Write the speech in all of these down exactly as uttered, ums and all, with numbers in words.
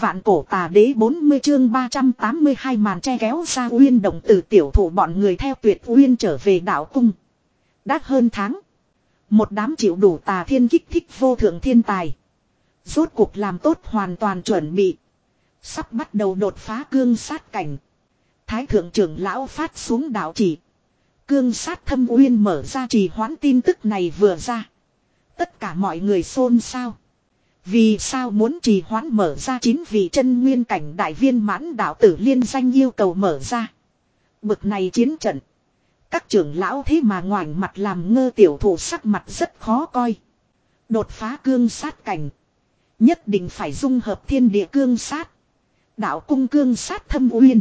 Vạn cổ tà đế bốn mươi chương ba trăm tám mươi hai màn tre kéo ra uyên động từ tiểu thủ bọn người theo tuyệt uyên trở về đạo cung. Đã hơn tháng. Một đám chịu đủ tà thiên kích thích vô thượng thiên tài. Rốt cuộc làm tốt hoàn toàn chuẩn bị. Sắp bắt đầu đột phá cương sát cảnh. Thái thượng trưởng lão phát xuống đạo chỉ. Cương sát thâm uyên mở ra trì hoãn tin tức này vừa ra. Tất cả mọi người xôn xao. Vì sao muốn trì hoãn mở ra chín vị chân nguyên cảnh đại viên mãn đạo tử liên danh yêu cầu mở ra. Bực này chiến trận. Các trưởng lão thế mà ngoảnh mặt làm ngơ, tiểu thủ sắc mặt rất khó coi. Đột phá cương sát cảnh. Nhất định phải dung hợp thiên địa cương sát. Đạo cung cương sát thâm uyên.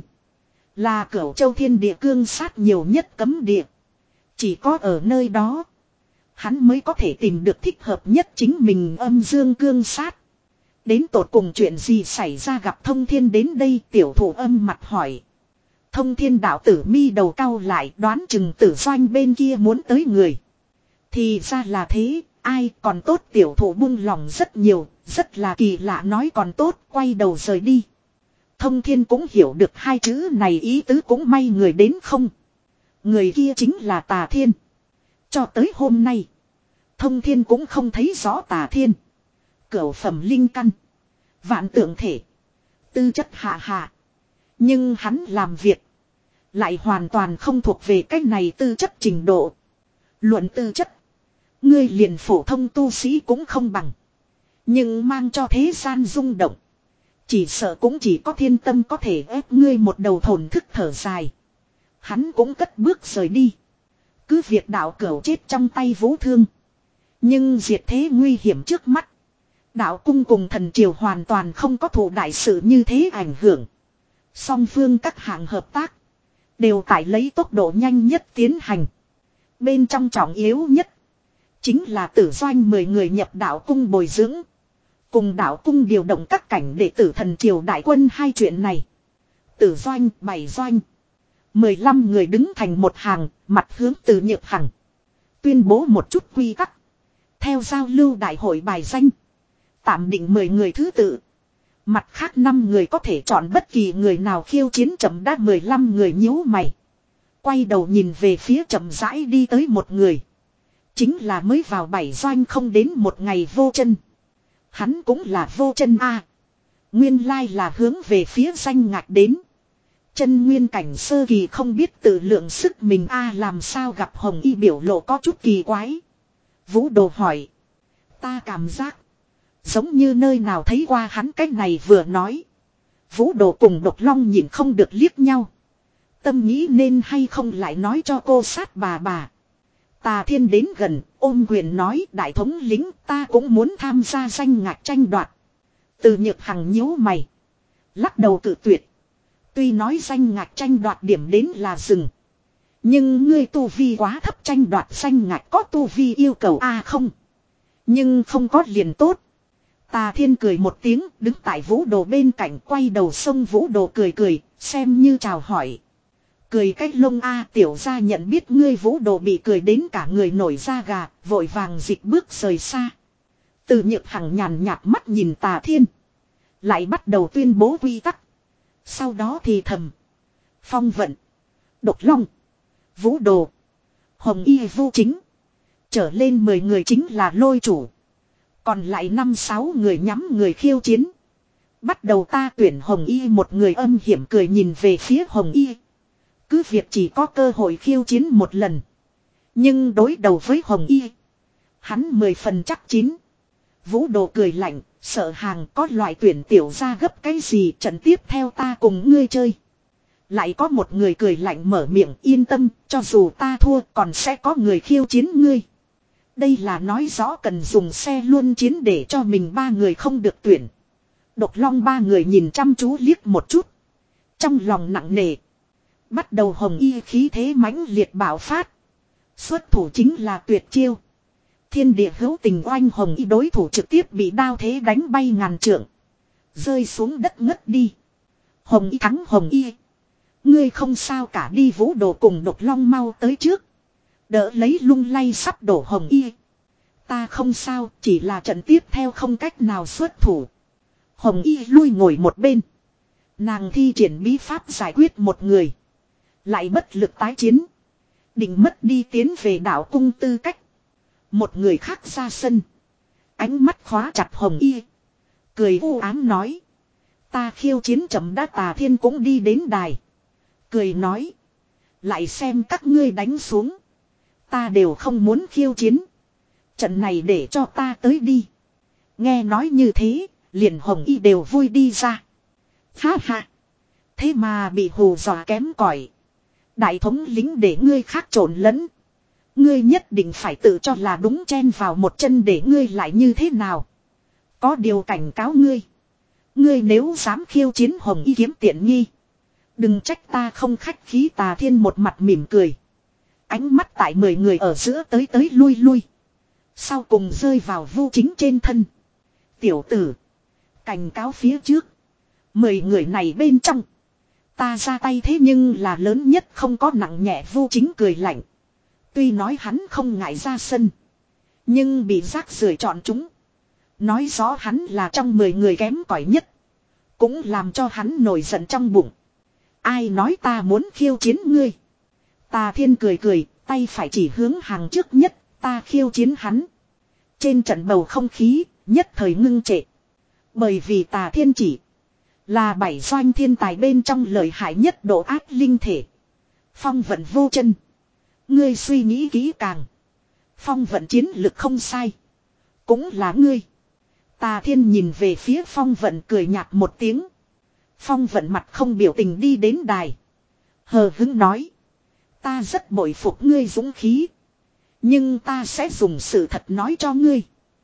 Là cửu châu thiên địa cương sát nhiều nhất cấm địa. Chỉ có ở nơi đó. Hắn mới có thể tìm được thích hợp nhất chính mình âm dương cương sát. Đến tột cùng chuyện gì xảy ra, gặp Thông Thiên đến đây, tiểu thủ âm mặt hỏi. Thông Thiên đạo tử mi đầu cau lại, đoán chừng Tử Doanh bên kia muốn tới người. Thì ra là thế, ai còn tốt, tiểu thủ buông lòng rất nhiều, rất là kỳ lạ nói còn tốt, quay đầu rời đi. Thông Thiên cũng hiểu được hai chữ này ý tứ, cũng may người đến không. Người kia chính là Tà Thiên. Cho tới hôm nay, Thông Thiên cũng không thấy rõ Tà Thiên. Cửu phẩm linh căn, vạn tượng thể, tư chất hạ hạ. Nhưng hắn làm việc lại hoàn toàn không thuộc về cái này tư chất trình độ. Luận tư chất, ngươi liền phổ thông tu sĩ cũng không bằng. Nhưng mang cho thế gian rung động, chỉ sợ cũng chỉ có Thiên Tâm có thể ép ngươi một đầu thổn thức thở dài. Hắn cũng cất bước rời đi. Cứ việc đạo cửu chết trong tay Vũ Thương. Nhưng diệt thế nguy hiểm trước mắt. Đạo cung cùng thần triều hoàn toàn không có thụ đại sự như thế ảnh hưởng. Song phương các hạng hợp tác đều tại lấy tốc độ nhanh nhất tiến hành. Bên trong trọng yếu nhất chính là Tử Doanh mười người nhập đạo cung bồi dưỡng. Cùng đạo cung điều động các cảnh đệ tử thần triều đại quân hai chuyện này. Tử Doanh, bảy doanh, mười lăm người đứng thành một hàng, mặt hướng Từ Nhược Hằng. Tuyên bố một chút quy tắc. Theo giao lưu đại hội bài danh, tạm định mười người thứ tự. Mặt khác năm người có thể chọn bất kỳ người nào khiêu chiến. Chậm đã mười lăm người nhíu mày. Quay đầu nhìn về phía chậm rãi đi tới một người. Chính là mới vào bảy doanh không đến một ngày Vô Chân. Hắn cũng là Vô Chân a. Nguyên lai là hướng về phía danh ngạch đến. Chân nguyên cảnh sơ kỳ không biết tự lượng sức mình a. Làm sao gặp Hồng Y biểu lộ có chút kỳ quái. Vũ Đồ hỏi. Ta cảm giác giống như nơi nào thấy qua hắn, cách này vừa nói. Vũ Đồ cùng Độc Long nhìn không được liếc nhau. Tâm nghĩ nên hay không lại nói cho cô sát bà bà. Tà Thiên đến gần, ôm quyền nói, đại thống lĩnh, ta cũng muốn tham gia danh ngạch tranh đoạt. Từ Nhược Hằng nhíu mày, lắc đầu cự tuyệt. Tuy nói danh ngạch tranh đoạt điểm đến là rừng, nhưng ngươi tu vi quá thấp, tranh đoạt danh ngạch có tu vi yêu cầu a à không. Nhưng không có liền tốt. Tà Thiên cười một tiếng, đứng tại Vũ Đồ bên cạnh, quay đầu xông Vũ Đồ cười cười, xem như chào hỏi. Cười cách lông a. Tiểu gia nhận biết ngươi. Vũ Đồ bị cười đến cả người nổi da gà, vội vàng dịch bước rời xa. Từ Nhược Hằng nhàn nhạt mắt nhìn Tà Thiên, lại bắt đầu tuyên bố quy tắc. Sau đó thì thầm. Phong Vận, Độc Long, Vũ Đồ, Hồng Y Vu Chính. Trở lên mười người chính là lôi chủ. Còn lại năm sáu người nhắm người khiêu chiến. Bắt đầu ta tuyển Hồng Y. Một người âm hiểm cười nhìn về phía Hồng Y. Cứ việc chỉ có cơ hội khiêu chiến một lần, nhưng đối đầu với Hồng Y, hắn mười phần chắc chín. Vũ Đồ cười lạnh, sợ hàng có loại tuyển tiểu ra gấp cái gì, trận tiếp theo ta cùng ngươi chơi. Lại có một người cười lạnh mở miệng, yên tâm, cho dù ta thua còn sẽ có người khiêu chiến ngươi. Đây là nói rõ cần dùng xe luân chiến để cho mình ba người không được tuyển. Độc Long ba người nhìn chăm chú liếc một chút, trong lòng nặng nề. Bắt đầu Hồng Y khí thế mãnh liệt bạo phát. Xuất thủ chính là tuyệt chiêu. Thiên địa hữu tình oanh. Hồng Y đối thủ trực tiếp bị đao thế đánh bay ngàn trượng, rơi xuống đất ngất đi. Hồng Y thắng. Hồng Y, ngươi không sao cả đi. Vũ Đồ cùng Độc Long mau tới trước, đỡ lấy lung lay sắp đổ Hồng Y. Ta không sao, chỉ là trận tiếp theo không cách nào xuất thủ. Hồng Y lui ngồi một bên. Nàng thi triển bí pháp giải quyết một người. Lại bất lực tái chiến. Định mất đi tiến về đảo cung tư cách. Một người khác ra sân. Ánh mắt khóa chặt Hồng Y. Cười u ám nói. Ta khiêu chiến chậm đã. Tà Thiên cũng đi đến đài. Cười nói. Lại xem các ngươi đánh xuống. Ta đều không muốn khiêu chiến. Trận này để cho ta tới đi. Nghe nói như thế. Liền Hồng Y đều vui đi ra. Ha ha. Thế mà bị hù dọa kém cỏi. Đại thống lính để ngươi khác trộn lẫn. Ngươi nhất định phải tự cho là đúng, chen vào một chân để ngươi lại như thế nào. Có điều cảnh cáo ngươi. Ngươi nếu dám khiêu chiến Hồng Y kiếm tiện nghi. Đừng trách ta không khách khí. Tà Thiên một mặt mỉm cười. Ánh mắt tại mười người ở giữa tới tới lui lui. Sau cùng rơi vào Vu Chính trên thân. Tiểu tử. Cảnh cáo phía trước. Mười người này bên trong. Ta ra tay thế nhưng là lớn nhất, không có nặng nhẹ. Vu Chính cười lạnh. Tuy nói hắn không ngại ra sân. Nhưng bị rác rưởi chọn chúng. Nói rõ hắn là trong mười người kém cỏi nhất. Cũng làm cho hắn nổi giận trong bụng. Ai nói ta muốn khiêu chiến ngươi? Tà Thiên cười cười, tay phải chỉ hướng hàng trước nhất. Ta khiêu chiến hắn. Trên trận bầu không khí nhất thời ngưng trệ. Bởi vì Tà Thiên chỉ là bảy doanh thiên tài bên trong lợi hại nhất độ ác linh thể. Phong vận vô chân. Ngươi suy nghĩ kỹ càng. Phong vận chiến lực không sai. Cũng là ngươi. Tà Thiên nhìn về phía Phong vận cười nhạt một tiếng. Phong vận mặt không biểu tình đi đến đài. Hờ hững nói. Ta rất bội phục ngươi dũng khí. Nhưng ta sẽ dùng sự thật nói cho ngươi.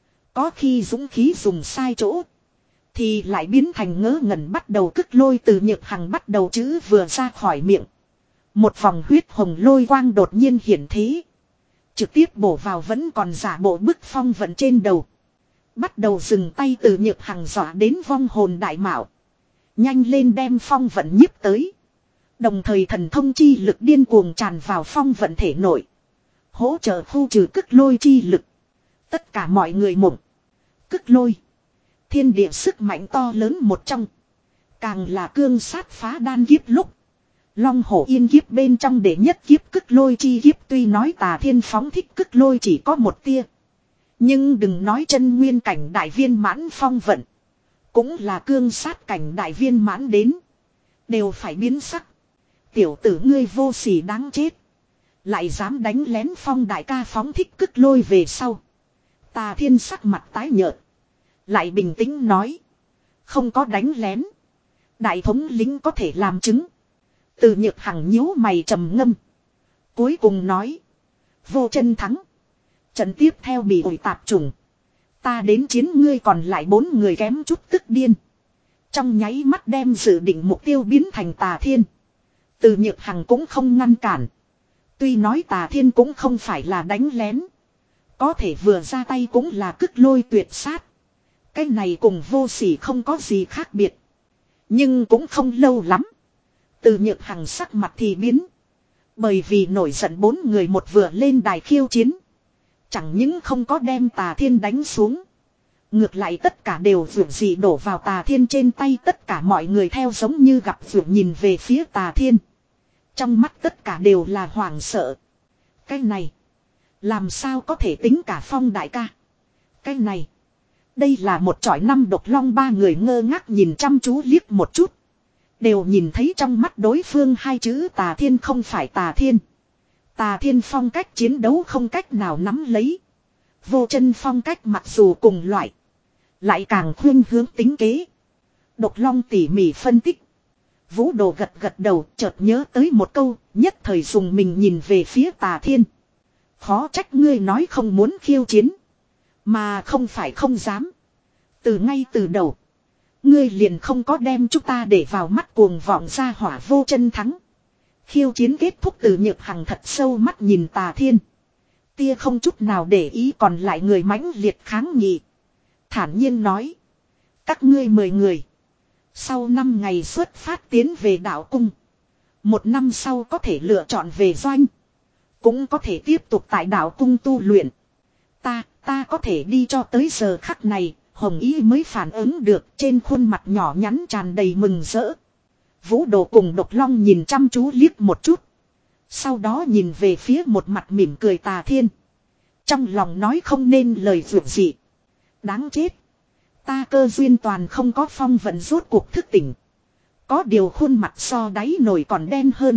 Có khi dũng khí dùng sai chỗ. Thì lại biến thành ngớ ngẩn. Bắt đầu cức lôi. Từ Nhược Hằng bắt đầu chữ vừa ra khỏi miệng. Một vòng huyết hồng lôi quang đột nhiên hiển thế. Trực tiếp bổ vào vẫn còn giả bộ bức Phong vận trên đầu. Bắt đầu dừng tay. Từ Nhược Hằng dọa đến vong hồn đại mạo. Nhanh lên đem Phong vận nhiếp tới. Đồng thời thần thông chi lực điên cuồng tràn vào Phong vận thể nội. Hỗ trợ khu trừ cức lôi chi lực. Tất cả mọi người mộng. Cức lôi. Thiên địa sức mạnh to lớn một trong. Càng là cương sát phá đan kiếp lúc. Long hổ yên kiếp bên trong để nhất kiếp cức lôi chi kiếp. Tuy nói Tà Thiên phóng thích cức lôi chỉ có một tia. Nhưng đừng nói chân nguyên cảnh đại viên mãn Phong vận. Cũng là cương sát cảnh đại viên mãn đến. Đều phải biến sắc. Tiểu tử ngươi vô sỉ đáng chết. Lại dám đánh lén Phong đại ca phóng thích cức lôi về sau. Tà Thiên sắc mặt tái nhợt. Lại bình tĩnh nói. Không có đánh lén. Đại thống lĩnh có thể làm chứng. Từ Nhược Hằng nhíu mày trầm ngâm. Cuối cùng nói. Vô chân thắng. Trận tiếp theo bị ổi tạp trùng. Ta đến chiến ngươi còn lại bốn người kém chút tức điên. Trong nháy mắt đem dự định mục tiêu biến thành Tà Thiên. Từ Nhược Hằng cũng không ngăn cản. Tuy nói Tà Thiên cũng không phải là đánh lén. Có thể vừa ra tay cũng là cức lôi tuyệt sát. Cái này cùng vô sỉ không có gì khác biệt. Nhưng cũng không lâu lắm. Từ Nhược Hằng sắc mặt thì biến. Bởi vì nổi giận bốn người một vừa lên đài khiêu chiến. Chẳng những không có đem Tà Thiên đánh xuống. Ngược lại tất cả đều vượt gì đổ vào Tà Thiên trên tay. Tất cả mọi người theo giống như gặp vượt nhìn về phía Tà Thiên. Trong mắt tất cả đều là hoảng sợ. Cái này. Làm sao có thể tính cả Phong đại ca. Cái này. Đây là một chọi năm độc long. Ba người ngơ ngác nhìn chăm chú liếc một chút. Đều nhìn thấy trong mắt đối phương hai chữ Tà Thiên không phải Tà Thiên. Tà Thiên phong cách chiến đấu không cách nào nắm lấy. Vô chân phong cách mặc dù cùng loại. Lại càng khuyên hướng tính kế. Độc long tỉ mỉ phân tích. Vũ Đồ gật gật đầu chợt nhớ tới một câu. Nhất thời dùng mình nhìn về phía Tà Thiên. Khó trách ngươi nói không muốn khiêu chiến. Mà không phải không dám. Từ ngay từ đầu. Ngươi liền không có đem chúng ta để vào mắt cuồng vọng ra hỏa vô chân thắng. Khiêu chiến kết thúc. Từ Nhược Hằng thật sâu mắt nhìn Tà Thiên. Tia không chút nào để ý còn lại người mãnh liệt kháng nghị. Thản nhiên nói. Các ngươi mười người. Sau năm ngày xuất phát tiến về đảo cung. Một năm sau có thể lựa chọn về doanh. Cũng có thể tiếp tục tại đảo cung tu luyện. Ta, ta có thể đi cho tới giờ khắc này. Hồng Y mới phản ứng được, trên khuôn mặt nhỏ nhắn tràn đầy mừng rỡ. Vũ Đồ cùng Độc Long nhìn chăm chú liếc một chút. Sau đó nhìn về phía một mặt mỉm cười Tà Thiên. Trong lòng nói không nên lời vượt gì. Đáng chết. Ta cơ duyên toàn không có phong vận rốt cuộc thức tỉnh. Có điều khuôn mặt so đáy nổi còn đen hơn.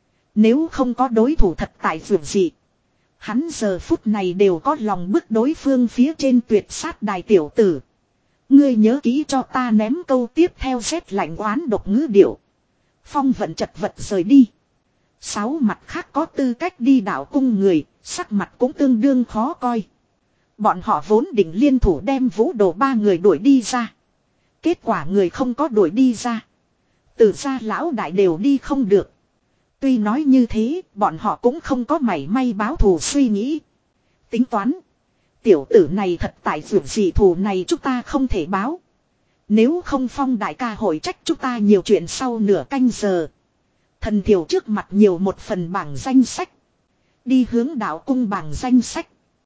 Nếu không có đối thủ thật tại vượt gì. Hắn giờ phút này đều có lòng bức đối phương phía trên tuyệt sát đài tiểu tử. Ngươi nhớ kỹ cho ta ném câu tiếp theo rét lạnh oán độc ngữ điệu. Phong vận chật vật rời đi. Sáu mặt khác có tư cách đi đạo cung người, sắc mặt cũng tương đương khó coi. Bọn họ vốn định liên thủ đem Vũ Đồ ba người đuổi đi ra. Kết quả người không có đuổi đi ra. Từ ra lão đại đều đi không được. Tuy nói như thế, bọn họ cũng không có mảy may báo thù suy nghĩ. Tính toán. Tiểu tử này thật tại vượt gì thù này chúng ta không thể báo. Nếu không Phong đại ca hội trách chúng ta nhiều chuyện sau nửa canh giờ. Thần thiểu trước mặt nhiều một phần bảng danh sách. Đi hướng đạo cung bảng danh sách.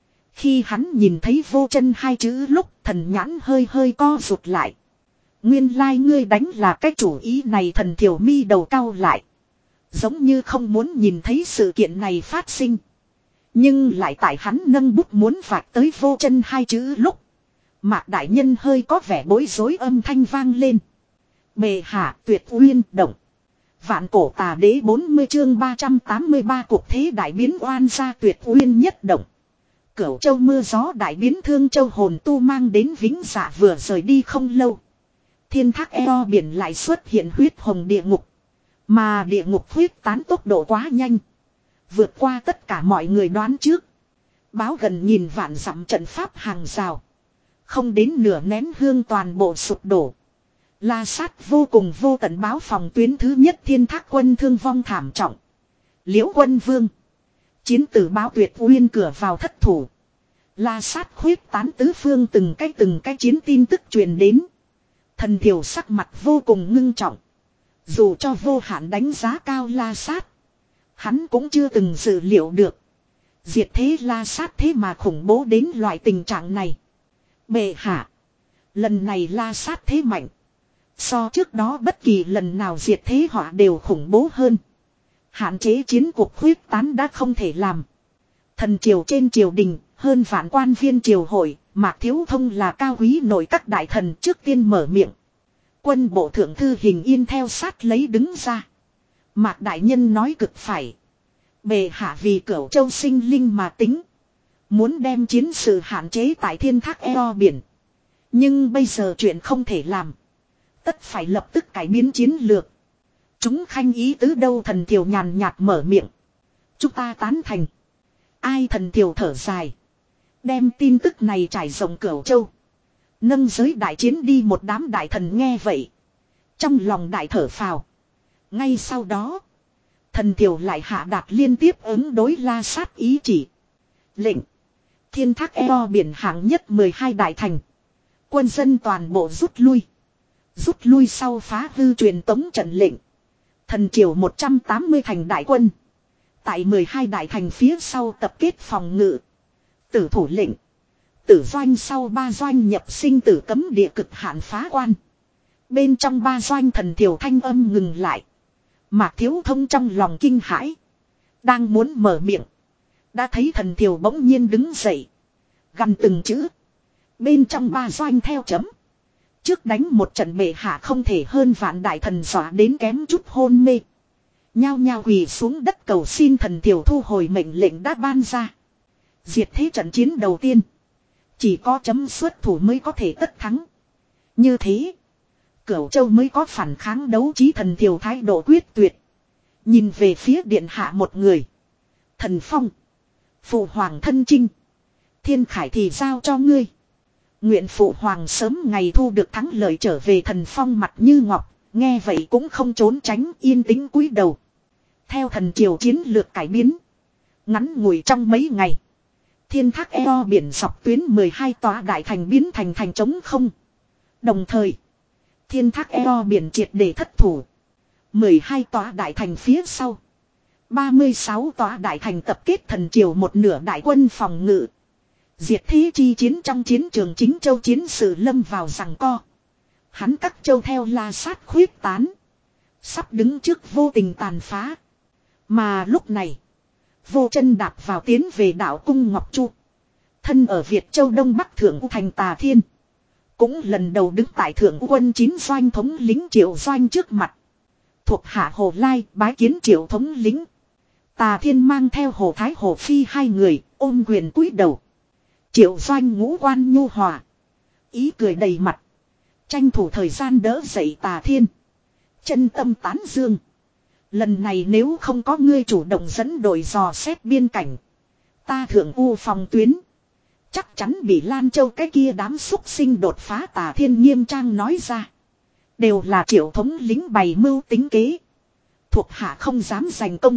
Khi hắn nhìn thấy vô chân hai chữ lúc thần nhãn hơi hơi co rụt lại. Nguyên lai like ngươi đánh là cái chủ ý này, thần thiểu mi đầu cao lại. Giống như không muốn nhìn thấy sự kiện này phát sinh. Nhưng lại tại hắn nâng bút muốn vạch tới vô chân hai chữ lúc. Mạc đại nhân hơi có vẻ bối rối âm thanh vang lên. Bệ hạ tuyệt uyên động. Vạn cổ tà đế bốn mươi chương ba trăm tám mươi ba cuộc thế đại biến oan gia tuyệt uyên nhất động. Cửu châu mưa gió đại biến Thương Châu hồn tu mang đến Vĩnh Dạ vừa rời đi không lâu. Thiên thác eo biển lại xuất hiện huyết hồng địa ngục. Mà địa ngục huyết tán tốc độ quá nhanh. Vượt qua tất cả mọi người đoán trước. Báo gần nhìn vạn dặm trận pháp hàng rào. Không đến nửa nén hương toàn bộ sụp đổ. La Sát vô cùng vô tận báo phòng tuyến thứ nhất Thiên thác quân thương vong thảm trọng. Liễu quân vương. Chiến tử báo tuyệt uyên cửa vào thất thủ. La Sát khuyết tán tứ phương từng cái từng cái chiến tin tức truyền đến. Thần thiểu sắc mặt vô cùng ngưng trọng. Dù cho vô hạn đánh giá cao La Sát. Hắn cũng chưa từng dự liệu được. Diệt thế La Sát thế mà khủng bố đến loại tình trạng này. Bệ hạ. Lần này La Sát thế mạnh. So trước đó bất kỳ lần nào diệt thế họ đều khủng bố hơn. Hạn chế chiến cuộc huyết tán đã không thể làm. Thần triều trên triều đình, hơn vạn quan viên triều hội, Mạc Thiếu Thông là cao quý nội các đại thần trước tiên mở miệng. Quân bộ thượng thư Hình Yên theo sát lấy đứng ra. Mạc đại nhân nói cực phải. Bệ hạ vì Cửu Châu sinh linh mà tính. Muốn đem chiến sự hạn chế tại Thiên thác eo biển. Nhưng bây giờ chuyện không thể làm. Tất phải lập tức cải biến chiến lược. Chúng khanh ý tứ đâu, thần thiểu nhàn nhạt mở miệng. Chúng ta tán thành. Ai, thần thiểu thở dài. Đem tin tức này trải rộng Cửu Châu. Nâng giới đại chiến đi một đám đại thần nghe vậy. Trong lòng đại thở phào. Ngay sau đó. Thần thiểu lại hạ đạt liên tiếp ứng đối La Sát ý chỉ. Lệnh. Thiên thác eo biển hạng nhất mười hai đại thành. Quân dân toàn bộ rút lui. Rút lui sau phá hư truyền tống trận lệnh. Thần triều một trăm tám mươi thành đại quân. Tại mười hai đại thành phía sau tập kết phòng ngự. Tử thủ lệnh. Tử doanh sau ba doanh nhập sinh tử cấm địa cực hạn phá quan. Bên trong ba doanh thần triều thanh âm ngừng lại. Mạc Thiếu Thông trong lòng kinh hãi. Đang muốn mở miệng. Đã thấy thần triều bỗng nhiên đứng dậy. Gần từng chữ. Bên trong ba doanh theo chấm. Trước đánh một trận bệ hạ không thể hơn vạn đại thần dọa đến kém chút hôn mê. Nhao nhao quỳ xuống đất cầu xin thần thiểu thu hồi mệnh lệnh đã ban ra. Diệt thế trận chiến đầu tiên. Chỉ có chấm xuất thủ mới có thể tất thắng. Như thế. Cửu Châu mới có phản kháng đấu trí, thần thiểu thái độ quyết tuyệt. Nhìn về phía điện hạ một người. Thần Phong. Phụ hoàng thân chinh. Thiên Khải thì giao cho ngươi. Nguyện phụ hoàng sớm ngày thu được thắng lợi trở về. Thần Phong mặt như ngọc, nghe vậy cũng không trốn tránh, yên tĩnh cúi đầu. Theo thần triều chiến lược cải biến, ngắn ngủi trong mấy ngày, Thiên thác eo biển dọc tuyến mười hai tòa đại thành biến thành thành trống không. Đồng thời, Thiên thác eo biển triệt để thất thủ. mười hai tòa đại thành phía sau, ba mươi sáu tòa đại thành tập kết thần triều một nửa đại quân phòng ngự. Diệt thế chi chiến trong chiến trường chính châu chiến sự lâm vào giằng co. Hắn các châu theo la sát khuyết tán. Sắp đứng trước vô tình tàn phá. Mà lúc này. Vô chân đạp vào tiến về đảo Cung Ngọc Chu. Thân ở Việt Châu Đông Bắc Thượng U Thành Tà Thiên. Cũng lần đầu đứng tại Thượng Quân chín doanh thống lính Triệu Doanh trước mặt. Thuộc hạ Hồ Lai bái kiến Triệu thống lính. Tà Thiên mang theo Hồ Thái Hồ Phi hai người ôm quyền cúi đầu. Triệu Doanh ngũ quan nhu hòa. Ý cười đầy mặt. Tranh thủ thời gian đỡ dậy Tà Thiên. Chân tâm tán dương. Lần này nếu không có ngươi chủ động dẫn đội dò xét biên cảnh. Ta Thượng U phòng tuyến. Chắc chắn bị Lan Châu cái kia đám xúc sinh đột phá. Tà Thiên nghiêm trang nói ra. Đều là Triệu thống lính bày mưu tính kế. Thuộc hạ không dám giành công.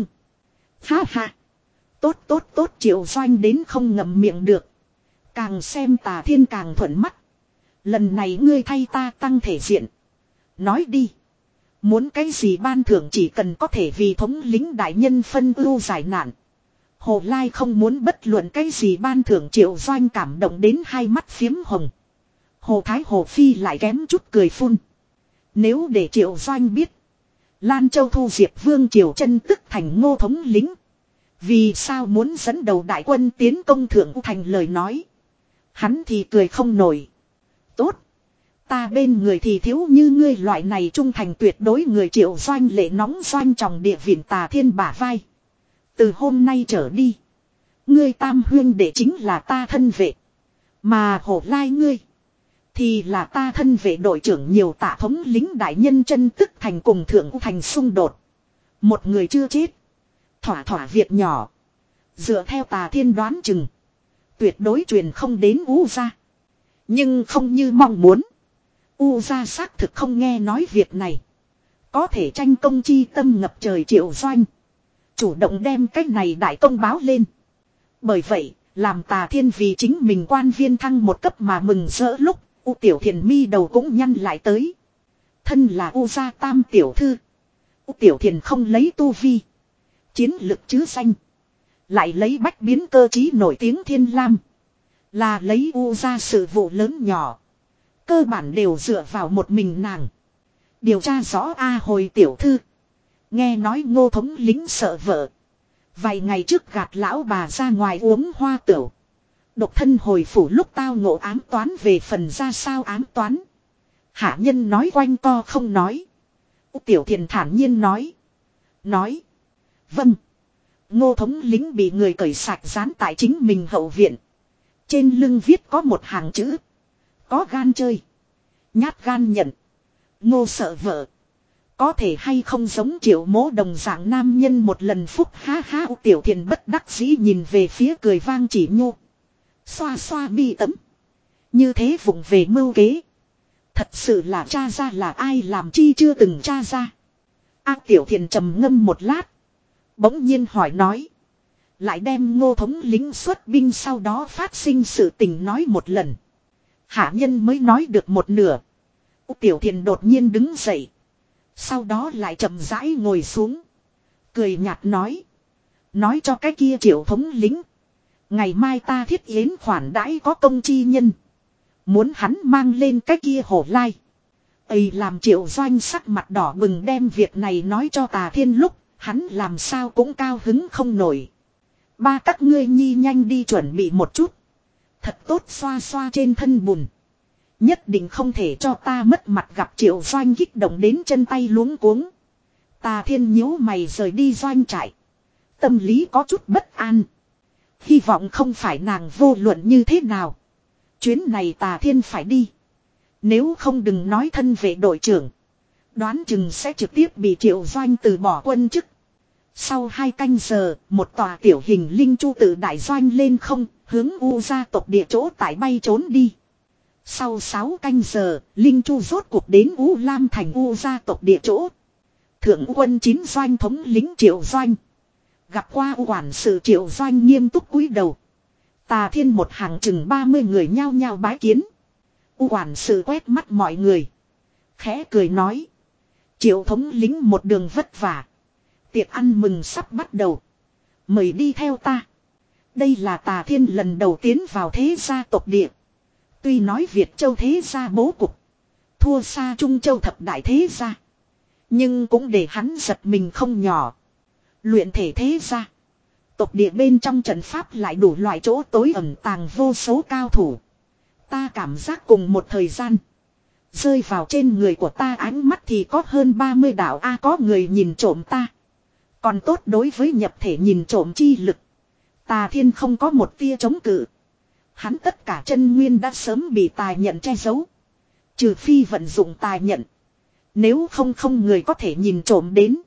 Ha ha. Tốt tốt tốt Triệu Doanh đến không ngậm miệng được. Càng xem Tà Thiên càng thuận mắt. Lần này ngươi thay ta tăng thể diện. Nói đi. Muốn cái gì ban thưởng chỉ cần có thể vì thống lính đại nhân phân ưu giải nạn. Hồ Lai không muốn bất luận cái gì ban thưởng. Triệu Doanh cảm động đến hai mắt phiếm hồng. Hồ Thái Hồ Phi lại kém chút cười phun. Nếu để Triệu Doanh biết. Lan Châu thu diệp vương Triều chân tức thành Ngô thống lính. Vì sao muốn dẫn đầu đại quân tiến công Thượng U Thành lời nói. Hắn thì cười không nổi. Tốt. Ta bên người thì thiếu như ngươi loại này trung thành tuyệt đối người. Triệu Doanh lệ nóng doanh tròng địa viện Tà Thiên bả vai. Từ hôm nay trở đi. Ngươi tam huyên đệ chính là ta thân vệ. Mà Hồ Lai ngươi. Thì là ta thân vệ đội trưởng. Nhiều Tạ thống lính đại nhân chân tức thành cùng Thượng U Thành xung đột. Một người chưa chết. Thỏa thỏa việc nhỏ. Dựa theo Tà Thiên đoán chừng. Tuyệt đối truyền không đến U gia. Nhưng không như mong muốn. U gia xác thực không nghe nói việc này. Có thể tranh công chi tâm ngập trời. Triệu Doanh chủ động đem cách này đại công báo lên. Bởi vậy, làm Tà Thiên vì chính mình quan viên thăng một cấp mà mừng rỡ lúc, U Tiểu Thiền mi đầu cũng nhăn lại tới. Thân là U gia tam tiểu thư. U Tiểu Thiền không lấy tu vi. Chiến lực chứ danh. Lại lấy bách biến cơ trí nổi tiếng Thiên Lam. Là lấy U gia sự vụ lớn nhỏ. Cơ bản đều dựa vào một mình nàng. Điều tra rõ A hồi tiểu thư. Nghe nói Ngô thống lính sợ vợ. Vài ngày trước gạt lão bà ra ngoài uống hoa tửu. Độc thân hồi phủ lúc tao ngộ ám toán về phần ra sao ám toán. Hạ nhân nói quanh co không nói. Tiểu Thiền thản nhiên nói. Nói. Vâng. Ngô thống lính bị người cởi sạch dán tại chính mình hậu viện. Trên lưng viết có một hàng chữ. Có gan chơi. Nhát gan nhận. Ngô sợ vợ. Có thể hay không giống Triệu Mỗ đồng dạng nam nhân một lần phúc ha ha. Tiểu Thiền bất đắc dĩ nhìn về phía cười vang chỉ nhô. Xoa xoa bi tấm. Như thế vùng về mưu kế. Thật sự là cha ra là ai làm chi chưa từng cha ra. A Tiểu Thiền trầm ngâm một lát. Bỗng nhiên hỏi nói. Lại đem Ngô thống lính xuất binh sau đó phát sinh sự tình nói một lần. Hạ nhân mới nói được một nửa. Tiểu Thiền đột nhiên đứng dậy. Sau đó lại chậm rãi ngồi xuống. Cười nhạt nói. Nói cho cái kia Triệu thống lính. Ngày mai ta thiết yến khoản đãi có công chi nhân. Muốn hắn mang lên cái kia Hồ Lai. Ây làm Triệu Doanh sắc mặt đỏ bừng đem việc này nói cho Tà Thiên lúc. Hắn làm sao cũng cao hứng không nổi. Ba các ngươi nhi nhanh đi chuẩn bị một chút. Thật tốt xoa xoa trên thân bùn. Nhất định không thể cho ta mất mặt gặp Triệu Doanh kích động đến chân tay luống cuống. Tà Thiên nhíu mày rời đi doanh trại. Tâm lý có chút bất an. Hy vọng không phải nàng vô luận như thế nào. Chuyến này Tà Thiên phải đi. Nếu không đừng nói thân vệ đội trưởng. Đoán chừng sẽ trực tiếp bị Triệu Doanh từ bỏ quân chức. Sau hai canh giờ, một tòa tiểu hình linh chu tự đại doanh lên không, hướng U gia tộc địa chỗ tại bay trốn đi. Sau sáu canh giờ, linh chu rốt cuộc đến U Lam thành U gia tộc địa chỗ. Thượng quân chín doanh thống lính Triệu Doanh. Gặp qua U quản sự Triệu Doanh nghiêm túc cúi đầu. Tà Thiên một hàng chừng ba mươi người nhao nhao bái kiến. U quản sự quét mắt mọi người. Khẽ cười nói. Triệu thống lính một đường vất vả. Tiệc ăn mừng sắp bắt đầu. Mời đi theo ta. Đây là Tà Thiên lần đầu tiến vào thế gia tộc địa. Tuy nói Việt Châu thế gia bố cục thua xa Trung Châu thập đại thế gia, nhưng cũng để hắn giật mình không nhỏ. Luyện thể thế gia, tộc địa bên trong trận pháp lại đủ loại chỗ tối ẩn tàng vô số cao thủ. Ta cảm giác cùng một thời gian, rơi vào trên người của ta ánh mắt thì có hơn ba mươi đạo A, có người nhìn trộm ta. Còn tốt đối với nhập thể nhìn trộm chi lực, Tà Thiên không có một tia chống cự. Hắn tất cả chân nguyên đã sớm bị tài nhận che giấu. Trừ phi vận dụng tài nhận, nếu không không người có thể nhìn trộm đến.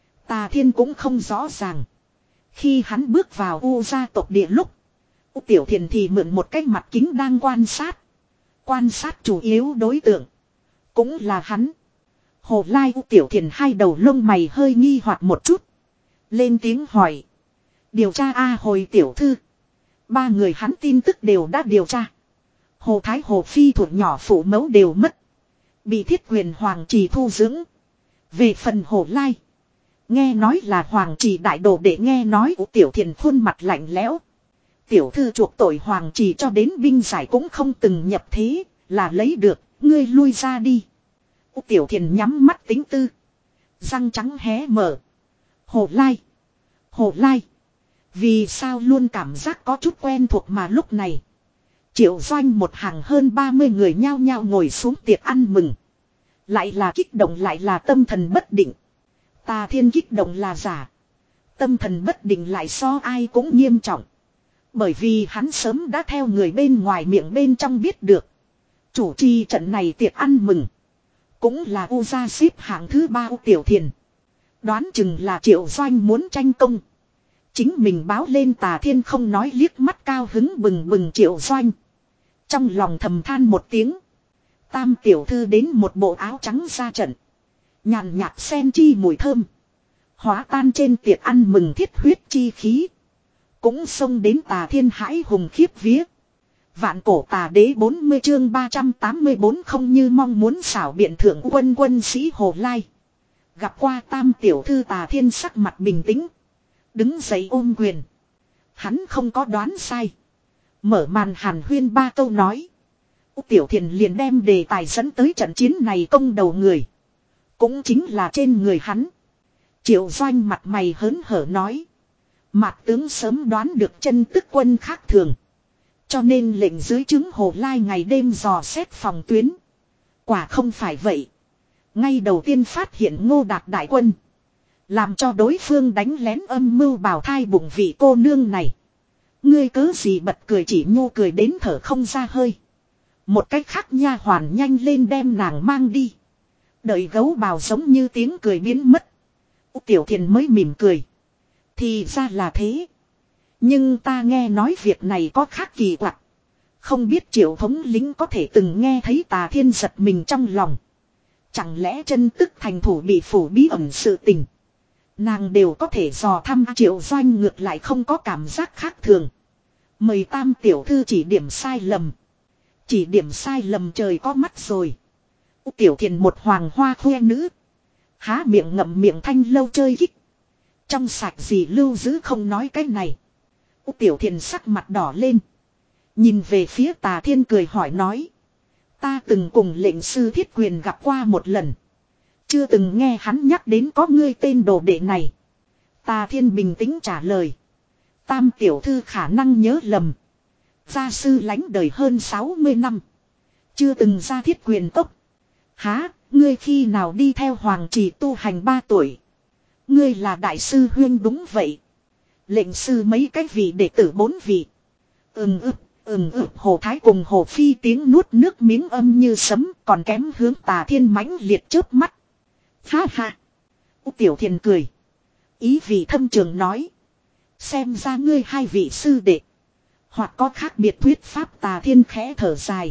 Tà Thiên cũng không rõ ràng. Khi hắn bước vào U gia tộc địa lúc, U Tiểu Thiền thì mượn một cái mặt kính đang quan sát. Quan sát chủ yếu đối tượng cũng là hắn. Hồ Lai U Tiểu Thiền hai đầu lông mày hơi nghi hoặc một chút, lên tiếng hỏi. Điều tra A Hồi tiểu thư. Ba người hắn tin tức đều đã điều tra. Hồ Thái Hồ Phi thuộc nhỏ phụ mẫu đều mất, bị Thiết Quyền Hoàng Trì thu dưỡng. Về phần Hồ Lai, nghe nói là Hoàng Trì đại đồ đệ. Nghe nói U Tiểu Thiền khuôn mặt lạnh lẽo. Tiểu thư chuộc tội Hoàng Trì cho đến binh giải cũng không từng nhập thế, là lấy được, ngươi lui ra đi. U Tiểu Thiền nhắm mắt tính tư, răng trắng hé mở. Hồ Lai, Hồ Lai, vì sao luôn cảm giác có chút quen thuộc mà lúc này Triệu Doanh một hàng hơn ba mươi người nhao nhao ngồi xuống tiệc ăn mừng. Lại là kích động lại là tâm thần bất định. Tà Thiên kích động là giả, tâm thần bất định lại so ai cũng nghiêm trọng. Bởi vì hắn sớm đã theo người bên ngoài miệng bên trong biết được, chủ trì trận này tiệc ăn mừng cũng là U gia xếp hạng thứ ba U Tiểu Thiền. Đoán chừng là Triệu Doanh muốn tranh công, chính mình báo lên Tà Thiên không nói, liếc mắt cao hứng bừng bừng Triệu Doanh. Trong lòng thầm than một tiếng. Tam tiểu thư đến một bộ áo trắng ra trận, nhàn nhạt sen chi mùi thơm, hóa tan trên tiệc ăn mừng thiết huyết chi khí. Cũng xông đến Tà Thiên hãi hùng khiếp vía. Vạn cổ tà đế bốn mươi chương ba trăm tám mươi bốn không như mong muốn xảo biện thượng quân quân sĩ Hồ Lai. Gặp qua tam tiểu thư. Tà Thiên sắc mặt bình tĩnh, đứng dậy ôm quyền. Hắn không có đoán sai. Mở màn hàn huyên ba câu nói, U Tiểu Thiền liền đem đề tài dẫn tới trận chiến này công đầu người, cũng chính là trên người hắn. Triệu Doanh mặt mày hớn hở nói. Mạc tướng sớm đoán được chân tức quân khác thường, cho nên lệnh dưới trướng Hồ Lai ngày đêm dò xét phòng tuyến. Quả không phải vậy. Ngay đầu tiên phát hiện Ngô Đạt đại quân, làm cho đối phương đánh lén âm mưu bào thai bụng vị cô nương này. Ngươi cớ gì bật cười, chỉ nhô cười đến thở không ra hơi. Một cách khác nha hoàn nhanh lên đem nàng mang đi. Đợi gấu bào giống như tiếng cười biến mất, U Tiểu Thiền mới mỉm cười. Thì ra là thế. Nhưng ta nghe nói việc này có khác kỳ quặc. Không biết Triệu thống lĩnh có thể từng nghe thấy. Tà Thiên giật mình trong lòng. Chẳng lẽ chân tức thành thủ bị phủ bí ẩn sự tình, nàng đều có thể dò thăm. Triệu Doanh ngược lại không có cảm giác khác thường. Mời tam tiểu thư chỉ điểm sai lầm. Chỉ điểm sai lầm trời có mắt rồi. U Tiểu Thiền một hoàng hoa khoe nữ, há miệng ngậm miệng thanh lâu chơi kích. Trong sạch gì lưu giữ không nói cái này. U Tiểu Thiền sắc mặt đỏ lên, nhìn về phía Tà Thiên cười hỏi nói. Ta từng cùng lệnh sư Thiết Quyền gặp qua một lần, chưa từng nghe hắn nhắc đến có ngươi tên đồ đệ này. Tà Thiên bình tĩnh trả lời. Tam tiểu thư khả năng nhớ lầm. Gia sư lánh đời hơn sáu mươi năm, chưa từng ra Thiết Quyền tốc. Há, ngươi khi nào đi theo Hoàng Trì tu hành ba tuổi? Ngươi là đại sư huyên đúng vậy. Lệnh sư mấy cái vị đệ tử bốn vị. Ừm ức, ừm ức. Hồ Thái cùng Hồ Phi tiếng nuốt nước miếng âm như sấm, còn kém hướng Tà Thiên mãnh liệt chớp mắt. Ha ha. U Tiểu Thiền cười, ý vị thâm trường nói. Xem ra ngươi hai vị sư đệ hoặc có khác biệt thuyết pháp. Tà Thiên khẽ thở dài.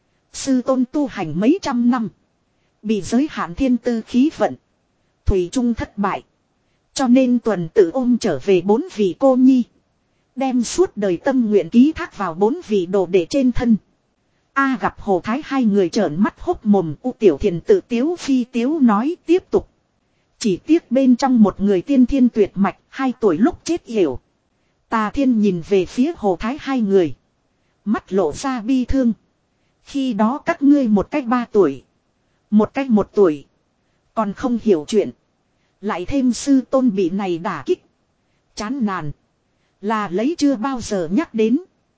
Sư tôn tu hành mấy trăm năm, bị giới hạn thiên tư khí vận, thủy chung thất bại, cho nên tuần tự ôm trở về bốn vị cô nhi, đem suốt đời tâm nguyện ký thác vào bốn vị đồ đệ trên thân. A gặp Hồ Thái hai người trợn mắt hốc mồm. U Tiểu Thiền tự tiếu phi tiếu nói tiếp tục. Chỉ tiếc bên trong một người tiên thiên tuyệt mạch, hai tuổi lúc chết yểu. Tà Thiên nhìn về phía Hồ Thái hai người. Mắt lộ ra bi thương. Khi đó các ngươi một cách ba tuổi. Một cách một tuổi. Còn không hiểu chuyện. Lại thêm sư tôn bị này đả kích. Chán nản. Là lấy chưa bao giờ nhắc đến.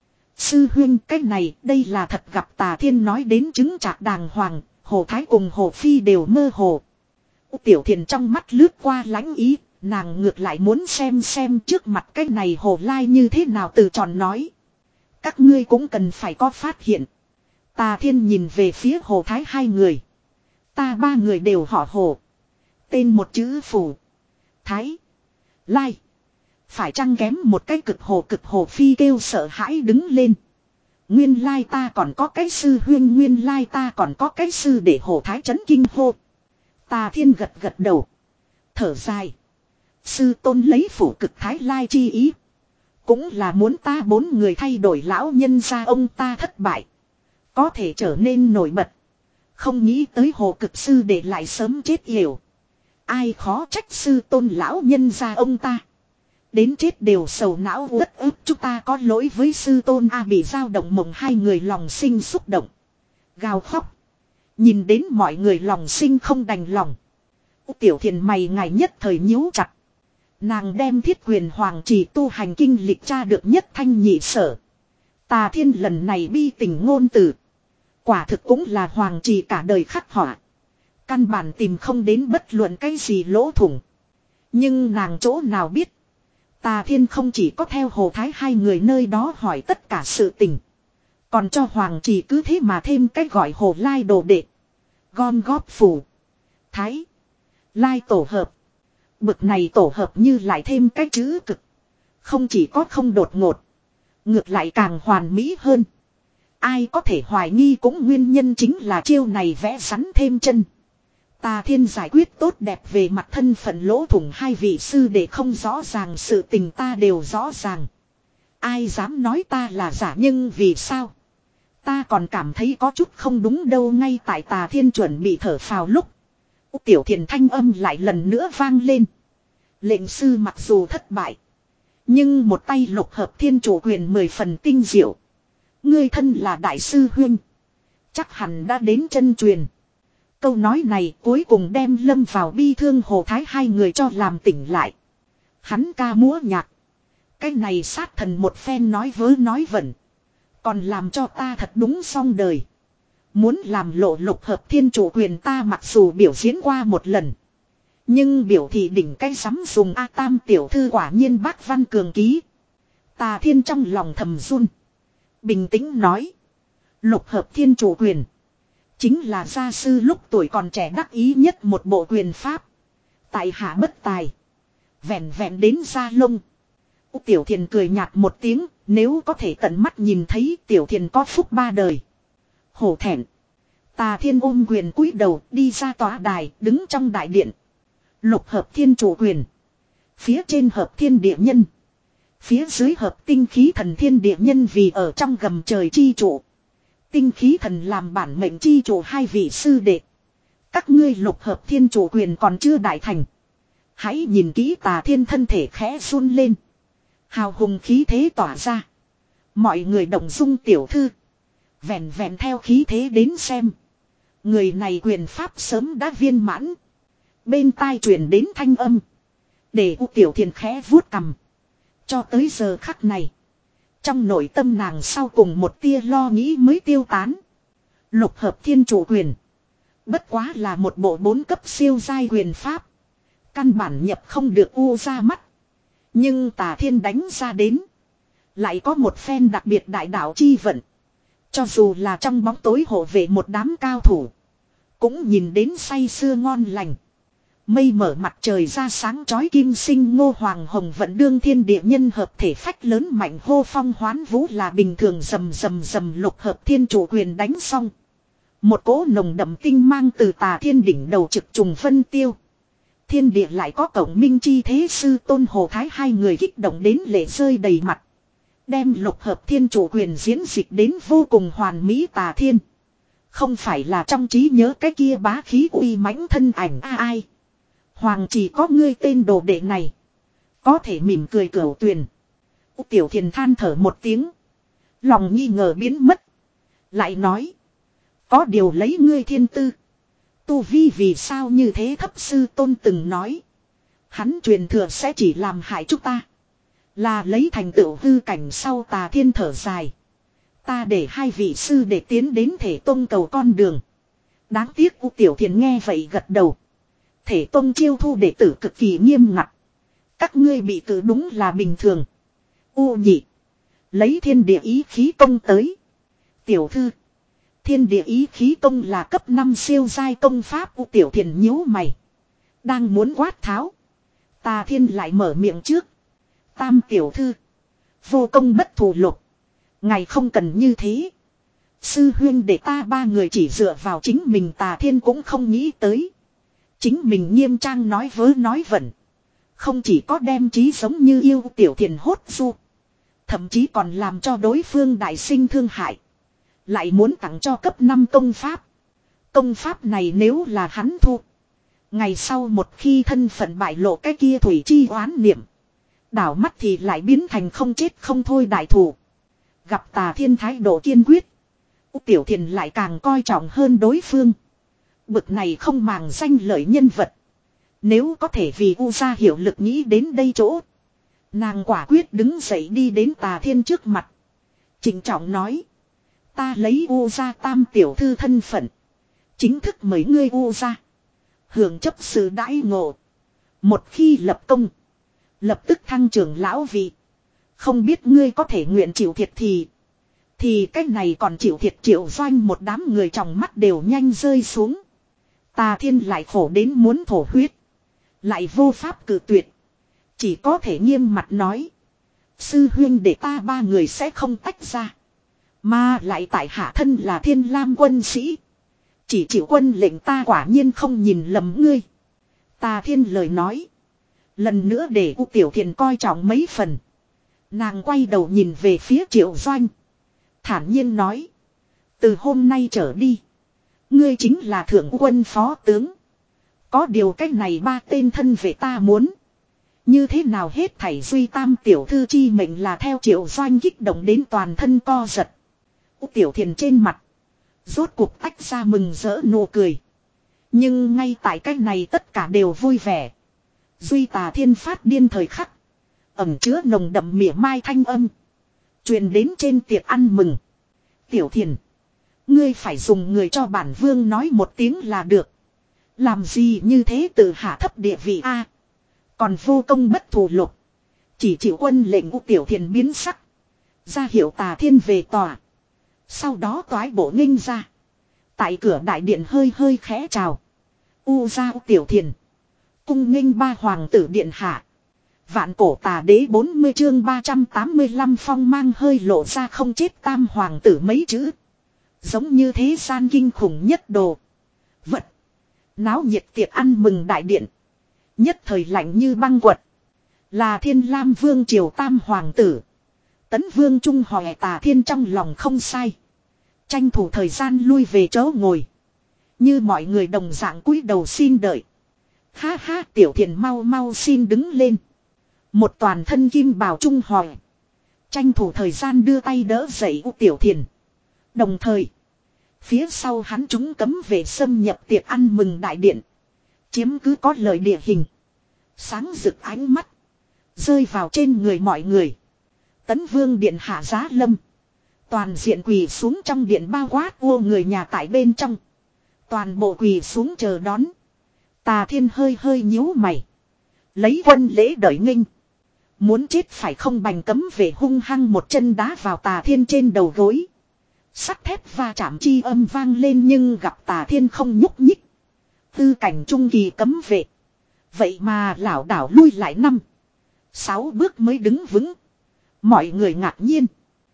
Sư huynh cái này đây là thật gặp. Tà Thiên nói đến chứng trạc đàng hoàng. Hồ Thái cùng Hồ Phi đều mơ hồ. Tiểu Thiền trong mắt lướt qua lãnh ý. Nàng ngược lại muốn xem xem trước mặt cái này Hồ Lai như thế nào từ tròn nói. Các ngươi cũng cần phải có phát hiện. Tà Thiên nhìn về phía Hồ Thái hai người. Ta ba người đều họ Hồ. Tên một chữ Phủ. Thái. Lai. Phải chăng kém một cái cực Hồ cực Hồ Phi kêu sợ hãi đứng lên. Nguyên lai ta còn có cái sư huyên. Nguyên lai ta còn có cái sư để Hồ Thái chấn kinh hô. Tà Thiên gật gật đầu. Thở dài. Sư tôn lấy phủ cực Thái Lai chi ý. Cũng là muốn ta bốn người thay đổi lão nhân gia ông ta thất bại. Có thể trở nên nổi bật. Không nghĩ tới Hồ cực sư để lại sớm chết hiểu. Ai khó trách sư tôn lão nhân gia ông ta. Đến chết đều sầu não uất ức. Chúng ta có lỗi với sư tôn A bị dao động mộng hai người lòng sinh xúc động. Gào khóc. Nhìn đến mọi người lòng sinh không đành lòng. Tiểu Thiền mày ngài nhất thời nhíu chặt. Nàng đem Thiết Quyền Hoàng Chỉ tu hành kinh lịch tra được nhất thanh nhị sở. Tà Thiên lần này bi tình ngôn từ. Quả thực cũng là Hoàng Chỉ cả đời khắc họa. Căn bản tìm không đến bất luận cái gì lỗ thủng. Nhưng nàng chỗ nào biết. Tà Thiên không chỉ có theo Hồ Thái hai người nơi đó hỏi tất cả sự tình. Còn cho Hoàng Chỉ cứ thế mà thêm cách gọi Hồ Lai đồ đệ. Gom góp phủ. Thái. Lai tổ hợp. Bực này tổ hợp như lại thêm cái chữ cực. Không chỉ có không đột ngột. Ngược lại càng hoàn mỹ hơn. Ai có thể hoài nghi cũng nguyên nhân chính là chiêu này vẽ rắn thêm chân. Tà Thiên giải quyết tốt đẹp về mặt thân phận lỗ thủng hai vị sư để không rõ ràng sự tình ta đều rõ ràng. Ai dám nói ta là giả nhưng vì sao? Ta còn cảm thấy có chút không đúng đâu. Ngay tại Tà Thiên chuẩn bị thở phào lúc. Tiểu Thiền thanh âm lại lần nữa vang lên. Lệnh sư mặc dù thất bại. Nhưng một tay lục hợp thiên chủ quyền mười phần tinh diệu. Ngươi thân là đại sư huynh. Chắc hẳn đã đến chân truyền. Câu nói này cuối cùng đem lâm vào bi thương Hồ Thái hai người cho làm tỉnh lại. Hắn ca múa nhạc. Cái này sát thần một phen nói vớ nói vẩn. Còn làm cho ta thật đúng xong đời. Muốn làm lộ lục hợp thiên chủ quyền ta mặc dù biểu diễn qua một lần. Nhưng biểu thị đỉnh cái sắm dùng A Tam tiểu thư quả nhiên bác văn cường ký. Tà Thiên trong lòng thầm run. Bình tĩnh nói. Lục hợp thiên chủ quyền. Chính là gia sư lúc tuổi còn trẻ đắc ý nhất một bộ quyền pháp. Tại hạ bất tài. Vẹn vẹn đến gia lông. Tiểu Thiền cười nhạt một tiếng. Nếu có thể tận mắt nhìn thấy Tiểu Thiền có phúc ba đời. Hổ thẹn. Tà Thiên ôm quyền cúi đầu đi ra tòa đài đứng trong đại điện. Lục hợp thiên chủ quyền. Phía trên hợp thiên địa nhân. Phía dưới hợp tinh khí thần thiên địa nhân vì ở trong gầm trời chi trụ. Tinh khí thần làm bản mệnh chi trụ hai vị sư đệ. Các ngươi lục hợp thiên chủ quyền còn chưa đại thành. Hãy nhìn kỹ Tà Thiên thân thể khẽ run lên. Hào hùng khí thế tỏa ra. Mọi người động dung tiểu thư. Vẹn vẹn theo khí thế đến xem. Người này quyền pháp sớm đã viên mãn. Bên tai truyền đến thanh âm. Để U Tiểu Thiền khẽ vuốt cầm. Cho tới giờ khắc này. Trong nội tâm nàng sau cùng một tia lo nghĩ mới tiêu tán. Lục hợp thiên chủ quyền. Bất quá là một bộ bốn cấp siêu giai quyền pháp. Căn bản nhập không được u ra mắt. Nhưng Tà Thiên đánh ra đến. Lại có một phen đặc biệt đại đạo chi vận. Cho dù là trong bóng tối hộ vệ một đám cao thủ. Cũng nhìn đến say sưa ngon lành. Mây mở mặt trời ra sáng chói kim sinh Ngô Hoàng Hồng vận đương thiên địa nhân hợp thể phách lớn mạnh hô phong hoán vũ là bình thường rầm rầm rầm lục hợp thiên chủ quyền đánh xong. Một cỗ nồng đậm tinh mang từ Tà Thiên đỉnh đầu trực trùng phân tiêu. Thiên địa lại có cổng minh chi thế sư tôn Hồ Thái hai người kích động đến lệ rơi đầy mặt. Đem lục hợp thiên chủ quyền diễn dịch đến vô cùng hoàn mỹ. Tà Thiên. Không phải là trong trí nhớ cái kia bá khí uy mãnh thân ảnh a ai. Hoàng chỉ có ngươi tên đồ đệ này. Có thể mỉm cười cửu tuyền. U Tiểu Thiền than thở một tiếng. Lòng nghi ngờ biến mất. Lại nói. Có điều lấy ngươi thiên tư. Tu vi vì sao như thế thấp sư tôn từng nói. Hắn truyền thừa sẽ chỉ làm hại chúng ta. Là lấy thành tựu hư cảnh sau Tà Thiên thở dài. Ta để hai vị sư để tiến đến thể tông cầu con đường. Đáng tiếc U Tiểu Thiền nghe vậy gật đầu. Thể tông chiêu thu đệ tử cực kỳ nghiêm ngặt. Các ngươi bị cử đúng là bình thường. U nhị. Lấy thiên địa ý khí công tới. Tiểu thư. Thiên địa ý khí công là cấp năm siêu giai công pháp. U Tiểu Thiền nhíu mày. Đang muốn quát tháo. Tà Thiên lại mở miệng trước. Tam tiểu thư. Vô công bất thù lục. Ngày không cần như thế. Sư huyên để ta ba người chỉ dựa vào chính mình. Tà Thiên cũng không nghĩ tới. Chính mình nghiêm trang nói vớ nói vẩn. Không chỉ có đem trí giống như yêu Tiểu Thiền hốt du. Thậm chí còn làm cho đối phương đại sinh thương hại. Lại muốn tặng cho cấp năm công pháp. Công pháp này nếu là hắn thu. Ngày sau một khi thân phận bại lộ cái kia thủy chi oán niệm. Đảo mắt thì lại biến thành không chết không thôi đại thủ. Gặp Tà Thiên thái độ kiên quyết. U Tiểu Thiền lại càng coi trọng hơn đối phương. Bực này không màng danh lợi nhân vật. Nếu có thể vì U gia hiệu lực nghĩ đến đây chỗ. Nàng quả quyết đứng dậy đi đến Tà Thiên trước mặt. Trịnh trọng nói. Ta lấy U gia tam tiểu thư thân phận. Chính thức mời ngươi U gia. Hưởng chấp sự đãi ngộ. Một khi lập công. Lập tức thăng trưởng lão vị. Không biết ngươi có thể nguyện chịu thiệt thì. Thì cách này còn chịu thiệt Triệu Doanh một đám người trong mắt đều nhanh rơi xuống. Tà Thiên lại khổ đến muốn thổ huyết. Lại vô pháp cự tuyệt. Chỉ có thể nghiêm mặt nói. Sư huyên để ta ba người sẽ không tách ra. Mà lại tại hạ thân là Thiên Lam quân sĩ. Chỉ chịu quân lệnh ta quả nhiên không nhìn lầm ngươi. Tà Thiên lời nói. Lần nữa để U Tiểu Thiền coi trọng mấy phần. Nàng quay đầu nhìn về phía Triệu Doanh. Thản nhiên nói. Từ hôm nay trở đi. Ngươi chính là thượng quân phó tướng. Có điều cách này ba tên thân về ta muốn. Như thế nào hết thảy duy tam tiểu thư chi mệnh là theo Triệu Doanh kích động đến toàn thân co giật. U Tiểu Thiền trên mặt. Rốt cuộc tách ra mừng rỡ nụ cười. Nhưng ngay tại cách này tất cả đều vui vẻ. Duy Tà Thiên phát điên thời khắc. Ẩm chứa nồng đậm mỉa mai thanh âm. Truyền đến trên tiệc ăn mừng. Tiểu Thiền. Ngươi phải dùng người cho bản vương nói một tiếng là được. Làm gì như thế tự hạ thấp địa vị a? Còn vô công bất thù lục. Chỉ chịu quân lệnh. U Tiểu Thiền biến sắc. Ra hiệu Tà Thiên về tòa. Sau đó toái bộ nghênh ra. Tại cửa đại điện hơi hơi khẽ chào. U ra U Tiểu Thiền. Cung nghênh ba hoàng tử điện hạ. Vạn cổ Tà đế bốn mươi chương ba trăm tám mươi lăm phong mang hơi lộ ra không chết tam hoàng tử mấy chữ. Giống như thế gian kinh khủng nhất đồ. Vật. Náo nhiệt tiệc ăn mừng đại điện. Nhất thời lạnh như băng quật. Là Thiên Lam vương triều tam hoàng tử. Tấn vương trung hỏi Tà Thiên trong lòng không sai. Tranh thủ thời gian lui về chỗ ngồi. Như mọi người đồng dạng cúi đầu xin đợi. Ha ha Tiểu Thiền mau mau xin đứng lên. Một toàn thân kim bào trung hỏi. Tranh thủ thời gian đưa tay đỡ dậy U Tiểu Thiền. Đồng thời. Phía sau hắn chúng cấm về xâm nhập tiệc ăn mừng đại điện. Chiếm cứ có lời địa hình. Sáng rực ánh mắt. Rơi vào trên người mọi người. Tấn vương điện hạ giá lâm. Toàn diện quỳ xuống trong điện bao quát vô người nhà tại bên trong. Toàn bộ quỳ xuống chờ đón. Tà Thiên hơi hơi nhíu mày. Lấy quân lễ đợi nghênh. Muốn chết phải không bành cấm về hung hăng một chân đá vào Tà Thiên trên đầu gối. Sắt thép va chạm chi âm vang lên nhưng gặp Tà Thiên không nhúc nhích. Tư cảnh trung kỳ cấm vệ. Vậy mà lảo đảo lui lại năm. Sáu bước mới đứng vững. Mọi người ngạc nhiên.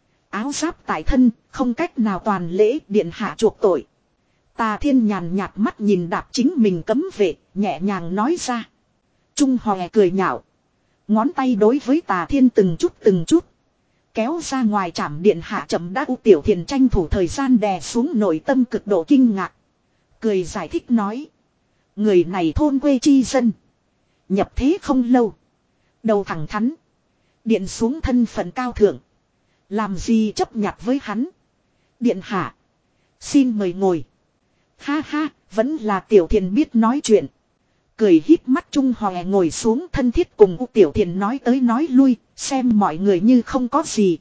Áo giáp tại thân, không cách nào toàn lễ điện hạ chuộc tội. Tà Thiên nhàn nhạt mắt nhìn đạp chính mình cấm vệ, nhẹ nhàng nói ra. Trung Hòe cười nhạo. Ngón tay đối với Tà Thiên từng chút từng chút. Kéo ra ngoài trảm điện hạ chậm đã. U Tiểu Thiền tranh thủ thời gian đè xuống nội tâm cực độ kinh ngạc. Cười giải thích nói. Người này thôn quê chi dân. Nhập thế không lâu. Đầu thẳng thắn. Điện xuống thân phận cao thượng. Làm gì chấp nhặt với hắn. Điện hạ. Xin mời ngồi. Ha ha, vẫn là Tiểu Thiền biết nói chuyện. Cười híp mắt Trung Hòe ngồi xuống thân thiết cùng U Tiểu Thiền nói tới nói lui, xem mọi người như không có gì.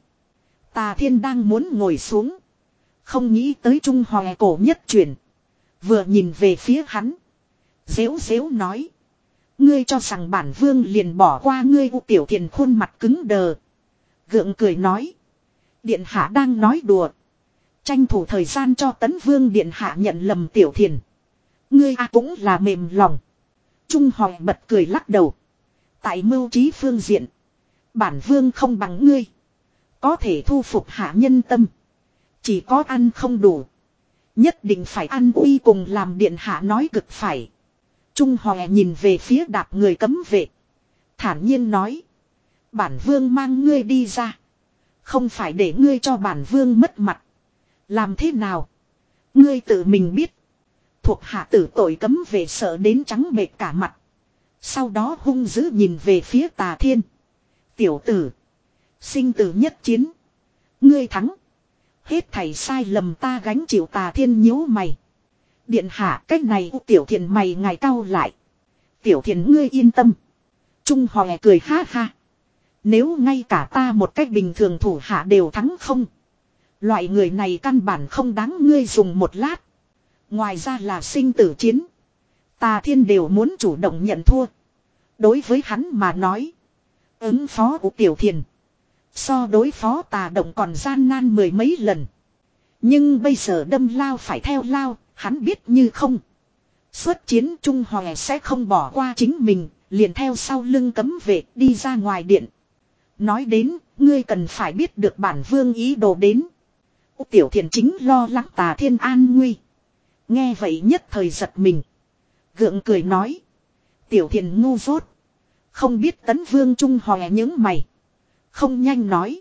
Tà Thiên đang muốn ngồi xuống. Không nghĩ tới Trung Hòe cổ nhất chuyển. Vừa nhìn về phía hắn. Dễu dễu nói. Ngươi cho rằng bản vương liền bỏ qua ngươi. U Tiểu Thiền khuôn mặt cứng đờ. Gượng cười nói. Điện hạ đang nói đùa. Tranh thủ thời gian cho Tấn Vương điện hạ nhận lầm Tiểu Thiền. Ngươi à cũng là mềm lòng. Trung Hòe bật cười lắc đầu. Tại mưu trí phương diện. Bản vương không bằng ngươi. Có thể thu phục hạ nhân tâm. Chỉ có ăn không đủ. Nhất định phải ăn uy cùng làm điện hạ nói cực phải. Trung Hòe nhìn về phía đạp người cấm vệ. Thản nhiên nói. Bản vương mang ngươi đi ra. Không phải để ngươi cho bản vương mất mặt. Làm thế nào? Ngươi tự mình biết. Thuộc hạ tử tội cấm vệ sợ đến trắng bệch cả mặt. Sau đó hung dữ nhìn về phía Tà Thiên. Tiểu tử. Sinh tử nhất chiến. Ngươi thắng. Hết thảy sai lầm ta gánh chịu. Tà Thiên nhíu mày. Điện hạ cách này U Tiểu Thiền mày ngài cau lại. Tiểu Thiền ngươi yên tâm. Trung Hòe cười ha ha. Nếu ngay cả ta một cách bình thường thủ hạ đều thắng không. Loại người này căn bản không đáng ngươi dùng một lát. Ngoài ra là sinh tử chiến. Tà Thiên đều muốn chủ động nhận thua. Đối với hắn mà nói. Ứng phó của Tiểu Thiền. So đối phó Tà Động còn gian nan mười mấy lần. Nhưng bây giờ đâm lao phải theo lao. Hắn biết như không. Xuất chiến Trung Hòe sẽ không bỏ qua chính mình. Liền theo sau lưng cấm vệ đi ra ngoài điện. Nói đến ngươi cần phải biết được bản vương ý đồ đến. Tiểu Thiền chính lo lắng Tà Thiên an nguy. Nghe vậy nhất thời giật mình. Gượng cười nói. Tiểu Thiền ngu dốt. Không biết Tấn Vương Trung Hòe những mày. Không nhanh nói.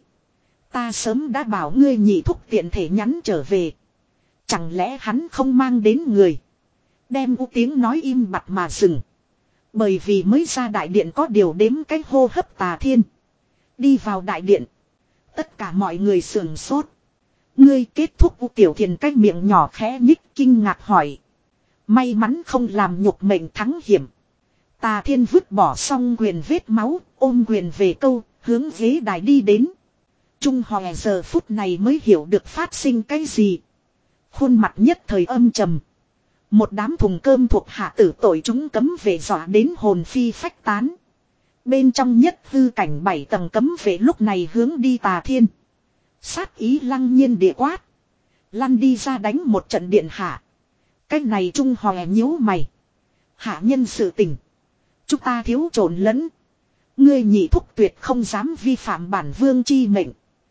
Ta sớm đã bảo ngươi nhị thúc tiện thể nhắn trở về. Chẳng lẽ hắn không mang đến người. Đem u tiếng nói im bặt mà dừng. Bởi vì mới ra đại điện có điều đếm cái hô hấp Tà Thiên. Đi vào đại điện. Tất cả mọi người sườn sốt. Ngươi kết thúc U Tiểu Thiền cái miệng nhỏ khẽ nhích kinh ngạc hỏi. May mắn không làm nhục mệnh thắng hiểm. Tà Thiên vứt bỏ xong quyền vết máu, ôm quyền về câu, hướng ghế đài đi đến. Trung Hòe giờ phút này mới hiểu được phát sinh cái gì. Khuôn mặt nhất thời âm trầm. Một đám thùng cơm thuộc hạ tử tội chúng cấm vệ dọa đến hồn phi phách tán. Bên trong nhất hư cảnh bảy tầng cấm vệ lúc này hướng đi Tà Thiên. Sát ý lăng nhiên địa quát. Lăn đi ra đánh một trận điện hạ. Cách này Trung Hòe nhíu mày. Hạ nhân sự tình. Chúng ta thiếu trộn lẫn. Ngươi nhị thúc tuyệt không dám vi phạm bản vương chi mệnh.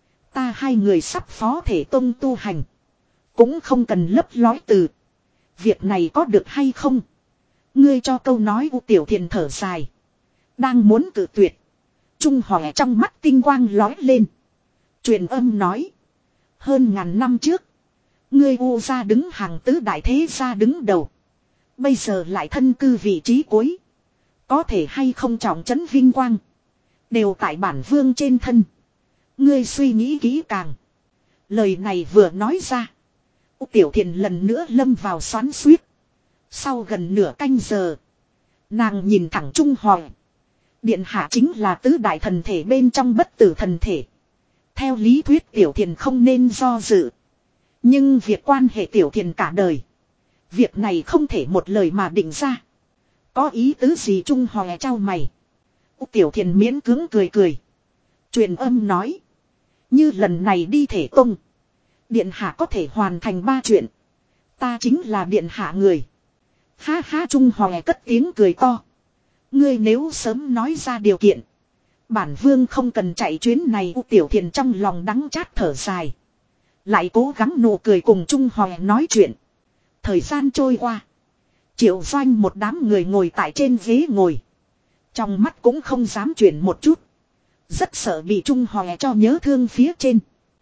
Ta hai người sắp phó thể tông tu hành. Cũng không cần lấp lói từ. Việc này có được hay không? Ngươi cho câu nói U Tiểu Thiền thở dài. Đang muốn cự tuyệt. Trung Hòe trong mắt tinh quang lói lên. Truyền âm nói. Hơn ngàn năm trước. Ngươi U gia đứng hàng tứ đại thế gia đứng đầu. Bây giờ lại thân cư vị trí cuối. Có thể hay không trọng trấn vinh quang. Đều tại bản vương trên thân. Ngươi suy nghĩ kỹ càng. Lời này vừa nói ra. U Tiểu Thiền lần nữa lâm vào xoắn xuýt. Sau gần nửa canh giờ. Nàng nhìn thẳng Trung Hòe. Điện hạ chính là tứ đại thần thể bên trong bất tử thần thể. Theo lý thuyết Tiểu Thiền không nên do dự. Nhưng việc quan hệ Tiểu Thiền cả đời. Việc này không thể một lời mà định ra. Có ý tứ gì Trung Hòe trao mày. U Tiểu Thiền miễn cưỡng cười cười. Truyền âm nói. Như lần này đi thể tông. Điện hạ có thể hoàn thành ba chuyện. Ta chính là điện hạ người. Ha ha Trung Hòe cất tiếng cười to. Ngươi nếu sớm nói ra điều kiện. Bản vương không cần chạy chuyến này. U Tiểu Thiền trong lòng đắng chát thở dài. Lại cố gắng nụ cười cùng Trung Hòe nói chuyện. Thời gian trôi qua. Triệu Doanh một đám người ngồi tại trên ghế ngồi. Trong mắt cũng không dám chuyển một chút. Rất sợ bị Trung Hòe cho nhớ thương phía trên.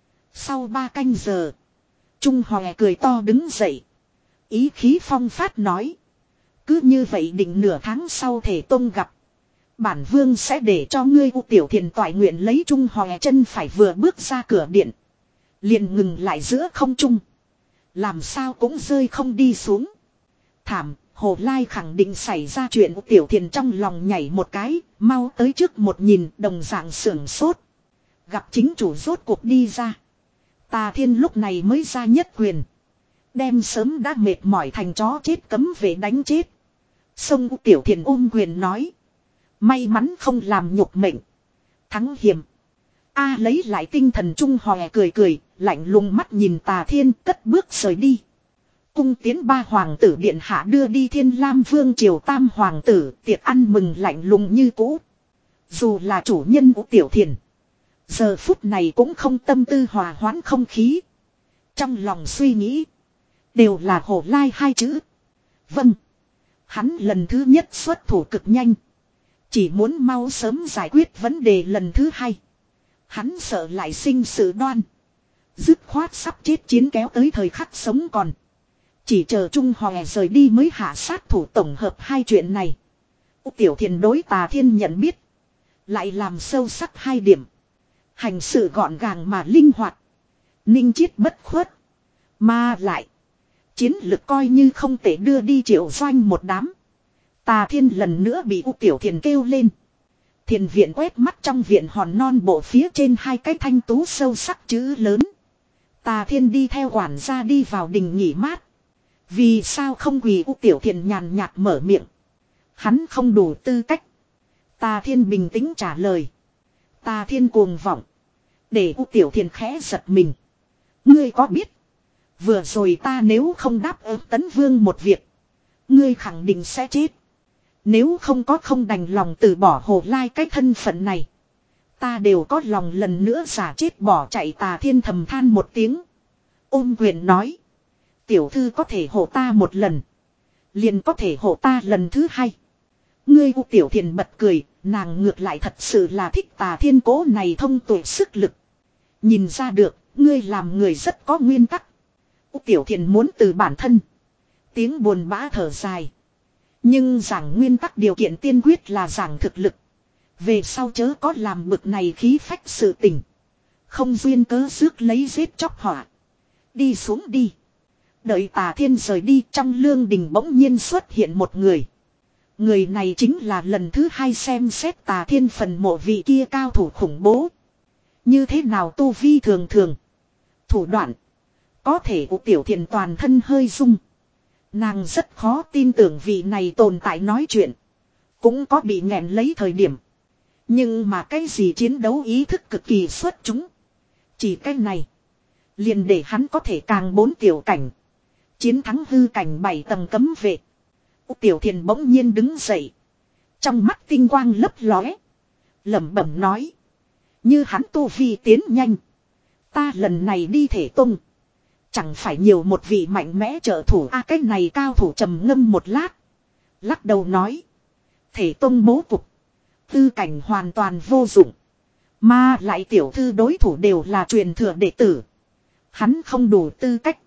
Sau ba canh giờ. Trung Hòe cười to đứng dậy. Ý khí phong phát nói. Cứ như vậy định nửa tháng sau thể tông gặp. Bản vương sẽ để cho ngươi U Tiểu Thiền toại nguyện lấy trung hòe chân phải vừa bước ra cửa điện. Liền ngừng lại giữa không trung. Làm sao cũng rơi không đi xuống. Thảm, Hồ Lai khẳng định xảy ra chuyện. U Tiểu Thiền trong lòng nhảy một cái, mau tới trước một nhìn, đồng dạng sưởng sốt. Gặp chính chủ rốt cuộc đi ra. Tà Thiên lúc này mới ra nhất quyền. Đem sớm đã mệt mỏi thành chó chết cấm về đánh chết. Sông U Tiểu Thiền ôm quyền nói. May mắn không làm nhục mệnh. Thắng hiểm. A lấy lại tinh thần trung hòe cười cười, lạnh lùng mắt nhìn Tà Thiên cất bước rời đi. Cung tiến ba hoàng tử điện hạ đưa đi Thiên Lam Vương triều tam hoàng tử, tiệc ăn mừng lạnh lùng như cũ. Dù là chủ nhân của Tiểu Thiền, giờ phút này cũng không tâm tư hòa hoãn không khí. Trong lòng suy nghĩ, đều là Hồ Lai hai chữ. Vâng. Hắn lần thứ nhất xuất thủ cực nhanh. Chỉ muốn mau sớm giải quyết vấn đề lần thứ hai. Hắn sợ lại sinh sự đoan. Dứt khoát sắp chết chiến kéo tới thời khắc sống còn. Chỉ chờ Trung Hòe rời đi mới hạ sát thủ tổng hợp hai chuyện này. U Tiểu Thiền đối Tà Thiên nhận biết. Lại làm sâu sắc hai điểm. Hành sự gọn gàng mà linh hoạt. Ninh chiết bất khuất. Mà lại. Chiến lực coi như không thể đưa đi Triệu Doanh một đám. Tà Thiên lần nữa bị U Tiểu Thiền kêu lên. Thiền viện quét mắt trong viện hòn non bộ phía trên hai cái thanh tú sâu sắc chữ lớn. Tà Thiên đi theo quản gia đi vào đình nghỉ mát. Vì sao không quỳ? U Tiểu Thiền nhàn nhạt mở miệng. Hắn không đủ tư cách. Tà Thiên bình tĩnh trả lời. Tà Thiên cuồng vọng. Để U Tiểu Thiền khẽ giật mình. Ngươi có biết. Vừa rồi ta nếu không đáp ứng Tấn Vương một việc. Ngươi khẳng định sẽ chết. Nếu không có không đành lòng từ bỏ Hồ Lai cái thân phận này. Ta đều có lòng lần nữa giả chết bỏ chạy. Tà Thiên thầm than một tiếng. Ôm quyền nói. Tiểu thư có thể hộ ta một lần. Liền có thể hộ ta lần thứ hai. Ngươi U Tiểu Thiền bật cười. Nàng ngược lại thật sự là thích Tà Thiên cố này thông tuệ sức lực. Nhìn ra được. Ngươi làm người rất có nguyên tắc. U Tiểu Thiền muốn từ bản thân. Tiếng buồn bã thở dài. Nhưng giảng nguyên tắc điều kiện tiên quyết là giảng thực lực. Về sau chớ có làm bực này khí phách sự tình. Không duyên cớ rước lấy giết chóc họa. Đi xuống đi. Đợi Tà Thiên rời đi, trong lương đình bỗng nhiên xuất hiện một người. Người này chính là lần thứ hai xem xét Tà Thiên phần mộ vị kia cao thủ khủng bố. Như thế nào tu vi thường thường. Thủ đoạn. Có thể của Tiểu Thiền toàn thân hơi rung. Nàng rất khó tin tưởng vị này tồn tại nói chuyện. Cũng có bị nghẹn lấy thời điểm. Nhưng mà cái gì chiến đấu ý thức cực kỳ xuất chúng. Chỉ cái này. Liền để hắn có thể càng bốn tiểu cảnh. Chiến thắng hư cảnh bảy tầng cấm vệ. Tiểu Thiền bỗng nhiên đứng dậy. Trong mắt tinh quang lấp lóe. Lẩm bẩm nói. Như hắn tu vi tiến nhanh. Ta lần này đi thể tung. Chẳng phải nhiều một vị mạnh mẽ trợ thủ. A à, cái này cao thủ trầm ngâm một lát. Lắc đầu nói. Thể tung bố cục. Tư cảnh hoàn toàn vô dụng. Mà lại tiểu thư đối thủ đều là truyền thừa đệ tử. Hắn không đủ tư cách.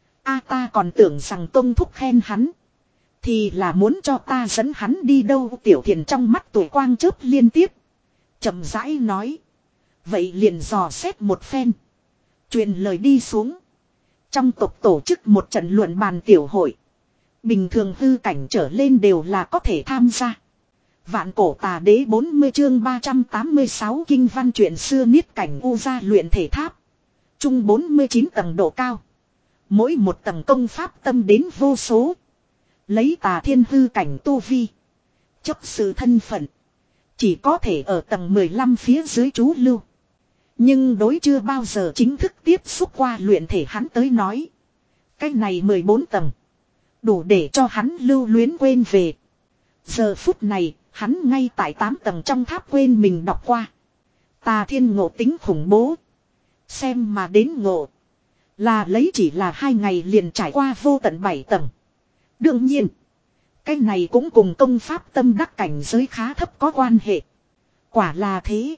A ta còn tưởng rằng Tông thúc khen hắn. Thì là muốn cho ta dẫn hắn đi đâu. Tiểu Thiền trong mắt tuổi quang chớp liên tiếp. Chậm rãi nói. Vậy liền dò xét một phen. Truyền lời đi xuống. Trong tộc tổ chức một trận luận bàn tiểu hội. Bình thường hư cảnh trở lên đều là có thể tham gia. Vạn cổ tà đế bốn mươi chương ba trăm tám mươi sáu kinh văn chuyện xưa niết cảnh u gia luyện thể tháp. Trung bốn mươi chín tầng độ cao. Mỗi một tầng công pháp tâm đến vô số. Lấy Tà Thiên hư cảnh tu vi. Chấp sự thân phận. Chỉ có thể ở tầng mười lăm phía dưới trú lưu. Nhưng đối chưa bao giờ chính thức tiếp xúc qua luyện thể hắn tới nói. Cái này mười bốn tầng. Đủ để cho hắn lưu luyến quên về. Giờ phút này, hắn ngay tại tám tầng trong tháp quên mình đọc qua. Tà Thiên ngộ tính khủng bố. Xem mà đến ngộ. Là lấy chỉ là hai ngày liền trải qua vô tận bảy tầng. Đương nhiên. Cái này cũng cùng công pháp tâm đắc cảnh giới khá thấp có quan hệ. Quả là thế.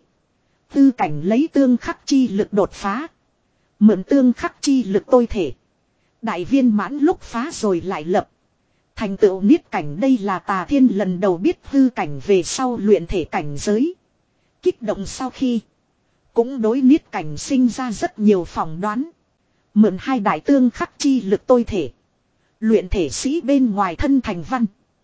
Tư cảnh lấy tương khắc chi lực đột phá. Mượn tương khắc chi lực tôi thể. Đại viên mãn lúc phá rồi lại lập. Thành tựu niết cảnh đây là Tà Thiên lần đầu biết hư cảnh về sau luyện thể cảnh giới. Kích động sau khi. Cũng đối niết cảnh sinh ra rất nhiều phỏng đoán. Mượn hai đại tương khắc chi lực tôi thể. Luyện thể sĩ bên ngoài thân thành văn.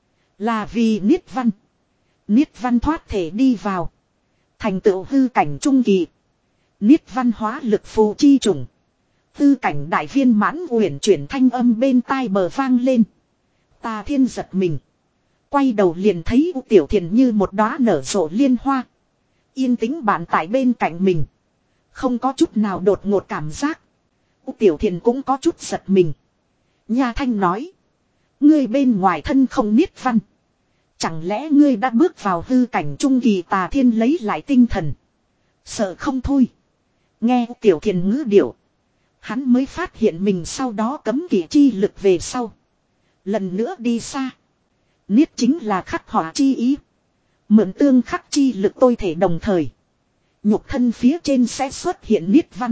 Là vì niết văn. Niết văn thoát thể đi vào. Thành tựu hư cảnh trung kỳ. Niết văn hóa lực phù chi trùng. Hư cảnh đại viên mãn uyển chuyển thanh âm bên tai bờ vang lên. Tà Thiên giật mình. Quay đầu liền thấy U Tiểu Thiền như một đóa nở rộ liên hoa. Yên tĩnh bạn tại bên cạnh mình. Không có chút nào đột ngột cảm giác. U Tiểu Thiền cũng có chút giật mình. Nha Thanh nói. Ngươi bên ngoài thân không niết văn. Chẳng lẽ ngươi đã bước vào hư cảnh trung kỳ? Tà Thiên lấy lại tinh thần. Sợ không thôi. Nghe U Tiểu Thiền ngữ điệu. Hắn mới phát hiện mình sau đó cấm kỵ chi lực về sau. Lần nữa đi xa. Niết chính là khắc họa chi ý. Mượn tương khắc chi lực tôi thể đồng thời. Nhục thân phía trên sẽ xuất hiện niết văn.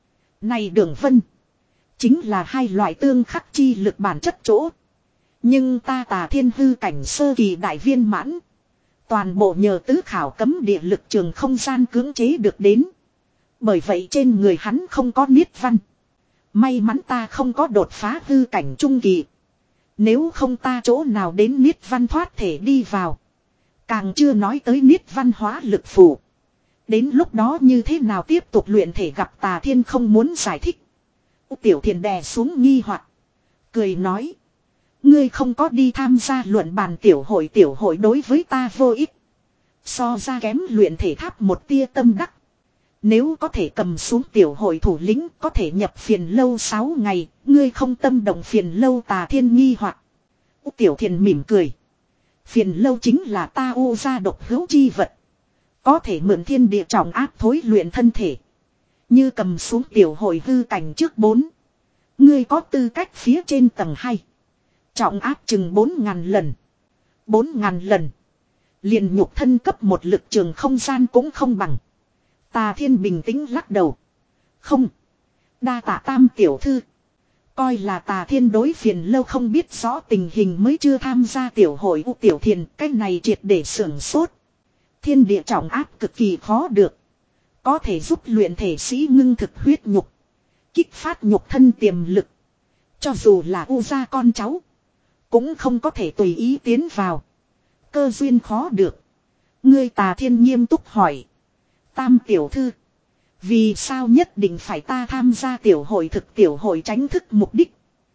Này đường vân. Chính là hai loại tương khắc chi lực bản chất chỗ. Nhưng ta Tà Thiên hư cảnh sơ kỳ đại viên mãn. Toàn bộ nhờ tứ khảo cấm địa lực trường không gian cưỡng chế được đến. Bởi vậy trên người hắn không có niết văn. May mắn ta không có đột phá hư cảnh trung kỳ. Nếu không ta chỗ nào đến niết văn thoát thể đi vào. Càng chưa nói tới niết văn hóa lực phù. Đến lúc đó như thế nào tiếp tục luyện thể gặp Tà Thiên không muốn giải thích. Tiểu Thiền đè xuống nghi hoặc. Cười nói. Ngươi không có đi tham gia luận bàn tiểu hội. Tiểu hội đối với ta vô ích. So ra kém luyện thể tháp một tia tâm đắc. Nếu có thể cầm xuống tiểu hội thủ lĩnh, có thể nhập phiền lâu sáu ngày, ngươi không tâm động phiền lâu? Tà Thiên nghi hoặc. Tiểu Thiền mỉm cười. Phiền lâu chính là ta U gia độc hữu chi vật. Có thể mượn thiên địa trọng áp thối luyện thân thể. Như cầm xuống tiểu hội hư cảnh trước bốn. Ngươi có tư cách phía trên tầng hai. Trọng áp chừng bốn ngàn lần. Bốn ngàn lần. Liền nhục thân cấp một lực trường không gian cũng không bằng. Tà Thiên bình tĩnh lắc đầu. Không. Đa tạ Tam tiểu thư. Coi là Tà Thiên đối phiền lâu không biết rõ tình hình mới chưa tham gia tiểu hội. U Tiểu Thiền cái này triệt để sưởng sốt. Thiên địa trọng áp cực kỳ khó được. Có thể giúp luyện thể sĩ ngưng thực huyết nhục. Kích phát nhục thân tiềm lực. Cho dù là U gia con cháu. Cũng không có thể tùy ý tiến vào. Cơ duyên khó được. Ngươi Tà Thiên nghiêm túc hỏi. Tam tiểu thư. Vì sao nhất định phải ta tham gia tiểu hội? Thực tiểu hội tránh thức mục đích.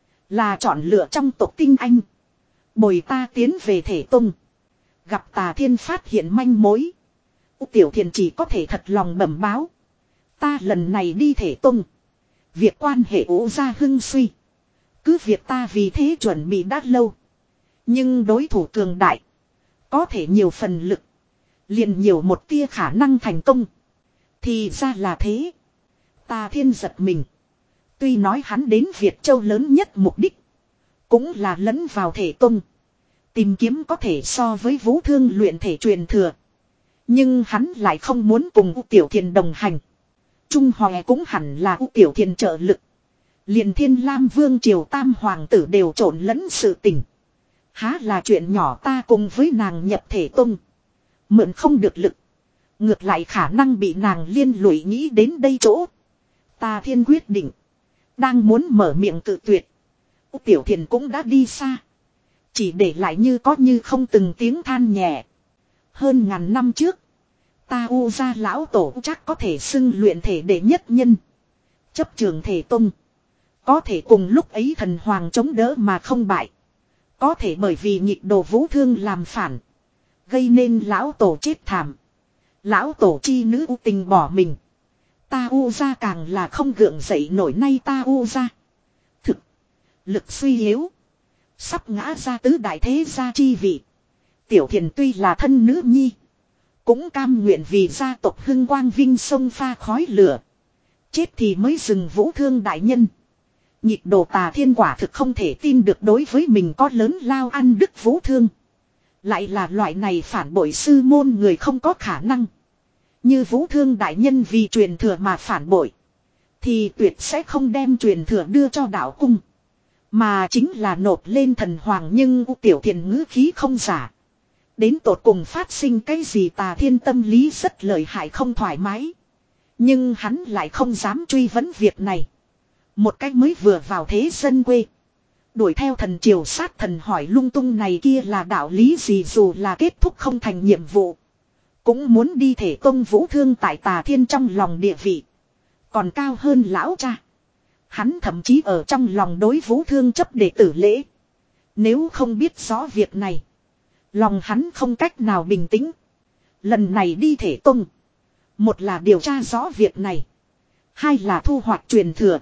Là chọn lựa trong tộc tinh anh. Bồi ta tiến về thể tung. Gặp Tà Thiên phát hiện manh mối. Tiểu Thiền chỉ có thể thật lòng bẩm báo. Ta lần này đi thể tung. Việc quan hệ ố gia hưng suy. Cứ việc ta vì thế chuẩn bị đã lâu. Nhưng đối thủ cường đại. Có thể nhiều phần lực. Liền nhiều một tia khả năng thành công. Thì ra là thế. Tà Thiên giật mình. Tuy nói hắn đến Việt Châu lớn nhất mục đích. Cũng là lẫn vào thể tung. Tìm kiếm có thể so với vũ thương luyện thể truyền thừa. Nhưng hắn lại không muốn cùng U Tiểu Thiền đồng hành. Trung Hòe cũng hẳn là U Tiểu Thiền trợ lực. Liền Thiên Lam Vương Triều Tam Hoàng tử đều trộn lẫn sự tình. Há là chuyện nhỏ ta cùng với nàng nhập thể tung. Mượn không được lực. Ngược lại khả năng bị nàng liên lụy nghĩ đến đây chỗ. Tà Thiên quyết định. Đang muốn mở miệng cự tuyệt. U Tiểu Thiền cũng đã đi xa. Chỉ để lại như có như không từng tiếng than nhẹ. Hơn ngàn năm trước. Ta U gia lão tổ chắc có thể xưng luyện thể đệ nhất nhân. Chấp trường thể tung. Có thể cùng lúc ấy thần hoàng chống đỡ mà không bại. Có thể bởi vì nhịp đồ vũ thương làm phản. Gây nên lão tổ chết thảm. Lão tổ chi nữ U tình bỏ mình. Ta U gia càng là không gượng dậy nổi nay ta U gia. Thực. Lực suy yếu. Sắp ngã ra tứ đại thế gia chi vị. Tiểu Thiền tuy là thân nữ nhi. Cũng cam nguyện vì gia tộc hưng quang vinh sông pha khói lửa. Chết thì mới dừng vũ thương đại nhân. Nhịp đồ Tà Thiên quả thực không thể tin được đối với mình có lớn lao ăn đức vũ thương. Lại là loại này phản bội sư môn người không có khả năng. Như vũ thương đại nhân vì truyền thừa mà phản bội. Thì tuyệt sẽ không đem truyền thừa đưa cho đạo cung. Mà chính là nộp lên thần hoàng, nhưng U Tiểu Thiền ngữ khí không giả. Đến tột cùng phát sinh cái gì Tà Thiên tâm lý rất lợi hại không thoải mái. Nhưng hắn lại không dám truy vấn việc này. Một cách mới vừa vào thế dân quê. Đuổi theo thần triều sát thần hỏi lung tung này kia là đạo lý gì, dù là kết thúc không thành nhiệm vụ. Cũng muốn đi thể công vũ thương tại Tà Thiên trong lòng địa vị. Còn cao hơn lão cha. Hắn thậm chí ở trong lòng đối vũ thương chấp đệ tử lễ. Nếu không biết rõ việc này. Lòng hắn không cách nào bình tĩnh. Lần này đi thể công. Một là điều tra rõ việc này. Hai là thu hoạch truyền thừa.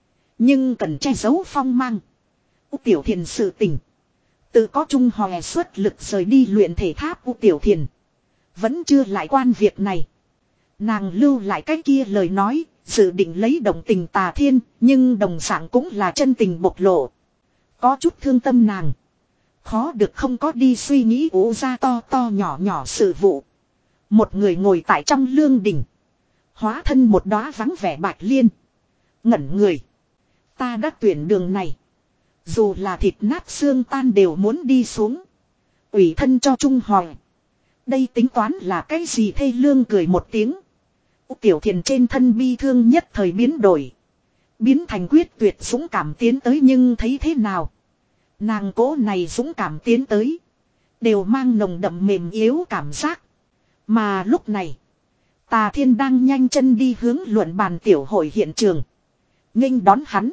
Nhưng cần che giấu phong mang. U Tiểu Thiền sự tình. Tự có Trung Hòe xuất lực rời đi luyện thể tháp. U Tiểu Thiền vẫn chưa lại quan việc này. Nàng lưu lại cái kia lời nói. Dự định lấy đồng tình Tà Thiên. Nhưng đồng dạng cũng là chân tình bộc lộ. Có chút thương tâm nàng. Khó được không có đi suy nghĩ ủ ra to to nhỏ nhỏ sự vụ. Một người ngồi tại trong lương đình. Hóa thân một đóa vắng vẻ bạch liên. Ngẩn người. Ta đã tuyển đường này. Dù là thịt nát xương tan đều muốn đi xuống. Ủy thân cho Trung Hòe. Đây tính toán là cái gì thê lương cười một tiếng. Tiểu Thiền trên thân bi thương nhất thời biến đổi. Biến thành quyết tuyệt dũng cảm tiến tới, nhưng thấy thế nào. Nàng cố này dũng cảm tiến tới. Đều mang nồng đậm mềm yếu cảm giác. Mà lúc này. Tà Thiên đang nhanh chân đi hướng luận bàn tiểu hội hiện trường. Nghênh đón hắn.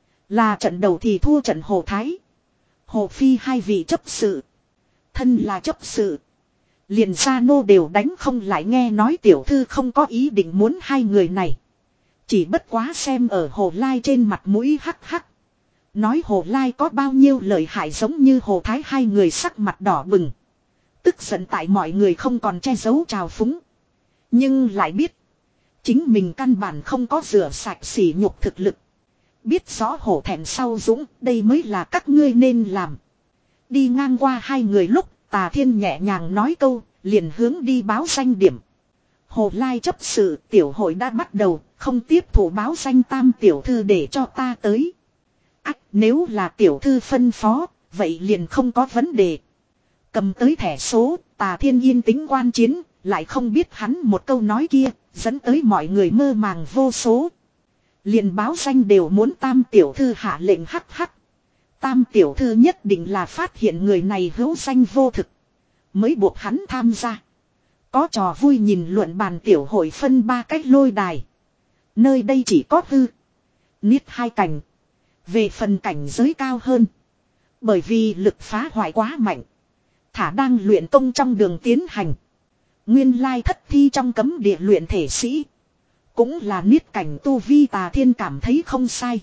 Là trận đầu thì thua trận Hồ Thái. Hồ Phi hai vị chấp sự. Thân là chấp sự. Liền Gia Nô đều đánh không lại, nghe nói tiểu thư không có ý định muốn hai người này. Chỉ bất quá xem ở Hồ Lai trên mặt mũi hắc hắc. Nói Hồ Lai có bao nhiêu lợi hại, giống như Hồ Thái hai người sắc mặt đỏ bừng. Tức giận tại mọi người không còn che giấu trào phúng. Nhưng lại biết. Chính mình căn bản không có rửa sạch sỉ nhục thực lực. Biết rõ hổ thẹn sau dũng, đây mới là các ngươi nên làm. Đi ngang qua hai người lúc, Tà Thiên nhẹ nhàng nói câu, liền hướng đi báo danh điểm. Hồ Lai chấp sự, tiểu hội đã bắt đầu, không tiếp thủ báo danh tam tiểu thư để cho ta tới. Ách, nếu là tiểu thư phân phó, vậy liền không có vấn đề. Cầm tới thẻ số, Tà Thiên yên tĩnh quan chiến, lại không biết hắn một câu nói kia, dẫn tới mọi người mơ màng vô số. Liền báo danh đều muốn tam tiểu thư hạ lệnh hắc hắc. Tam tiểu thư nhất định là phát hiện người này hữu danh vô thực. Mới buộc hắn tham gia. Có trò vui nhìn luận bàn tiểu hội phân ba cách lôi đài. Nơi đây chỉ có hư. Niết hai cảnh. Về phần cảnh giới cao hơn. Bởi vì lực phá hoại quá mạnh. Thả đang luyện công trong đường tiến hành. Nguyên lai thất thi trong cấm địa luyện thể sĩ. Cũng là niết cảnh tu vi. Tà Thiên cảm thấy không sai.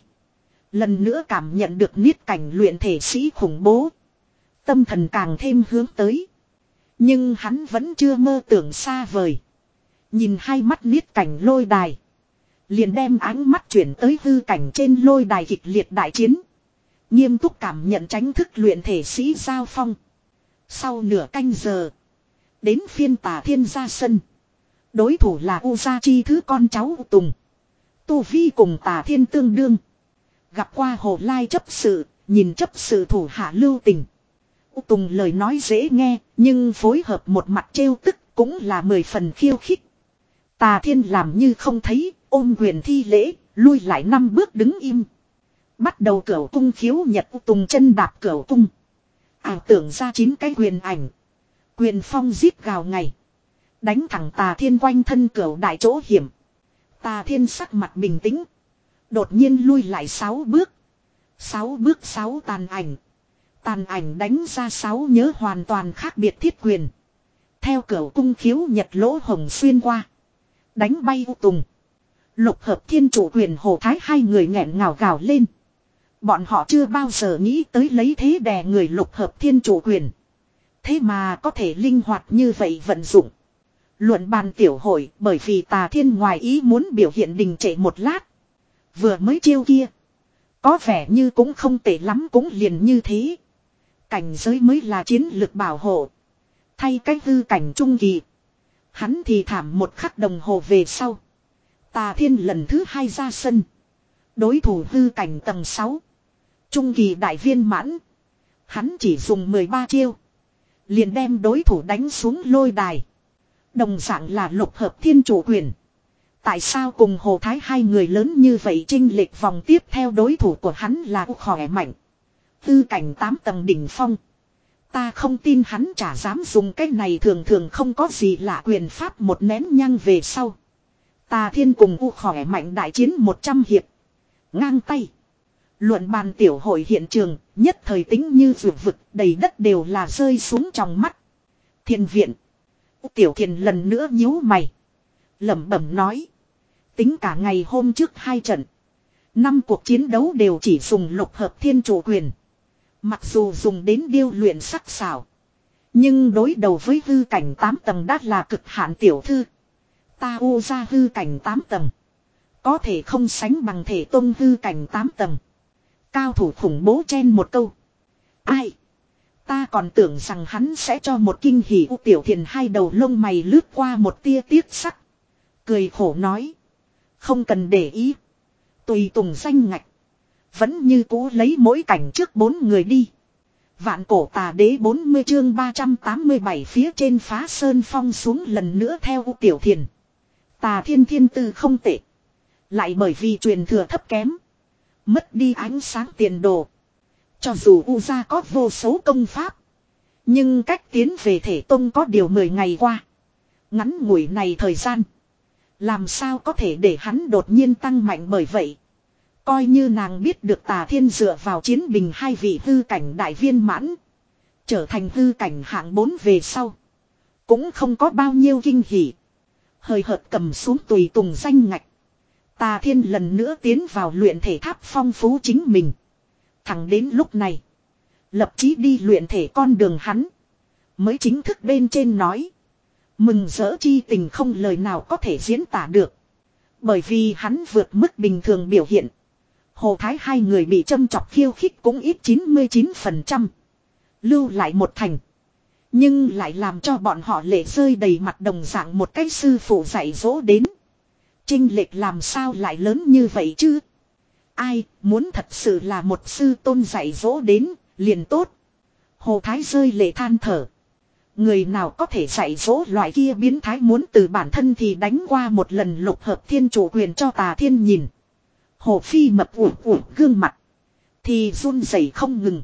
Lần nữa cảm nhận được niết cảnh luyện thể sĩ khủng bố. Tâm thần càng thêm hướng tới. Nhưng hắn vẫn chưa mơ tưởng xa vời. Nhìn hai mắt niết cảnh lôi đài. Liền đem ánh mắt chuyển tới hư cảnh trên lôi đài kịch liệt đại chiến. Nghiêm túc cảm nhận tránh thức luyện thể sĩ giao phong. Sau nửa canh giờ. Đến phiên Tà Thiên ra sân. Đối thủ là U Gia Chi thứ con cháu U Tùng. Tu vi cùng Tà Thiên tương đương. Gặp qua Hồ Lai chấp sự, nhìn chấp sự thủ hạ lưu tình. U Tùng lời nói dễ nghe, nhưng phối hợp một mặt trêu tức cũng là mười phần khiêu khích. Tà Thiên làm như không thấy, ôm quyền thi lễ, lui lại năm bước đứng im. Bắt đầu cửu cung khiếu nhật. U Tùng chân đạp cửu cung. Ảo tưởng ra chín cái quyền ảnh. Quyền phong giết gào ngày. Đánh thẳng Tà Thiên quanh thân cửu đại chỗ hiểm. Tà Thiên sắc mặt bình tĩnh. Đột nhiên lui lại sáu bước. Sáu bước sáu tàn ảnh. Tàn ảnh đánh ra sáu nhớ hoàn toàn khác biệt thiết quyền. Theo cửu cung khiếu nhật lỗ hồng xuyên qua. Đánh bay U Tùng. Lục hợp thiên chủ quyền Hồ Thái hai người nghẹn ngào gào lên. Bọn họ chưa bao giờ nghĩ tới lấy thế đè người lục hợp thiên chủ quyền. Thế mà có thể linh hoạt như vậy vận dụng. Luận bàn tiểu hội bởi vì Tà Thiên ngoài ý muốn biểu hiện đình trệ một lát. Vừa mới chiêu kia. Có vẻ như cũng không tệ lắm, cũng liền như thế. Cảnh giới mới là chiến lược bảo hộ. Thay cách hư cảnh trung kỳ. Hắn thì thảm một khắc đồng hồ về sau. Tà Thiên lần thứ hai ra sân. Đối thủ hư cảnh tầng sáu. Trung kỳ đại viên mãn. Hắn chỉ dùng mười ba chiêu. Liền đem đối thủ đánh xuống lôi đài. Đồng dạng là lục hợp thiên chủ quyền. Tại sao cùng Hồ Thái hai người lớn như vậy chênh lệch vòng tiếp theo đối thủ của hắn là khỏe mạnh. Tư cảnh tám tầng đỉnh phong. Ta không tin hắn chả dám dùng cái này thường thường không có gì lạ quyền pháp một nén nhang về sau. Tà Thiên cùng U khỏe mạnh đại chiến một trăm hiệp. Ngang tay. Luận bàn tiểu hội hiện trường, nhất thời tính như vượt vực, đầy đất đều là rơi xuống trong mắt. Thiên viện. Tiểu Thiền lần nữa nhíu mày. Lẩm bẩm nói. Tính cả ngày hôm trước hai trận. Năm cuộc chiến đấu đều chỉ dùng lục hợp thiên chủ quyền. Mặc dù dùng đến điêu luyện sắc sảo. Nhưng đối đầu với hư cảnh tám tầng đã là cực hạn tiểu thư. Ta u ra hư cảnh tám tầng. Có thể không sánh bằng thể tôn hư cảnh tám tầng. Cao thủ khủng bố chen một câu. Ai? Ta còn tưởng rằng hắn sẽ cho một kinh hỉ. U Tiểu Thiền hai đầu lông mày lướt qua một tia tiếc sắc. Cười khổ nói. Không cần để ý. Tùy tùng danh ngạch. Vẫn như cũ lấy mỗi cảnh trước bốn người đi. Vạn cổ tà đế bốn mươi chương ba trăm tám mươi bảy phía trên phá sơn phong xuống lần nữa theo U Tiểu Thiền. Tà Thiên thiên tư không tệ. Lại bởi vì truyền thừa thấp kém. Mất đi ánh sáng tiền đồ. Cho dù U gia có vô số công pháp. Nhưng cách tiến về thể tông có điều mười ngày qua. Ngắn ngủi này thời gian. Làm sao có thể để hắn đột nhiên tăng mạnh bởi vậy. Coi như nàng biết được Tà Thiên dựa vào chiến bình hai vị hư cảnh đại viên mãn. Trở thành hư cảnh hạng bốn về sau. Cũng không có bao nhiêu kinh hỉ. Hơi hợt cầm xuống tùy tùng danh ngạch. Tà Thiên lần nữa tiến vào luyện thể tháp phong phú chính mình. Thẳng đến lúc này. Lập chí đi luyện thể con đường hắn. Mới chính thức bên trên nói. Mừng rỡ chi tình không lời nào có thể diễn tả được. Bởi vì hắn vượt mức bình thường biểu hiện. Hồ Thái hai người bị châm chọc khiêu khích cũng ít chín mươi chín phần trăm. Lưu lại một thành. Nhưng lại làm cho bọn họ lệ rơi đầy mặt đồng dạng một cách sư phụ dạy dỗ đến. Chênh lệch làm sao lại lớn như vậy chứ? Ai muốn thật sự là một sư tôn dạy dỗ đến, liền tốt. Hồ Thái rơi lệ than thở. Người nào có thể dạy dỗ loại kia biến thái muốn từ bản thân thì đánh qua một lần lục hợp thiên chủ quyền cho Tà Thiên nhìn. Hồ Phi mập ủ ủ gương mặt. Thì run rẩy không ngừng.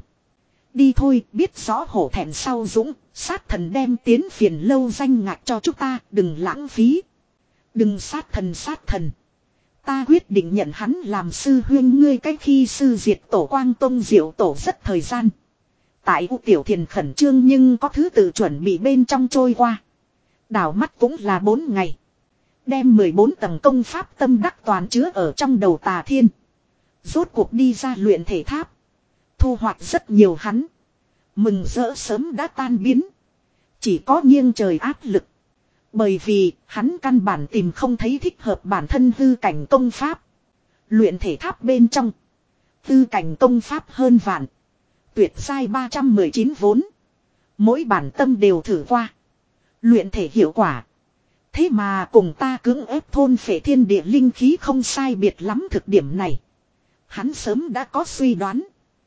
Đi thôi, biết rõ hổ thẹn sau dũng, sát thần đem tiến phiền lâu danh ngạch cho chúng ta, đừng lãng phí. Đừng sát thần sát thần. Ta quyết định nhận hắn làm sư huyên ngươi cách khi sư diệt tổ quang tông diệu tổ rất thời gian. Tại U Tiểu Thiền khẩn trương nhưng có thứ tự chuẩn bị bên trong trôi qua. Đảo mắt cũng là bốn ngày. Đem mười bốn tầng công pháp tâm đắc toàn chứa ở trong đầu Tà Thiên. Rốt cuộc đi ra luyện thể tháp. Thu hoạch rất nhiều hắn. Mừng rỡ sớm đã tan biến. Chỉ có nghiêng trời áp lực. Bởi vì hắn căn bản tìm không thấy thích hợp bản thân hư cảnh công pháp. Luyện thể tháp bên trong. Hư cảnh công pháp hơn vạn. Tuyệt giai ba trăm mười chín vốn. Mỗi bản tâm đều thử qua. Luyện thể hiệu quả. Thế mà cùng ta cưỡng ép thôn phệ thiên địa linh khí không sai biệt lắm thực điểm này. Hắn sớm đã có suy đoán.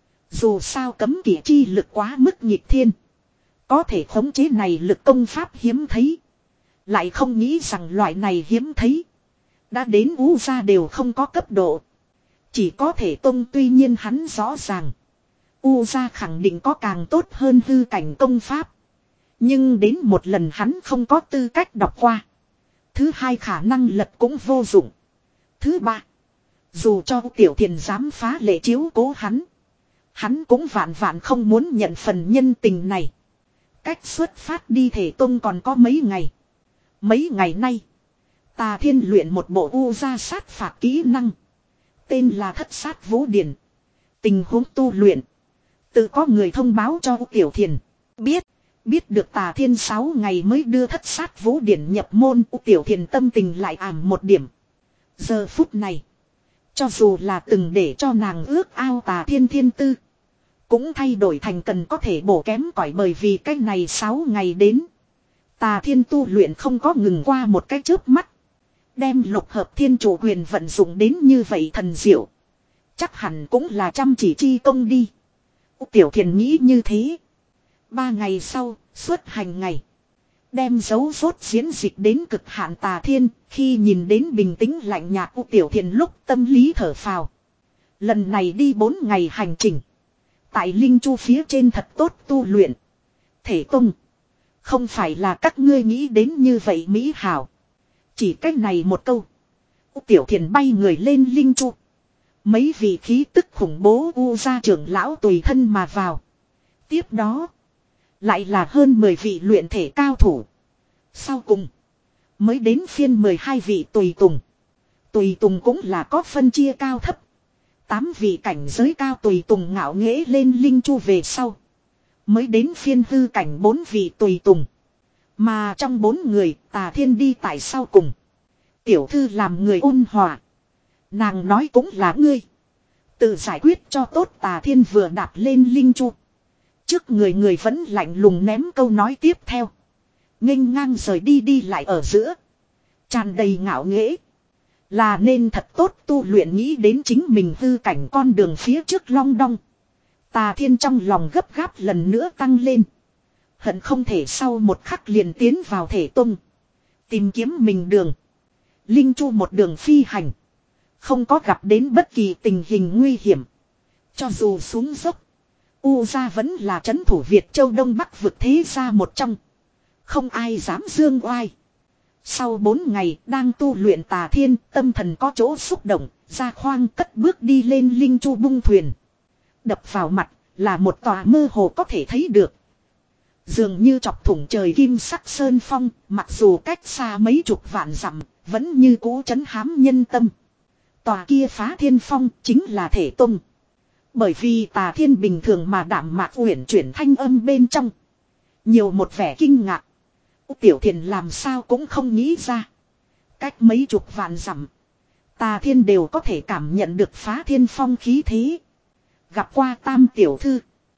Dù sao cấm kỵ chi lực quá mức nghịch thiên. Có thể khống chế này lực công pháp hiếm thấy. Lại không nghĩ rằng loại này hiếm thấy. Đã đến U gia đều không có cấp độ. Chỉ có thể tông tuy nhiên hắn rõ ràng. U gia khẳng định có càng tốt hơn hư cảnh công pháp. Nhưng đến một lần hắn không có tư cách đọc qua. Thứ hai khả năng lật cũng vô dụng. Thứ ba. Dù cho Tiểu Thiền dám phá lệ chiếu cố hắn. Hắn cũng vạn vạn không muốn nhận phần nhân tình này. Cách xuất phát đi thể tông còn có mấy ngày. Mấy ngày nay. Tà Thiên luyện một bộ U gia sát phạt kỹ năng. Tên là Thất Sát Vũ Điển. Tình huống tu luyện. Tự có người thông báo cho Tiểu Thiền. Biết. Biết được Tà Thiên sáu ngày mới đưa Thất Sát Vũ Điển nhập môn. Tiểu Thiền tâm tình lại ảm một điểm. Giờ phút này. Cho dù là từng để cho nàng ước ao Tà Thiên thiên tư. Cũng thay đổi thành cần có thể bổ kém cỏi bởi vì cách này sáu ngày đến. Tà Thiên tu luyện không có ngừng qua một cái chớp mắt. Đem lục hợp thiên chủ quyền vận dụng đến như vậy thần diệu. Chắc hẳn cũng là chăm chỉ chi công đi. Tiểu Thiền nghĩ như thế. Ba ngày sau, xuất hành ngày. Đem dấu rốt diễn dịch đến cực hạn Tà Thiên. Khi nhìn đến bình tĩnh lạnh nhạt của Tiểu Thiền lúc tâm lý thở phào. Lần này đi bốn ngày hành trình. Tại Linh Chu phía trên thật tốt tu luyện. Thể tung. Không phải là các ngươi nghĩ đến như vậy mỹ hảo. Chỉ cách này một câu. Tiểu Thiền bay người lên Linh Chu. Mấy vị khí tức khủng bố U gia trưởng lão tùy thân mà vào. Tiếp đó. Lại là hơn mười vị luyện thể cao thủ. Sau cùng. Mới đến phiên mười hai vị tùy tùng. Tùy tùng cũng là có phân chia cao thấp. Tám vị cảnh giới cao tùy tùng ngạo nghễ lên Linh Chu về sau. Mới đến phiên hư cảnh bốn vị tùy tùng. Mà trong bốn người Tà Thiên đi tại sau cùng. Tiểu thư làm người ôn hòa. Nàng nói cũng là ngươi. Tự giải quyết cho tốt. Tà Thiên vừa đạp lên Linh Chu. Trước người người vẫn lạnh lùng ném câu nói tiếp theo. Nghênh ngang rời đi đi lại ở giữa. Tràn đầy ngạo nghễ. Là nên thật tốt tu luyện nghĩ đến chính mình hư cảnh con đường phía trước long đong. Tà Thiên trong lòng gấp gáp lần nữa tăng lên. Hận không thể sau một khắc liền tiến vào thể tung. Tìm kiếm mình đường. Linh Chu một đường phi hành. Không có gặp đến bất kỳ tình hình nguy hiểm. Cho dù xuống dốc. U gia vẫn là trấn thủ Việt Châu Đông Bắc vực thế gia một trong. Không ai dám dương oai. Sau bốn ngày đang tu luyện Tà Thiên, tâm thần có chỗ xúc động, ra khoang cất bước đi lên Linh Chu bung thuyền. Đập vào mặt là một tòa mơ hồ có thể thấy được. Dường như chọc thủng trời kim sắc sơn phong, mặc dù cách xa mấy chục vạn dặm, vẫn như cũ trấn hám nhân tâm. Tòa kia Phá Thiên Phong chính là Thể Tông. Bởi vì Tà Thiên bình thường mà đạm mạc uyển chuyển thanh âm bên trong. Nhiều một vẻ kinh ngạc. Tiểu Thiền làm sao cũng không nghĩ ra. Cách mấy chục vạn dặm. Tà Thiên đều có thể cảm nhận được Phá Thiên Phong khí thế. Gặp qua Tam tiểu thư.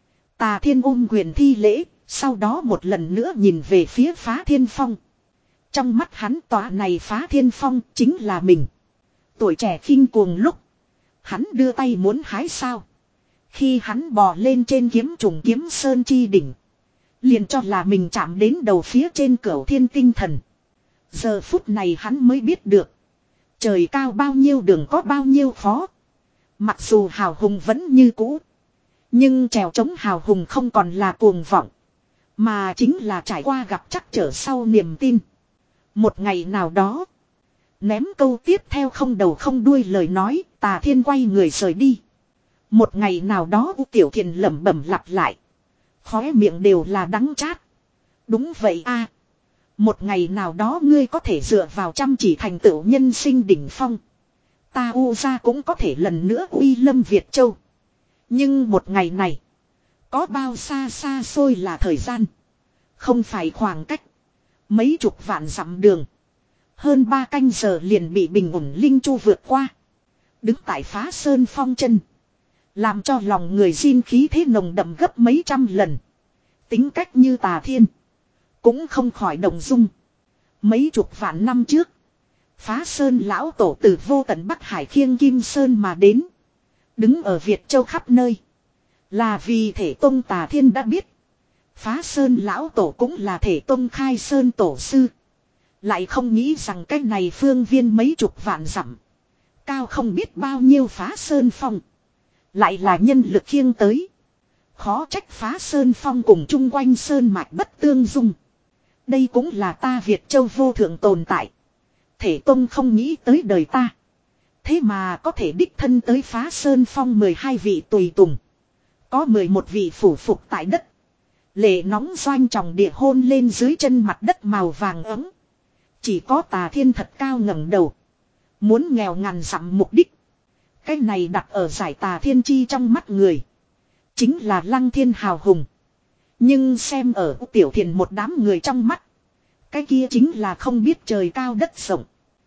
Tà Thiên ôm quyền thi lễ. Sau đó một lần nữa nhìn về phía Phá Thiên Phong. Trong mắt hắn tòa này Phá Thiên Phong chính là mình. Tuổi trẻ khinh cuồng lúc. Hắn đưa tay muốn hái sao. Khi hắn bò lên trên kiếm trùng kiếm sơn chi đỉnh. Liền cho là mình chạm đến đầu phía trên cửu thiên tinh thần. Giờ phút này hắn mới biết được. Trời cao bao nhiêu đường có bao nhiêu khó. Mặc dù hào hùng vẫn như cũ. Nhưng trèo chống hào hùng không còn là cuồng vọng. Mà chính là trải qua gặp chắc trở sau niềm tin. Một ngày nào đó. Ném câu tiếp theo không đầu không đuôi lời nói. Tà Thiên quay người rời đi. Một ngày nào đó U Tiểu Thiền lẩm bẩm lặp lại. Khóe miệng đều là đắng chát. Đúng vậy a. Một ngày nào đó ngươi có thể dựa vào chăm chỉ thành tựu nhân sinh đỉnh phong. Ta U gia cũng có thể lần nữa uy lâm Việt Châu. Nhưng một ngày này. Có bao xa xa xôi là thời gian. Không phải khoảng cách. Mấy chục vạn dặm đường. Hơn ba canh giờ liền bị bình ổn Linh Chu vượt qua. Đứng tại Phá Sơn Phong chân. Làm cho lòng người xin khí thế nồng đậm gấp mấy trăm lần. Tính cách như Tà Thiên. Cũng không khỏi động dung. Mấy chục vạn năm trước. Phá Sơn lão tổ từ vô tận Bắc Hải khiêng Kim Sơn mà đến. Đứng ở Việt Châu khắp nơi. Là vì Thể Tông Tà Thiên đã biết. Phá Sơn lão tổ cũng là Thể Tông khai sơn tổ sư. Lại không nghĩ rằng cái này phương viên mấy chục vạn dặm. Cao không biết bao nhiêu Phá Sơn Phong. Lại là nhân lực khiêng tới. Khó trách Phá Sơn Phong cùng chung quanh Sơn mạch bất tương dung. Đây cũng là ta Việt Châu vô thượng tồn tại. Thể Tông không nghĩ tới đời ta. Thế mà có thể đích thân tới Phá Sơn Phong mười hai vị tùy tùng. Có mười một vị phủ phục tại đất. Lệ nóng doanh tròng địa hôn lên dưới chân mặt đất màu vàng ấm. Chỉ có Tà Thiên thật cao ngẩng đầu. Muốn nghèo ngàn dặm mục đích. Cái này đặt ở giải Tà Thiên chi trong mắt người. Chính là lăng thiên hào hùng. Nhưng xem ở Tiểu Thiền một đám người trong mắt. Cái kia chính là không biết trời cao đất rộng.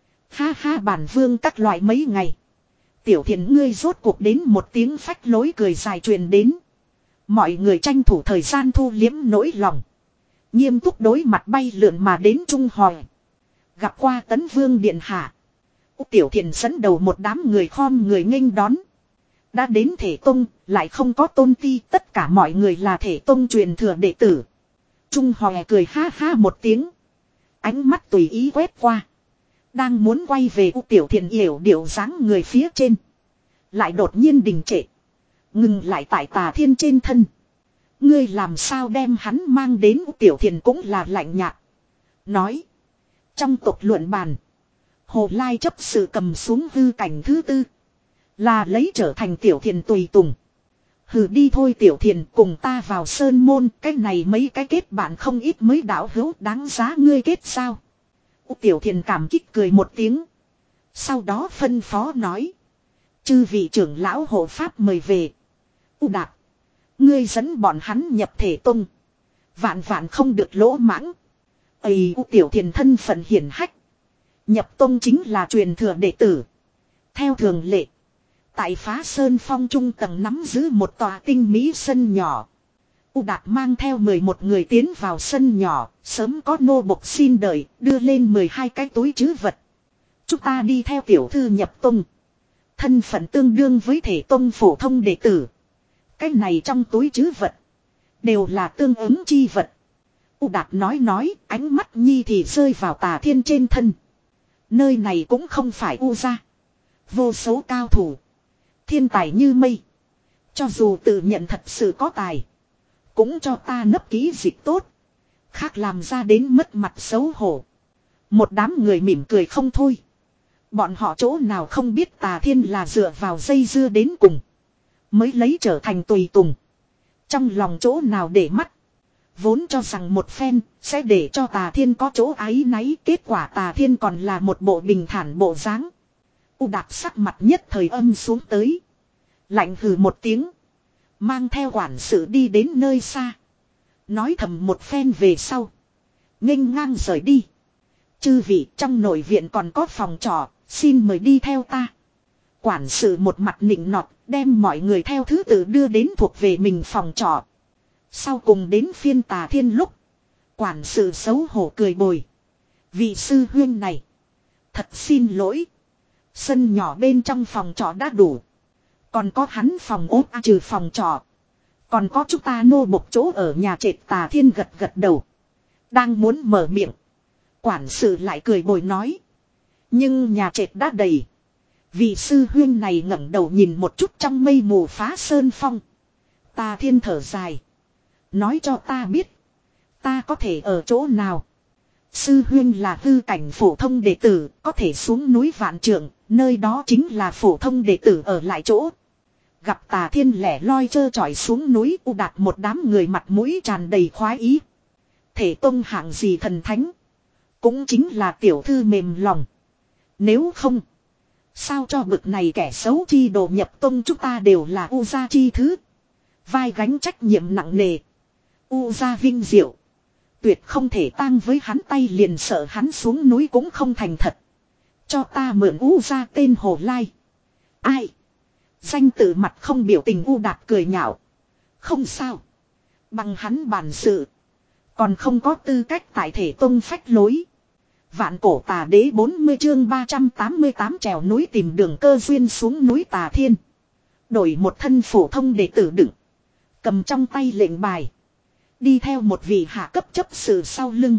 Ha ha bản vương các loại mấy ngày. Tiểu Thiền ngươi rốt cuộc đến một tiếng phách lối cười dài truyền đến. Mọi người tranh thủ thời gian thu liếm nỗi lòng. Nghiêm túc đối mặt bay lượn mà đến Trung Hoàng. Gặp qua Tấn Vương Điện Hạ. Tiểu Thiền dẫn đầu một đám người khom người nghênh đón. Đã đến thể tông, lại không có tôn ti, tất cả mọi người là thể tông truyền thừa đệ tử. Trung Hòe cười ha ha một tiếng. Ánh mắt tùy ý quét qua. Đang muốn quay về U Tiểu Thiền yểu điệu dáng người phía trên. Lại đột nhiên đình trệ. Ngừng lại tại Tà Thiên trên thân. Ngươi làm sao đem hắn mang đến U Tiểu Thiền cũng là lạnh nhạt. Nói. Trong tộc luận bàn. Hồ Lai chấp sự cầm xuống hư cảnh thứ tư. Là lấy trở thành Tiểu Thiền tùy tùng. Hừ đi thôi Tiểu Thiền cùng ta vào sơn môn. Cái này mấy cái kết bạn không ít mới đạo hữu đáng giá ngươi kết sao. U Tiểu Thiền cảm kích cười một tiếng. Sau đó phân phó nói. Chư vị trưởng lão hộ pháp mời về. U Đạt. Ngươi dẫn bọn hắn nhập thể tông. Vạn vạn không được lỗ mãng. Ây U Tiểu Thiền thân phận hiển hách. Nhập tông chính là truyền thừa đệ tử. Theo thường lệ. Tại Phá Sơn Phong trung tầng nắm giữ một tòa tinh mỹ sân nhỏ. U Đạt mang theo mười một người tiến vào sân nhỏ, sớm có nô bộc xin đợi, đưa lên mười hai cái túi trữ vật. Chúng ta đi theo tiểu thư nhập tông. Thân phận tương đương với thể tông phổ thông đệ tử. Cái này trong túi trữ vật. Đều là tương ứng chi vật. U Đạt nói nói, ánh mắt nhi thì rơi vào Tà Thiên trên thân. Nơi này cũng không phải U gia. Vô số cao thủ. Thiên tài như mây. Cho dù tự nhận thật sự có tài. Cũng cho ta nấp ký dịch tốt. Khác làm ra đến mất mặt xấu hổ. Một đám người mỉm cười không thôi. Bọn họ chỗ nào không biết Tà Thiên là dựa vào dây dưa đến cùng. Mới lấy trở thành tùy tùng. Trong lòng chỗ nào để mắt. Vốn cho rằng một phen sẽ để cho Tà Thiên có chỗ áy náy. Kết quả Tà Thiên còn là một bộ bình thản bộ dáng. U Đạt sắc mặt nhất thời âm xuống tới. Lạnh hừ một tiếng. Mang theo quản sự đi đến nơi xa. Nói thầm một phen về sau. Nghênh ngang rời đi. Chư vị trong nội viện còn có phòng trọ. Xin mời đi theo ta. Quản sự một mặt nịnh nọt. Đem mọi người theo thứ tự đưa đến thuộc về mình phòng trọ. Sau cùng đến phiên Tà Thiên lúc. Quản sự xấu hổ cười bồi. Vị sư huyên này. Thật xin lỗi. Sân nhỏ bên trong phòng trọ đã đủ. Còn có hắn phòng ốt à, trừ phòng trọ. Còn có chúng ta nô bộc chỗ ở nhà trệt. Tà Thiên gật gật đầu. Đang muốn mở miệng. Quản sự lại cười bồi nói. Nhưng nhà trệt đã đầy. Vị sư huyên này ngẩng đầu nhìn một chút trong mây mù Phá Sơn Phong. Tà Thiên thở dài. Nói cho ta biết. Ta có thể ở chỗ nào. Sư huyên là hư cảnh phổ thông đệ tử. Có thể xuống núi Vạn Trượng. Nơi đó chính là phổ thông đệ tử ở lại chỗ. Gặp Tà Thiên lẻ loi trơ trọi xuống núi. U Đạt một đám người mặt mũi tràn đầy khoái ý. Thể tông hạng gì thần thánh. Cũng chính là tiểu thư mềm lòng. Nếu không. Sao cho bực này kẻ xấu chi đồ nhập tông chúng ta đều là U gia chi thứ. Vai gánh trách nhiệm nặng nề. U gia vinh diệu. Tuyệt không thể tang với hắn tay liền sợ hắn xuống núi cũng không thành thật. Cho ta mượn U gia tên Hồ Lai. Ai? Danh tự mặt không biểu tình U Đạt cười nhạo. Không sao. Bằng hắn bản sự. Còn không có tư cách tại thể tông phách lối. Vạn cổ Tà Đế bốn mươi chương ba trăm tám mươi tám trèo núi tìm đường cơ duyên xuống núi Tà Thiên. Đổi một thân phổ thông đệ tử đựng. Cầm trong tay lệnh bài. Đi theo một vị hạ cấp chấp sự sau lưng.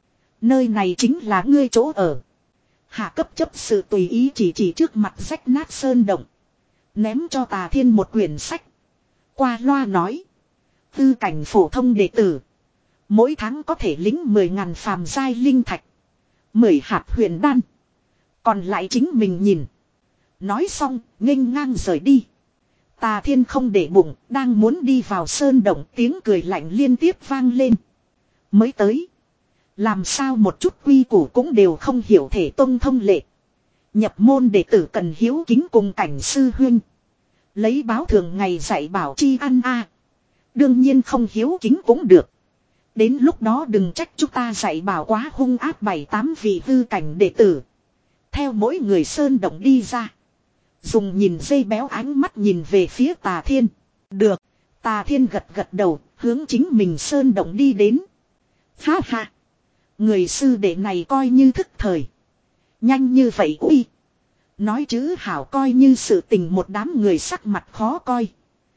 Nơi này chính là ngươi chỗ ở. Hạ cấp chấp sự tùy ý chỉ chỉ trước mặt rách nát sơn động. Ném cho Tà Thiên một quyển sách. Qua loa nói. Tư cảnh phổ thông đệ tử. Mỗi tháng có thể lĩnh mười ngàn phàm giai linh thạch. Mười hạt huyền đan. Còn lại chính mình nhìn. Nói xong, nghênh ngang rời đi. Tà Thiên không để bụng, đang muốn đi vào sơn động, tiếng cười lạnh liên tiếp vang lên. Mới tới. Làm sao một chút quy củ cũng đều không hiểu thể tông thông lệ. Nhập môn đệ tử cần hiếu kính cùng cảnh sư huynh. Lấy báo thường ngày dạy bảo chi ăn a. Đương nhiên không hiếu kính cũng được. Đến lúc đó đừng trách chúng ta dạy bảo quá hung áp bảy tám vị hư cảnh đệ tử. Theo mỗi người sơn động đi ra. Dùng nhìn dây béo ánh mắt nhìn về phía Tà Thiên. Được. Tà Thiên gật gật đầu, hướng chính mình sơn động đi đến. Ha ha. Người sư đệ này coi như thức thời. Nhanh như vậy ui. Nói chữ hảo coi như sự tình một đám người sắc mặt khó coi.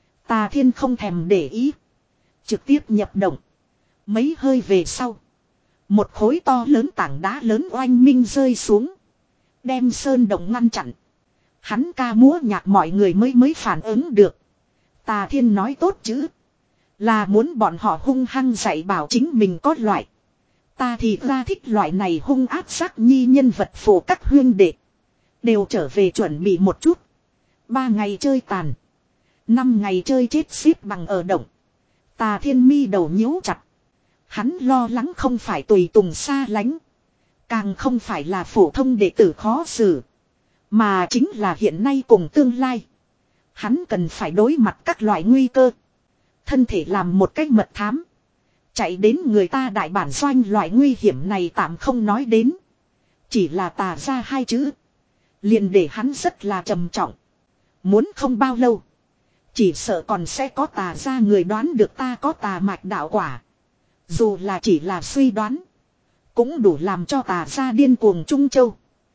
Tà Thiên không thèm để ý. Trực tiếp nhập động. Mấy hơi về sau. Một khối to lớn tảng đá lớn oanh minh rơi xuống. Đem sơn động ngăn chặn. Hắn ca múa nhạc mọi người mới mới phản ứng được. Tà Thiên nói tốt chứ. Là muốn bọn họ hung hăng dạy bảo chính mình có loại. Ta thì ra thích loại này hung ác sắc nhi nhân vật phổ các huyên đệ. Đều trở về chuẩn bị một chút. Ba ngày chơi tàn. Năm ngày chơi chết xếp bằng ở động. Tà Thiên mi đầu nhíu chặt. Hắn lo lắng không phải tùy tùng xa lánh. Càng không phải là phổ thông đệ tử khó xử. Mà chính là hiện nay cùng tương lai. Hắn cần phải đối mặt các loại nguy cơ. Thân thể làm một cách mật thám. Chạy đến người ta đại bản doanh loại nguy hiểm này tạm không nói đến. Chỉ là tà ra hai chữ. Liền để hắn rất là trầm trọng. Muốn không bao lâu. Chỉ sợ còn sẽ có tà ra người đoán được ta có tà mạch đạo quả. Dù là chỉ là suy đoán. Cũng đủ làm cho tà ra điên cuồng Trung Châu.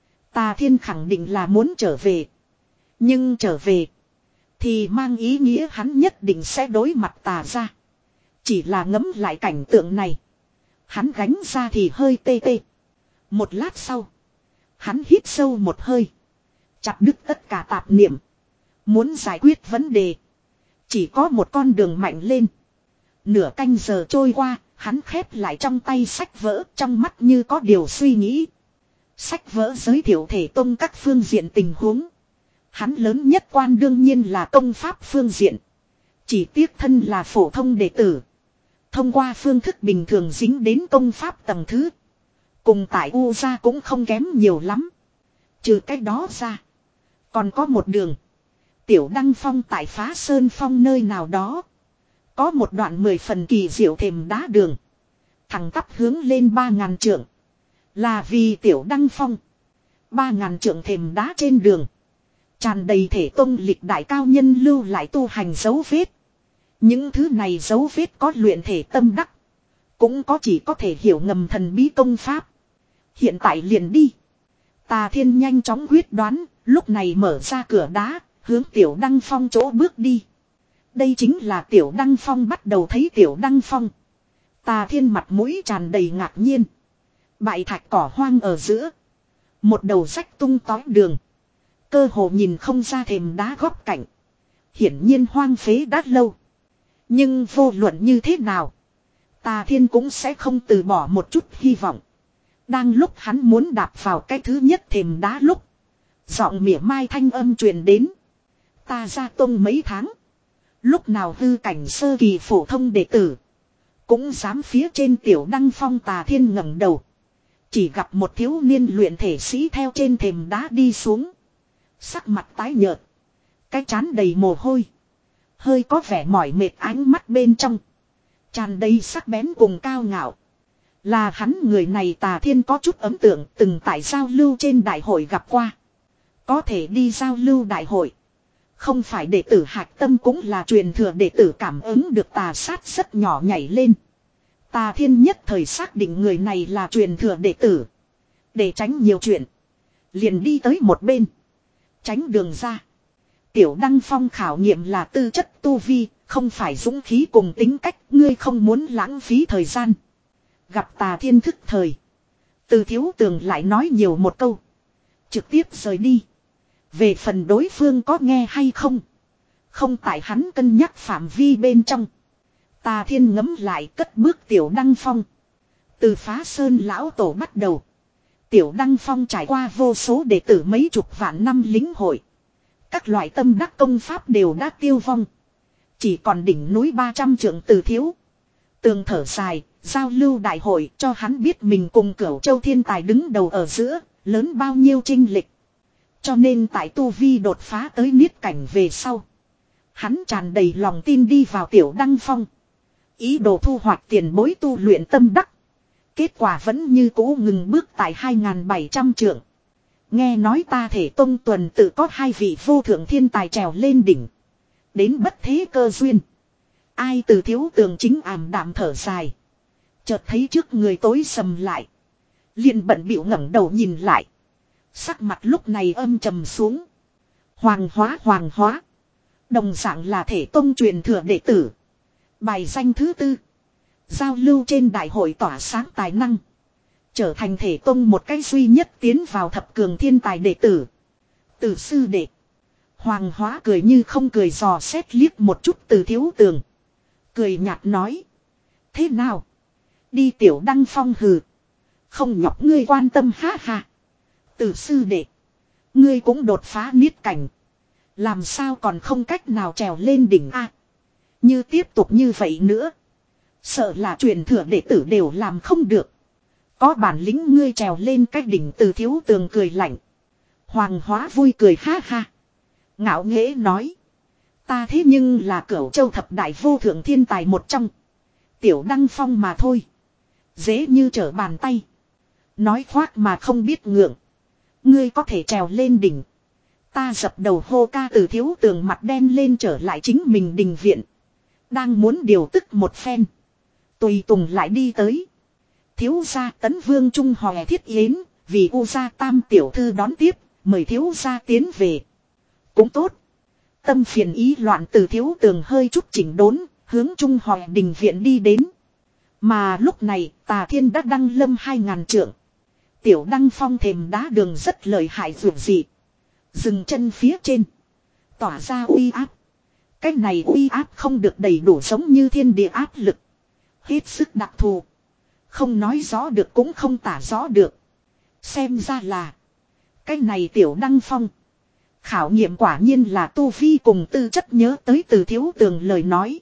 Tà Thiên khẳng định là muốn trở về. Nhưng trở về. Thì mang ý nghĩa hắn nhất định sẽ đối mặt tà ra. Chỉ là ngẫm lại cảnh tượng này. Hắn gánh ra thì hơi tê tê. Một lát sau. Hắn hít sâu một hơi. Chặt đứt tất cả tạp niệm. Muốn giải quyết vấn đề. Chỉ có một con đường mạnh lên. Nửa canh giờ trôi qua. Hắn khép lại trong tay sách vỡ. Trong mắt như có điều suy nghĩ. Sách vỡ giới thiệu thể tông các phương diện tình huống. Hắn lớn nhất quan đương nhiên là công pháp phương diện. Chỉ tiếc thân là phổ thông đệ tử. Thông qua phương thức bình thường dính đến công pháp tầng thứ. Cùng tại U gia cũng không kém nhiều lắm. Trừ cái đó ra. Còn có một đường. Tiểu Đăng Phong tại Phá Sơn Phong nơi nào đó. Có một đoạn mười phần kỳ diệu thềm đá đường. Thẳng tắp hướng lên ba ngàn trượng. Là vì Tiểu Đăng Phong. Ba ngàn trượng thềm đá trên đường. Tràn đầy thể tông lịch đại cao nhân lưu lại tu hành dấu vết. Những thứ này dấu vết có luyện thể tâm đắc. Cũng có chỉ có thể hiểu ngầm thần bí công pháp. Hiện tại liền đi. Tà Thiên nhanh chóng quyết đoán. Lúc này mở ra cửa đá. Hướng Tiểu Đăng Phong chỗ bước đi. Đây chính là Tiểu Đăng Phong bắt đầu thấy Tiểu Đăng Phong. Tà Thiên mặt mũi tràn đầy ngạc nhiên. Bại thạch cỏ hoang ở giữa. Một đầu rách tung tói đường. Cơ hồ nhìn không ra thềm đá góc cạnh. Hiển nhiên hoang phế đã lâu. Nhưng vô luận như thế nào. Tà Thiên cũng sẽ không từ bỏ một chút hy vọng. Đang lúc hắn muốn đạp vào cái thứ nhất thềm đá lúc. Giọng mỉa mai thanh âm truyền đến. Ta ra tông mấy tháng. Lúc nào hư cảnh sơ kỳ phổ thông đệ tử. Cũng dám phía trên Tiểu Đăng Phong. Tà Thiên ngẩng đầu. Chỉ gặp một thiếu niên luyện thể sĩ theo trên thềm đá đi xuống. Sắc mặt tái nhợt. Cái trán đầy mồ hôi. Hơi có vẻ mỏi mệt ánh mắt bên trong. Tràn đầy sắc bén cùng cao ngạo. Là hắn người này Tà Thiên có chút ấn tượng từng tại giao lưu trên đại hội gặp qua. Có thể đi giao lưu đại hội. Không phải đệ tử hạch tâm cũng là truyền thừa đệ tử cảm ứng được tà sát rất nhỏ nhảy lên. Tà Thiên nhất thời xác định người này là truyền thừa đệ tử. Để tránh nhiều chuyện. Liền đi tới một bên. Tránh đường ra. Tiểu Đăng Phong khảo nghiệm là tư chất tu vi, không phải dũng khí cùng tính cách, ngươi không muốn lãng phí thời gian. Gặp Tà Thiên thức thời. Từ Thiếu Tường lại nói nhiều một câu. Trực tiếp rời đi. Về phần đối phương có nghe hay không. Không tại hắn cân nhắc phạm vi bên trong. Tà Thiên ngấm lại cất bước Tiểu Đăng Phong. Từ Phá Sơn lão tổ bắt đầu. Tiểu Đăng Phong trải qua vô số đệ tử mấy chục vạn năm lính hội. Các loại tâm đắc công pháp đều đã tiêu vong. Chỉ còn đỉnh núi ba trăm trượng Từ Thiếu. Tường thở dài, giao lưu đại hội cho hắn biết mình cùng Cửu Châu thiên tài đứng đầu ở giữa, lớn bao nhiêu chênh lệch. Cho nên tại tu vi đột phá tới niết cảnh về sau. Hắn tràn đầy lòng tin đi vào Tiểu Đăng Phong. Ý đồ thu hoạch tiền bối tu luyện tâm đắc. Kết quả vẫn như cũ ngừng bước tại hai nghìn bảy trăm trượng. Nghe nói ta thể tông tuần tự có hai vị vô thượng thiên tài trèo lên đỉnh. Đến bất thế cơ duyên. Ai Từ Thiếu Tường chính ảm đạm thở dài. Chợt thấy trước người tối sầm lại. Liền bận bịu ngẩng đầu nhìn lại. Sắc mặt lúc này âm trầm xuống. Hoàng hóa hoàng hóa. Đồng dạng là thể tông truyền thừa đệ tử. Bài danh thứ tư. Giao lưu trên đại hội tỏa sáng tài năng. Trở thành thể tông một cái duy nhất tiến vào thập cường thiên tài đệ tử. Từ sư đệ. Hoàng hóa cười như không cười dò xét liếc một chút Từ Thiếu Tường. Cười nhạt nói. Thế nào? Đi Tiểu Đăng Phong hừ. Không nhọc ngươi quan tâm ha ha. Từ sư đệ. Ngươi cũng đột phá niết cảnh. Làm sao còn không cách nào trèo lên đỉnh A. Như tiếp tục như vậy nữa. Sợ là truyền thừa đệ tử đều làm không được. Có bản lĩnh ngươi trèo lên cái đỉnh. Từ Thiếu Tường cười lạnh. Hoàng hóa vui cười ha ha. Ngạo nghễ nói. Ta thế nhưng là Cửu Châu thập đại vô thượng thiên tài một trong. Tiểu Đăng Phong mà thôi. Dễ như trở bàn tay. Nói khoác mà không biết ngượng. Ngươi có thể trèo lên đỉnh. Ta dập đầu hô ca. Từ Thiếu Tường mặt đen lên trở lại chính mình đình viện. Đang muốn điều tức một phen. Tùy tùng lại đi tới. Thiếu gia Tấn Vương Trung Hòe Thiết Yến. Vì U gia Tam tiểu thư đón tiếp. Mời thiếu gia tiến về. Cũng tốt. Tâm phiền ý loạn Từ Thiếu Tường hơi chút chỉnh đốn. Hướng Trung Hòe đình viện đi đến. Mà lúc này Tà Thiên đã đăng lâm hai ngàn trượng. Tiểu Đăng Phong thềm đá đường rất lợi hại dường dị. Dừng chân phía trên. Tỏa ra uy áp. Cái này uy áp không được đầy đủ giống như thiên địa áp lực. Hết sức đặc thù. Không nói rõ được cũng không tả rõ được. Xem ra là. Cái này Tiểu Đăng Phong. Khảo nghiệm quả nhiên là tu vi cùng tư chất. Nhớ tới Từ Thiếu Tường lời nói.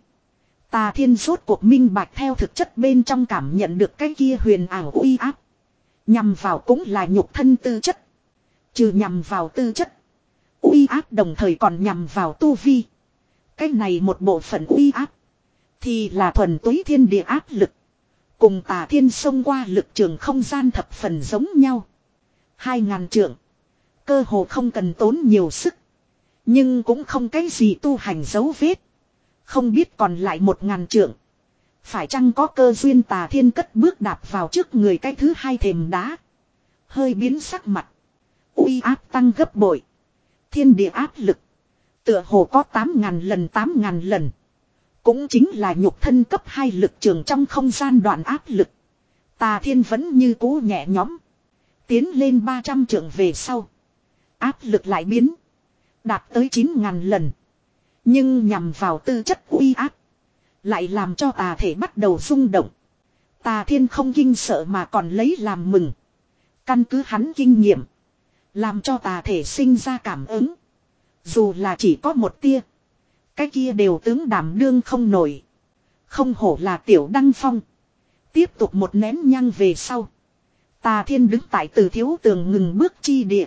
Tà Thiên rốt cuộc minh bạch theo thực chất bên trong cảm nhận được cái kia huyền ảo uy áp. Nhằm vào cũng là nhục thân tư chất. Trừ nhằm vào tư chất. Uy áp đồng thời còn nhằm vào tu vi. Cái này một bộ phận uy áp. Thì là thuần túy thiên địa áp lực. Cùng Tà Thiên xông qua lực trường không gian thập phần giống nhau. Hai ngàn trượng. Cơ hồ không cần tốn nhiều sức. Nhưng cũng không cái gì tu hành dấu vết. Không biết còn lại một ngàn trượng. Phải chăng có cơ duyên. Tà Thiên cất bước đạp vào trước người cái thứ hai thềm đá. Hơi biến sắc mặt. Uy áp tăng gấp bội. Thiên địa áp lực. Tựa hồ có tám ngàn lần tám ngàn lần. Cũng chính là nhục thân cấp hai lực trường trong không gian đoạn áp lực. Tà Thiên vẫn như cũ nhẹ nhõm. Tiến lên ba trăm trượng về sau. Áp lực lại biến. Đạt tới chín ngàn lần. Nhưng nhằm vào tư chất uy áp. Lại làm cho tà thể bắt đầu rung động. Tà Thiên không kinh sợ mà còn lấy làm mừng. Căn cứ hắn kinh nghiệm. Làm cho tà thể sinh ra cảm ứng. Dù là chỉ có một tia. Cái kia đều tướng đảm đương không nổi. Không hổ là Tiểu Đăng Phong. Tiếp tục một nén nhang về sau. Tà Thiên đứng tại Từ Thiếu Tường ngừng bước chi địa.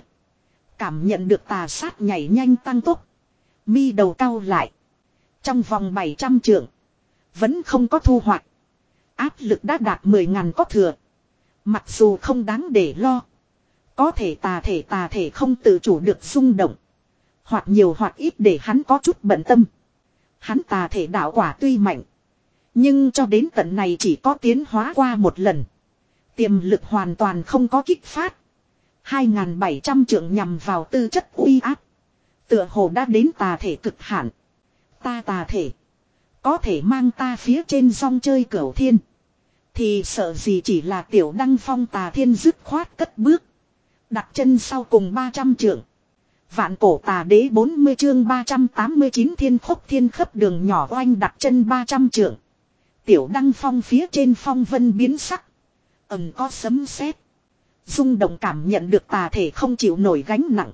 Cảm nhận được tà sát nhảy nhanh tăng tốc. Mi đầu cau lại. Trong vòng bảy trăm trượng. Vẫn không có thu hoạch. Áp lực đã đạt mười ngàn có thừa. Mặc dù không đáng để lo. Có thể tà thể tà thể không tự chủ được rung động. Hoặc nhiều hoặc ít để hắn có chút bận tâm. Hắn tà thể đạo quả tuy mạnh. Nhưng cho đến tận này chỉ có tiến hóa qua một lần. Tiềm lực hoàn toàn không có kích phát. hai nghìn bảy trăm trượng nhằm vào tư chất uy áp. Tựa hồ đã đến tà thể cực hạn. Ta tà thể. Có thể mang ta phía trên song chơi cửu thiên. Thì sợ gì chỉ là Tiểu Đăng Phong. Tà Thiên dứt khoát cất bước. Đặt chân sau cùng ba trăm trượng. Vạn cổ tà đế bốn mươi chương ba trăm tám mươi chín thiên khốc thiên khấp đường nhỏ oanh đặt chân ba trăm trượng. Tiểu Đăng Phong phía trên phong vân biến sắc. Ầm có sấm sét. Rung động cảm nhận được tà thể không chịu nổi gánh nặng.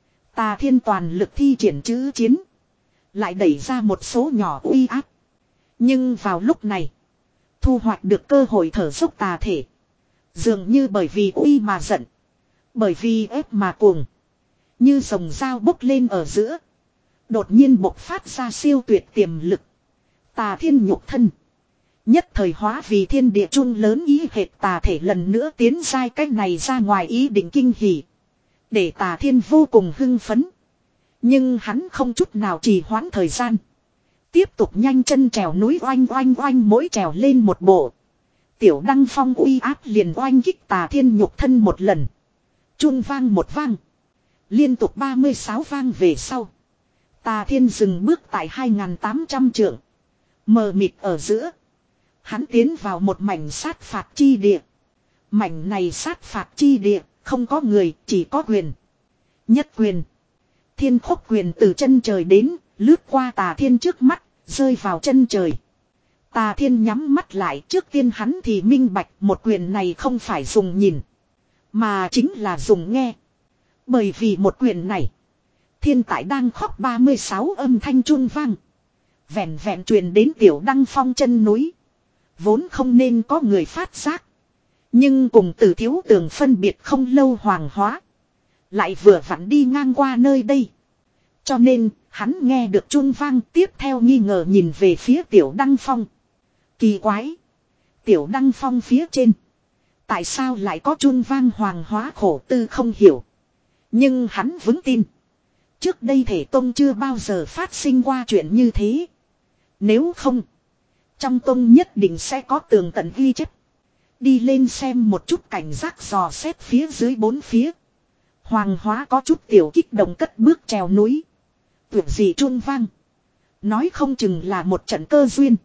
Tà Thiên toàn lực thi triển chữ chiến. Lại đẩy ra một số nhỏ uy áp. Nhưng vào lúc này. Thu hoạch được cơ hội thở dốc tà thể. Dường như bởi vì uy mà giận. Bởi vì ép mà cuồng. Như rồng dao bốc lên ở giữa. Đột nhiên bộc phát ra siêu tuyệt tiềm lực. Tà Thiên nhục thân. Nhất thời hóa vì thiên địa trung lớn ý hệt. Tà thể lần nữa tiến sai cách này ra ngoài ý định kinh hỉ. Để Tà Thiên vô cùng hưng phấn. Nhưng hắn không chút nào trì hoãn thời gian. Tiếp tục nhanh chân trèo núi oanh oanh oanh mỗi trèo lên một bộ. Tiểu Đăng Phong uy áp liền oanh kích Tà Thiên nhục thân một lần. Chuông vang một vang. Liên tục ba mươi sáu vang về sau. Tà Thiên dừng bước tại hai nghìn tám trăm trượng. Mờ mịt ở giữa. Hắn tiến vào một mảnh sát phạt chi địa. Mảnh này sát phạt chi địa, không có người, chỉ có quyền. Nhất quyền. Thiên khốc quyền từ chân trời đến, lướt qua Tà Thiên trước mắt, rơi vào chân trời. Tà Thiên nhắm mắt lại, trước tiên hắn thì minh bạch một quyền này không phải dùng nhìn, mà chính là dùng nghe. Bởi vì một quyền này, thiên tại đang khóc ba mươi sáu âm thanh chuông vang. Vẹn vẹn truyền đến Tiểu Đăng Phong chân núi. Vốn không nên có người phát giác. Nhưng cùng Từ Thiếu Tường phân biệt không lâu Hoàng Hóa. Lại vừa vặn đi ngang qua nơi đây. Cho nên, hắn nghe được chuông vang tiếp theo nghi ngờ nhìn về phía Tiểu Đăng Phong. Kỳ quái. Tiểu Đăng Phong phía trên. Tại sao lại có chuông vang Hoàng Hóa khổ tư không hiểu. Nhưng hắn vững tin. Trước đây Thể Tông chưa bao giờ phát sinh qua chuyện như thế. Nếu không, trong tông nhất định sẽ có tường tận ghi chép. Đi lên xem một chút cảnh giác dò xét phía dưới bốn phía. Hoàng Hóa có chút tiểu kích động cất bước trèo núi. Tưởng gì chuông vang. Nói không chừng là một trận cơ duyên.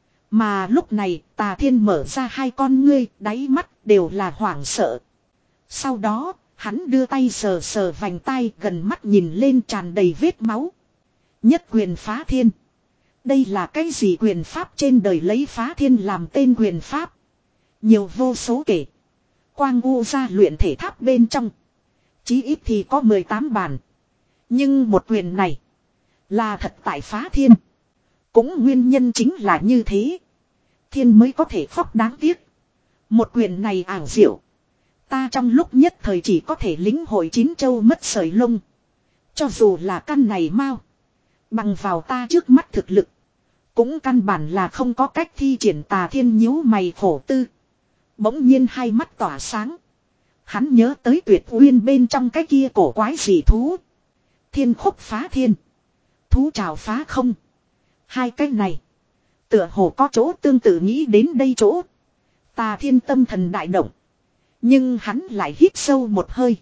Mà lúc này Tà Thiên mở ra hai con ngươi, đáy mắt đều là hoảng sợ. Sau đó, hắn đưa tay sờ sờ vành tai, gần mắt nhìn lên tràn đầy vết máu. Nhất quyền phá thiên. Đây là cái gì quyền pháp trên đời lấy phá thiên làm tên quyền pháp. Nhiều vô số kể. Quang U ra luyện thể tháp bên trong. Chí ít thì có mười tám bản. Nhưng một quyền này là thật tại phá thiên. Cũng nguyên nhân chính là như thế. Thiên mới có thể khóc đáng tiếc. Một quyền này ảo diệu. Ta trong lúc nhất thời chỉ có thể lĩnh hội chín châu mất sợi lông. Cho dù là căn này mau. Bằng vào ta trước mắt thực lực. Cũng căn bản là không có cách thi triển. Tà Thiên nhíu mày khổ tư. Bỗng nhiên hai mắt tỏa sáng. Hắn nhớ tới Tuyệt Uyên bên trong cái kia cổ quái dị thú. Thiên khúc phá thiên. Thú trào phá không. Hai cái này. Tựa hồ có chỗ tương tự nghĩ đến đây chỗ. Tà Thiên tâm thần đại động. Nhưng hắn lại hít sâu một hơi.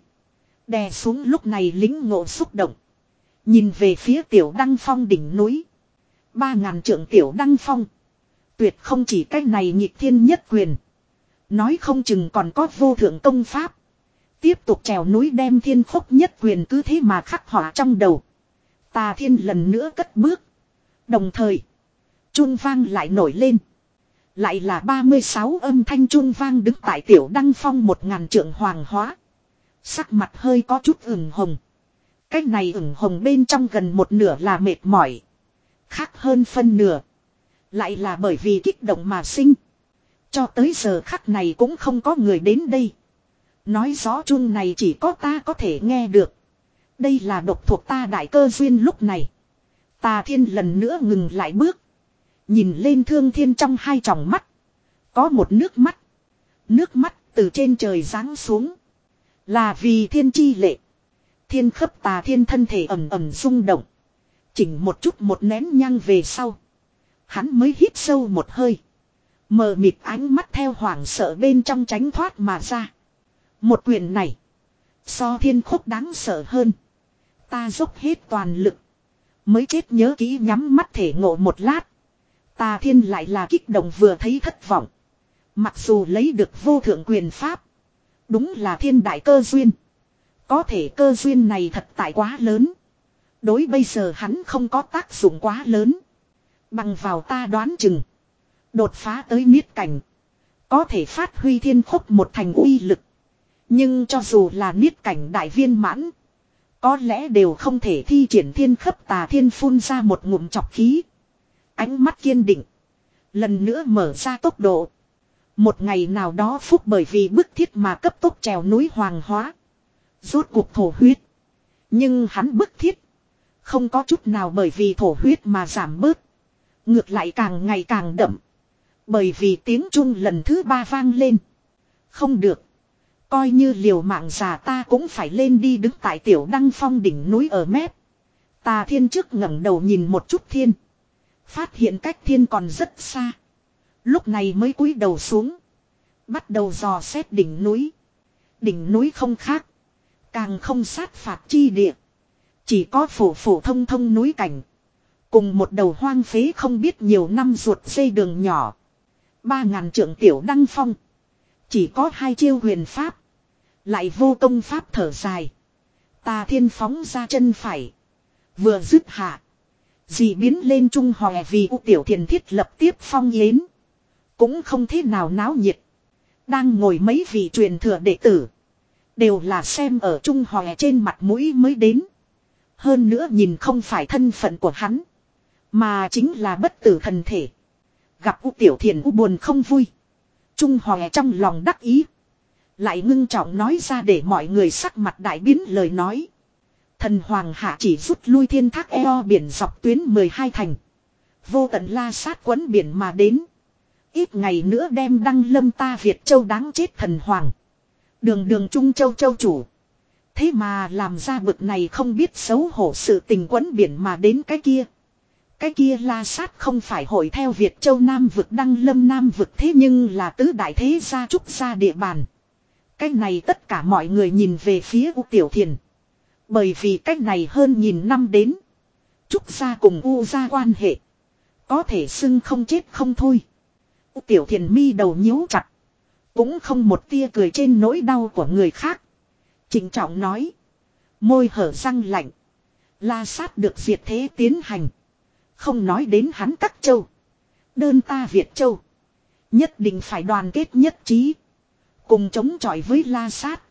Đè xuống lúc này lính ngộ xúc động. Nhìn về phía Tiểu Đăng Phong đỉnh núi. Ba ngàn trượng Tiểu Đăng Phong. Tuyệt không chỉ cái này nhịp thiên nhất quyền. Nói không chừng còn có vô thượng công pháp. Tiếp tục trèo núi đem thiên khốc nhất quyền cứ thế mà khắc họa trong đầu. Tà Thiên lần nữa cất bước. Đồng thời, chuông vang lại nổi lên. Lại là ba mươi sáu âm thanh chuông vang đứng tại Tiểu Đăng Phong một ngàn trượng Hoàng Hóa. Sắc mặt hơi có chút ửng hồng. Cái này ửng hồng bên trong gần một nửa là mệt mỏi. Khác hơn phân nửa. Lại là bởi vì kích động mà sinh. Cho tới giờ khắc này cũng không có người đến đây. Nói rõ chuông này chỉ có ta có thể nghe được. Đây là độc thuộc ta đại cơ duyên lúc này. Tà Thiên lần nữa ngừng lại bước. Nhìn lên Thương Thiên trong hai tròng mắt. Có một nước mắt. Nước mắt từ trên trời giáng xuống. Là vì thiên chi lệ. Thiên khấp Tà Thiên thân thể ẩm ẩm rung động. Chỉnh một chút một nén nhang về sau. Hắn mới hít sâu một hơi. Mờ mịt ánh mắt theo hoảng sợ bên trong tránh thoát mà ra. Một quyền này. So thiên khúc đáng sợ hơn. Ta dốc hết toàn lực. Mới chết nhớ kỹ nhắm mắt thể ngộ một lát. Tà Thiên lại là kích động vừa thấy thất vọng. Mặc dù lấy được vô thượng quyền pháp. Đúng là thiên đại cơ duyên. Có thể cơ duyên này thật tại quá lớn. Đối bây giờ hắn không có tác dụng quá lớn. Bằng vào ta đoán chừng. Đột phá tới niết cảnh. Có thể phát huy thiên khúc một thành uy lực. Nhưng cho dù là niết cảnh đại viên mãn. Có lẽ đều không thể thi triển thiên khấp. Tà Thiên phun ra một ngụm chọc khí. Ánh mắt kiên định. Lần nữa mở ra tốc độ. Một ngày nào đó phúc bởi vì bức thiết mà cấp tốc trèo núi Hoàng Hóa. Rốt cuộc thổ huyết. Nhưng hắn bức thiết. Không có chút nào bởi vì thổ huyết mà giảm bớt. Ngược lại càng ngày càng đậm. Bởi vì tiếng chuông lần thứ ba vang lên. Không được. Coi như liều mạng già ta cũng phải lên đi đứng tại Tiểu Đăng Phong đỉnh núi ở mép. Tà Thiên trước ngẩng đầu nhìn một chút thiên. Phát hiện cách thiên còn rất xa. Lúc này mới cúi đầu xuống. Bắt đầu dò xét đỉnh núi. Đỉnh núi không khác. Càng không sát phạt chi địa. Chỉ có phổ phổ thông thông núi cảnh. Cùng một đầu hoang phế không biết nhiều năm ruột dây đường nhỏ. Ba ngàn trượng tiểu đăng phong. Chỉ có hai chiêu huyền pháp. Lại vô công pháp thở dài. Tà thiên phóng ra chân phải. Vừa dứt hạ. Dị biến lên trung hòe vì U Tiểu Thiền thiết lập tiếp phong yến. Cũng không thế nào náo nhiệt. Đang ngồi mấy vị truyền thừa đệ tử. Đều là xem ở trung hòe trên mặt mũi mới đến. Hơn nữa nhìn không phải thân phận của hắn. Mà chính là bất tử thần thể. Gặp U Tiểu Thiền U buồn không vui. Trung hòe trong lòng đắc ý. Lại ngưng trọng nói ra để mọi người sắc mặt đại biến lời nói. Thần Hoàng hạ chỉ rút lui thiên thác eo biển dọc tuyến mười hai thành. Vô tận la sát quấn biển mà đến. Ít ngày nữa đem đăng lâm ta Việt Châu đáng chết Thần Hoàng. Đường đường Trung Châu Châu chủ. Thế mà làm ra bực này không biết xấu hổ sự tình quấn biển mà đến cái kia. Cái kia la sát không phải hội theo Việt Châu Nam vực đăng lâm Nam vực thế nhưng là tứ đại thế gia trúc gia địa bàn. Cái này tất cả mọi người nhìn về phía U Tiểu Thiền. Bởi vì cách này hơn nghìn năm đến. Trúc gia cùng U gia quan hệ. Có thể xưng không chết không thôi. U Tiểu Thiền mi đầu nhíu chặt. Cũng không một tia cười trên nỗi đau của người khác. Trịnh trọng nói. Môi hở răng lạnh. La sát được diệt thế tiến hành. Không nói đến hắn các châu. Đơn ta Việt Châu. Nhất định phải đoàn kết nhất trí. Cùng chống chọi với la sát.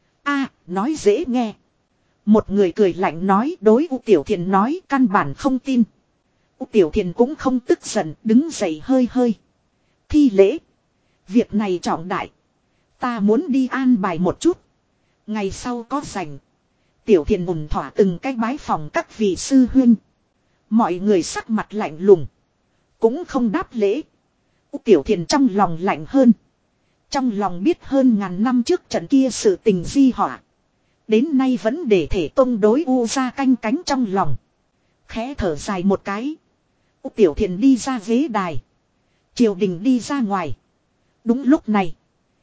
A nói dễ nghe. Một người cười lạnh nói đối U Tiểu Thiền nói căn bản không tin. U Tiểu Thiền cũng không tức giận đứng dậy hơi hơi. Thi lễ. Việc này trọng đại. Ta muốn đi an bài một chút. Ngày sau có rảnh. Tiểu Thiền ủng thỏa từng cái bái phòng các vị sư huynh. Mọi người sắc mặt lạnh lùng. Cũng không đáp lễ. U Tiểu Thiền trong lòng lạnh hơn. Trong lòng biết hơn ngàn năm trước trận kia sự tình di họa. Đến nay vẫn để thể tông đối U ra canh cánh trong lòng. Khẽ thở dài một cái. U Tiểu Thiền đi ra ghế đài. Triều đình đi ra ngoài. Đúng lúc này.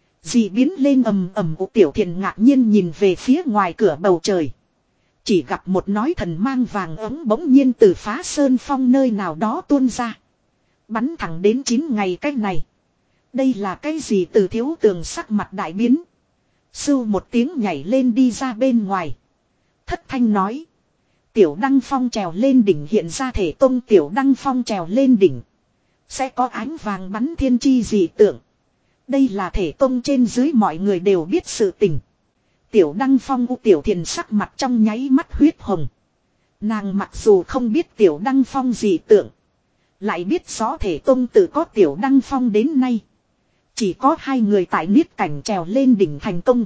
Dị biến lên ầm ầm. U Tiểu Thiền ngạc nhiên nhìn về phía ngoài cửa bầu trời. Chỉ gặp một nói thần mang vàng ấm bỗng nhiên từ phá sơn phong nơi nào đó tuôn ra. Bắn thẳng đến chín ngày cách này. Đây là cái gì từ thiếu tường sắc mặt đại biến. Sưu một tiếng nhảy lên đi ra bên ngoài. Thất thanh nói. Tiểu Đăng Phong trèo lên đỉnh hiện ra thể tông Tiểu Đăng Phong trèo lên đỉnh. Sẽ có ánh vàng bắn thiên chi dị tượng. Đây là thể tông trên dưới mọi người đều biết sự tình. Tiểu Đăng Phong U Tiểu Thiền sắc mặt trong nháy mắt huyết hồng. Nàng mặc dù không biết Tiểu Đăng Phong dị tượng. Lại biết rõ thể tông tự có Tiểu Đăng Phong đến nay. Chỉ có hai người tại niết cảnh trèo lên đỉnh thành công.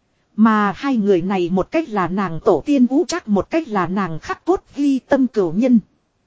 Mà hai người này một cách là nàng tổ tiên Vũ Trác, một cách là nàng khắc cốt ghi tâm cửu nhân.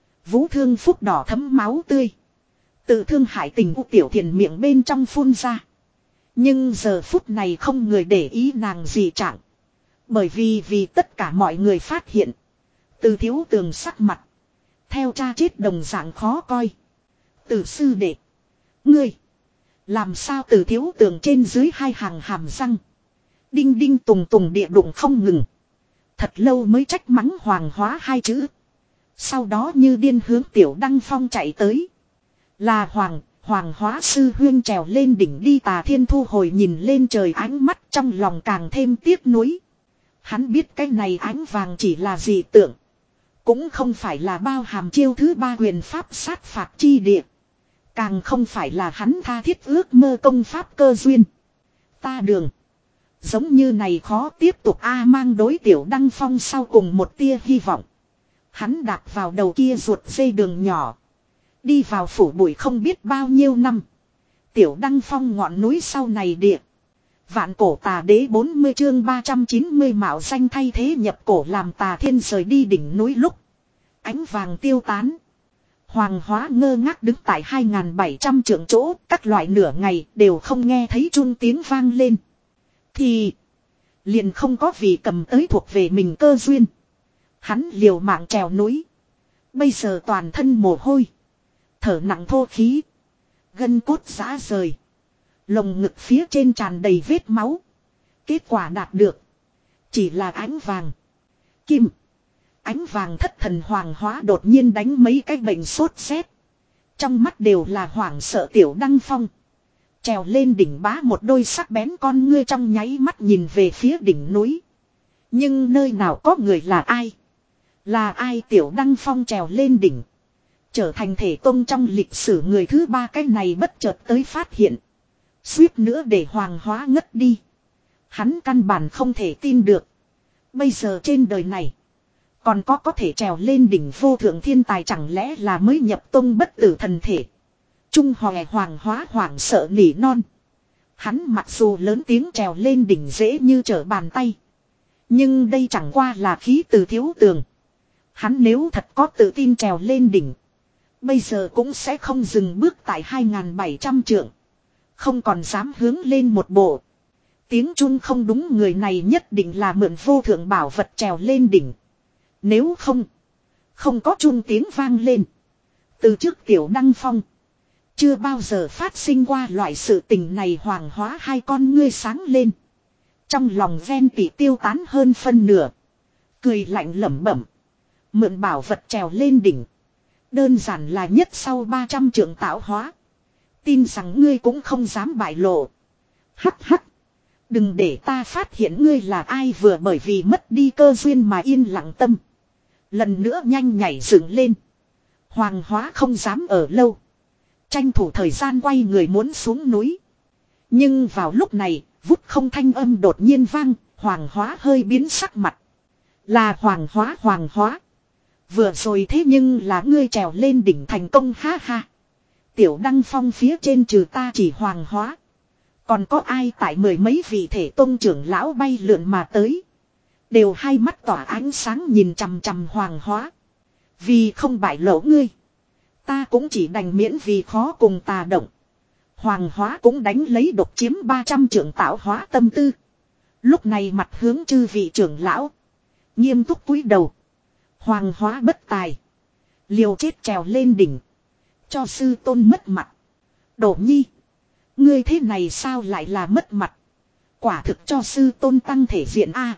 Vũ thương phúc đỏ thấm máu tươi. Tự thương hại tình U Tiểu Thiền miệng bên trong phun ra. Nhưng giờ phút này không người để ý nàng gì trạng. Bởi vì vì tất cả mọi người phát hiện. Từ thiếu tường sắc mặt. Theo cha chết đồng dạng khó coi. Từ sư đệ. Ngươi. Làm sao từ thiếu tường trên dưới hai hàng hàm răng. Đinh đinh tùng tùng địa đụng không ngừng. Thật lâu mới trách mắng Hoàng Hóa hai chữ. Sau đó như điên hướng Tiểu Đăng Phong chạy tới. Là Hoàng, Hoàng Hóa sư huyên trèo lên đỉnh đi. Tà Thiên thu hồi nhìn lên trời ánh mắt trong lòng càng thêm tiếc nuối. Hắn biết cái này ánh vàng chỉ là dị tượng. Cũng không phải là bao hàm chiêu thứ ba huyền pháp sát phạt chi địa. Càng không phải là hắn tha thiết ước mơ công pháp cơ duyên. Ta đường. Giống như này khó tiếp tục a mang đối Tiểu Đăng Phong sau cùng một tia hy vọng. Hắn đạp vào đầu kia ruột dây đường nhỏ. Đi vào phủ bụi không biết bao nhiêu năm. Tiểu Đăng Phong ngọn núi sau này địa. Vạn cổ tà đế bốn mươi chương ba trăm chín mươi mạo danh thay thế nhập cổ làm Tà Thiên rời đi đỉnh núi lúc. Ánh vàng tiêu tán. Hoàng Hóa ngơ ngác đứng tại hai nghìn bảy trăm trượng chỗ, các loại nửa ngày đều không nghe thấy chun tiếng vang lên. Thì liền không có vì cầm tới thuộc về mình cơ duyên. Hắn liều mạng trèo núi. Bây giờ toàn thân mồ hôi. Thở nặng thô khí. Gân cốt rã rời. Lồng ngực phía trên tràn đầy vết máu. Kết quả đạt được. Chỉ là ánh vàng. Kim. Ánh vàng thất thần Hoàng Hóa đột nhiên đánh mấy cái bệnh sốt rét. Trong mắt đều là hoảng sợ Tiểu Đăng Phong. Trèo lên đỉnh bá một đôi sắc bén con ngươi trong nháy mắt nhìn về phía đỉnh núi. Nhưng nơi nào có người là ai? Là ai Tiểu Đăng Phong trèo lên đỉnh. Trở thành thể tông trong lịch sử người thứ ba cái này bất chợt tới phát hiện. Suýt nữa để Hoàng Hóa ngất đi. Hắn căn bản không thể tin được. Bây giờ trên đời này. Còn có có thể trèo lên đỉnh vô thượng thiên tài chẳng lẽ là mới nhập tông bất tử thần thể. Trung hòe Hoàng Hóa hoảng sợ nỉ non. Hắn mặc dù lớn tiếng trèo lên đỉnh dễ như trở bàn tay. Nhưng đây chẳng qua là khí từ thiếu tường. Hắn nếu thật có tự tin trèo lên đỉnh. Bây giờ cũng sẽ không dừng bước tại hai nghìn bảy trăm trượng. Không còn dám hướng lên một bộ. Tiếng Trung không đúng người này nhất định là mượn vô thượng bảo vật trèo lên đỉnh. Nếu không. Không có Trung tiếng vang lên. Từ trước Tiểu Đăng Phong. Chưa bao giờ phát sinh qua loại sự tình này Hoàng Hóa hai con ngươi sáng lên. Trong lòng ven tỉ tiêu tán hơn phân nửa. Cười lạnh lẩm bẩm. Mượn bảo vật trèo lên đỉnh. Đơn giản là nhất sau ba trăm trượng tạo hóa. Tin rằng ngươi cũng không dám bại lộ. Hắc hắc. Đừng để ta phát hiện ngươi là ai vừa bởi vì mất đi cơ duyên mà yên lặng tâm. Lần nữa nhanh nhảy dựng lên. Hoàng Hóa không dám ở lâu. Tranh thủ thời gian quay người muốn xuống núi. Nhưng vào lúc này, vút không thanh âm đột nhiên vang, Hoàng Hóa hơi biến sắc mặt. Là Hoàng Hóa Hoàng Hóa. Vừa rồi thế nhưng là ngươi trèo lên đỉnh thành công ha ha. Tiểu Đăng Phong phía trên trừ ta chỉ Hoàng Hóa. Còn có ai tại mười mấy vị thể tôn trưởng lão bay lượn mà tới. Đều hai mắt tỏa ánh sáng nhìn chằm chằm Hoàng Hóa. Vì không bại lộ ngươi. Ta cũng chỉ đành miễn vì khó cùng tà động. Hoàng Hóa cũng đánh lấy độc chiếm ba trăm trưởng tạo hóa tâm tư. Lúc này mặt hướng chư vị trưởng lão. Nghiêm túc cúi đầu. Hoàng Hóa bất tài. Liều chết trèo lên đỉnh. Cho sư tôn mất mặt. Đổ nhi. Ngươi thế này sao lại là mất mặt. Quả thực cho sư tôn tăng thể diện a.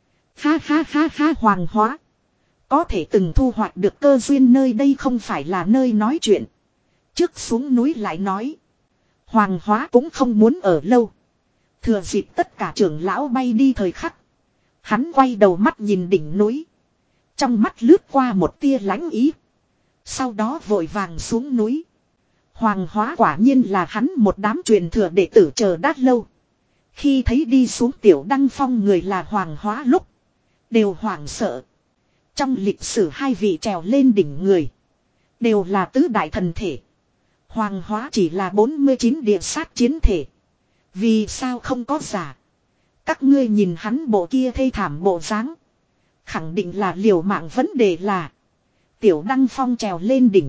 Ha ha ha ha Hoàng Hóa. Có thể từng thu hoạch được cơ duyên nơi đây không phải là nơi nói chuyện. Trước xuống núi lại nói. Hoàng Hóa cũng không muốn ở lâu. Thừa dịp tất cả trưởng lão bay đi thời khắc. Hắn quay đầu mắt nhìn đỉnh núi. Trong mắt lướt qua một tia lãnh ý. Sau đó vội vàng xuống núi. Hoàng Hóa quả nhiên là hắn một đám truyền thừa đệ tử chờ đã lâu. Khi thấy đi xuống Tiểu Đăng Phong người là Hoàng Hóa lúc. Đều hoảng sợ. Trong lịch sử hai vị trèo lên đỉnh người. Đều là tứ đại thần thể. Hoàng Hóa chỉ là bốn mươi chín địa sát chiến thể. Vì sao không có giả. Các ngươi nhìn hắn bộ kia thê thảm bộ dáng. Khẳng định là liều mạng vấn đề là. Tiểu Đăng Phong trèo lên đỉnh.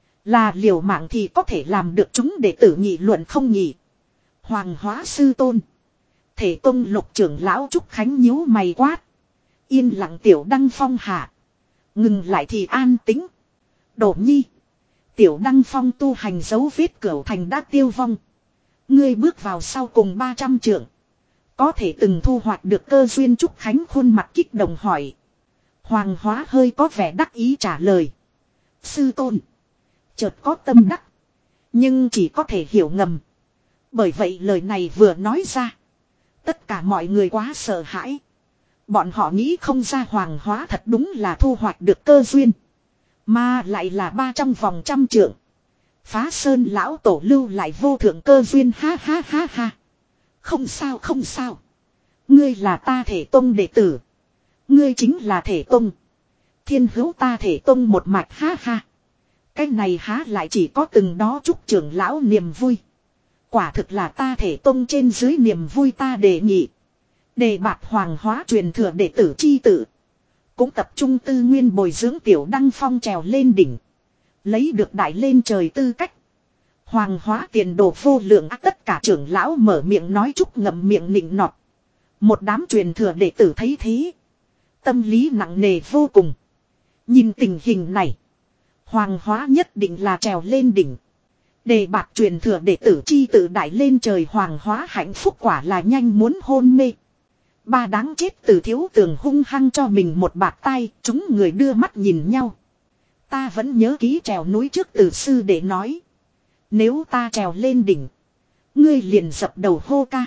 Là liều mạng thì có thể làm được chúng để tử nghị luận không nhỉ. Hoàng Hóa sư tôn. Thể tông lục trưởng lão Trúc Khánh nhíu mày quát. Yên lặng Tiểu Đăng Phong hạ. Ngừng lại thì an tính. Đổ nhi. Tiểu Đăng Phong tu hành dấu vết cửu thành đã tiêu vong. Ngươi bước vào sau cùng ba trăm trượng. Có thể từng thu hoạch được cơ duyên Trúc Khánh khuôn mặt kích động hỏi. Hoàng Hóa hơi có vẻ đắc ý trả lời. Sư tôn. Chợt có tâm đắc. Nhưng chỉ có thể hiểu ngầm. Bởi vậy lời này vừa nói ra. Tất cả mọi người quá sợ hãi. Bọn họ nghĩ không ra Hoàng Hóa thật đúng là thu hoạch được cơ duyên. Mà lại là ba trong vòng trăm trượng. Phá Sơn lão tổ lưu lại vô thượng cơ duyên ha ha ha ha. Không sao không sao. Ngươi là ta thể tông đệ tử. Ngươi chính là thể tông. Thiên hữu ta thể tông một mạch ha ha. Cái này há lại chỉ có từng đó chúc trưởng lão niềm vui. Quả thực là ta thể tông trên dưới niềm vui ta đề nghị. Đề bạt Hoàng Hóa truyền thừa đệ tử chi tử. Cũng tập trung tư nguyên bồi dưỡng Tiểu Đăng Phong trèo lên đỉnh. Lấy được đại lên trời tư cách. Hoàng Hóa tiền đồ vô lượng tất cả trưởng lão mở miệng nói chúc ngậm miệng nịnh nọt. Một đám truyền thừa đệ tử thấy thế. Tâm lý nặng nề vô cùng. Nhìn tình hình này. Hoàng Hóa nhất định là trèo lên đỉnh. Đề bạt truyền thừa đệ tử chi tự đại lên trời Hoàng Hóa hạnh phúc quả là nhanh muốn hôn mê. Ba đáng chết từ thiếu tường hung hăng cho mình một bạt tay, chúng người đưa mắt nhìn nhau. Ta vẫn nhớ ký trèo núi trước từ sư để nói. Nếu ta trèo lên đỉnh, ngươi liền dập đầu hô ca.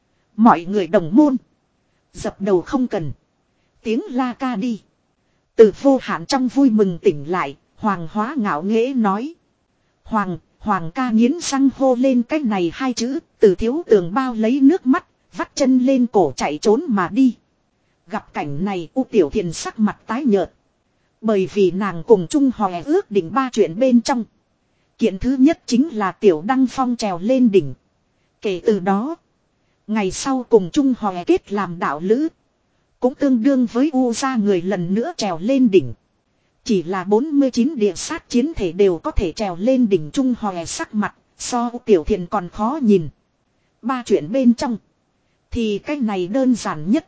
Mọi người đồng môn. Dập đầu không cần. Tiếng la ca đi. Từ vô hạn trong vui mừng tỉnh lại, Hoàng Hóa ngạo nghễ nói. Hoàng, Hoàng ca nghiến răng hô lên cái này hai chữ, từ thiếu tường bao lấy nước mắt, vắt chân lên cổ chạy trốn mà đi. Gặp cảnh này U Tiểu Thiền sắc mặt tái nhợt. Bởi vì nàng cùng Trung Hòe ước định ba chuyện bên trong. Kiện thứ nhất chính là Tiểu Đăng Phong trèo lên đỉnh. Kể từ đó, ngày sau cùng Trung Hòe kết làm đạo lữ. Cũng tương đương với U gia người lần nữa trèo lên đỉnh. Chỉ là bốn mươi chín địa sát chiến thể đều có thể trèo lên đỉnh. Trung Hòe sắc mặt, so U Tiểu Thiền còn khó nhìn. Ba chuyện bên trong, thì cái này đơn giản nhất.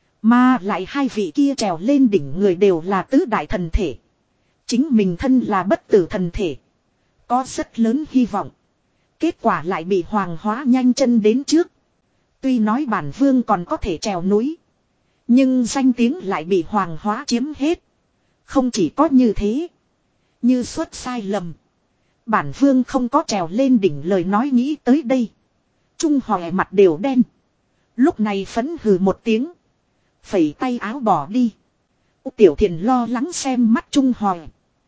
Mà lại hai vị kia trèo lên đỉnh người đều là tứ đại thần thể. Chính mình thân là bất tử thần thể, có rất lớn hy vọng. Kết quả lại bị Hoàng Hóa nhanh chân đến trước. Tuy nói bản vương còn có thể trèo núi, nhưng danh tiếng lại bị Hoàng Hóa chiếm hết. Không chỉ có như thế, như suốt sai lầm, bản vương không có trèo lên đỉnh lời nói nghĩ tới đây. Trung Hòe mặt đều đen. Lúc này phẫn hừ một tiếng, phẩy tay áo bỏ đi. U Tiểu Thiền lo lắng xem mắt Trung Hòe,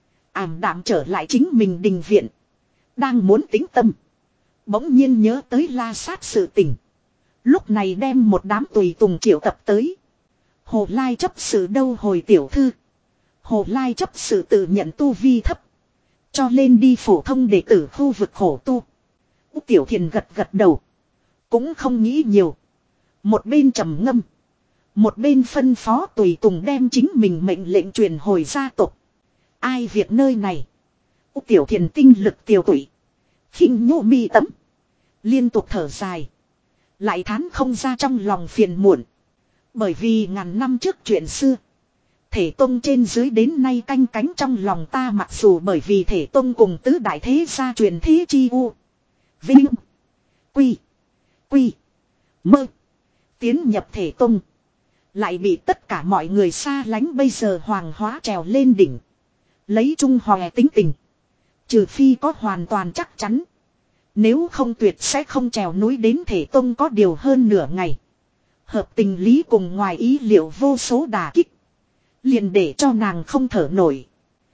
ảm đạm trở lại chính mình đình viện. Đang muốn tĩnh tâm, bỗng nhiên nhớ tới La Sát sự tình. Lúc này đem một đám tùy tùng triệu tập tới. Hồ Lai chấp sự đâu hồi tiểu thư? Hồ Lai chấp sự tự nhận tu vi thấp, cho lên đi phổ thông đệ tử khu vực khổ tu. U Tiểu Thiền gật gật đầu, cũng không nghĩ nhiều. Một bên trầm ngâm, một bên phân phó tùy tùng đem chính mình mệnh lệnh truyền hồi gia tộc. Ai việc nơi này? U Tiểu Thiền tinh lực tiêu tụy, khinh nhô mi tấm, liên tục thở dài, lại thán không ra trong lòng phiền muộn. Bởi vì ngàn năm trước chuyện xưa, Thể Tông trên dưới đến nay canh cánh trong lòng ta. Mặc dù bởi vì Thể Tông cùng tứ đại thế gia truyền thế chi u, Vinh, Quy, Quy, Mơ tiến nhập Thể Tông, lại bị tất cả mọi người xa lánh. Bây giờ Hoàng Hóa trèo lên đỉnh, lấy Trung Hòe tính tình, trừ phi có hoàn toàn chắc chắn, nếu không tuyệt sẽ không trèo núi đến Thể Tông. Có điều hơn nửa ngày, hợp tình lý cùng ngoài ý liệu vô số đả kích, liền để cho nàng không thở nổi.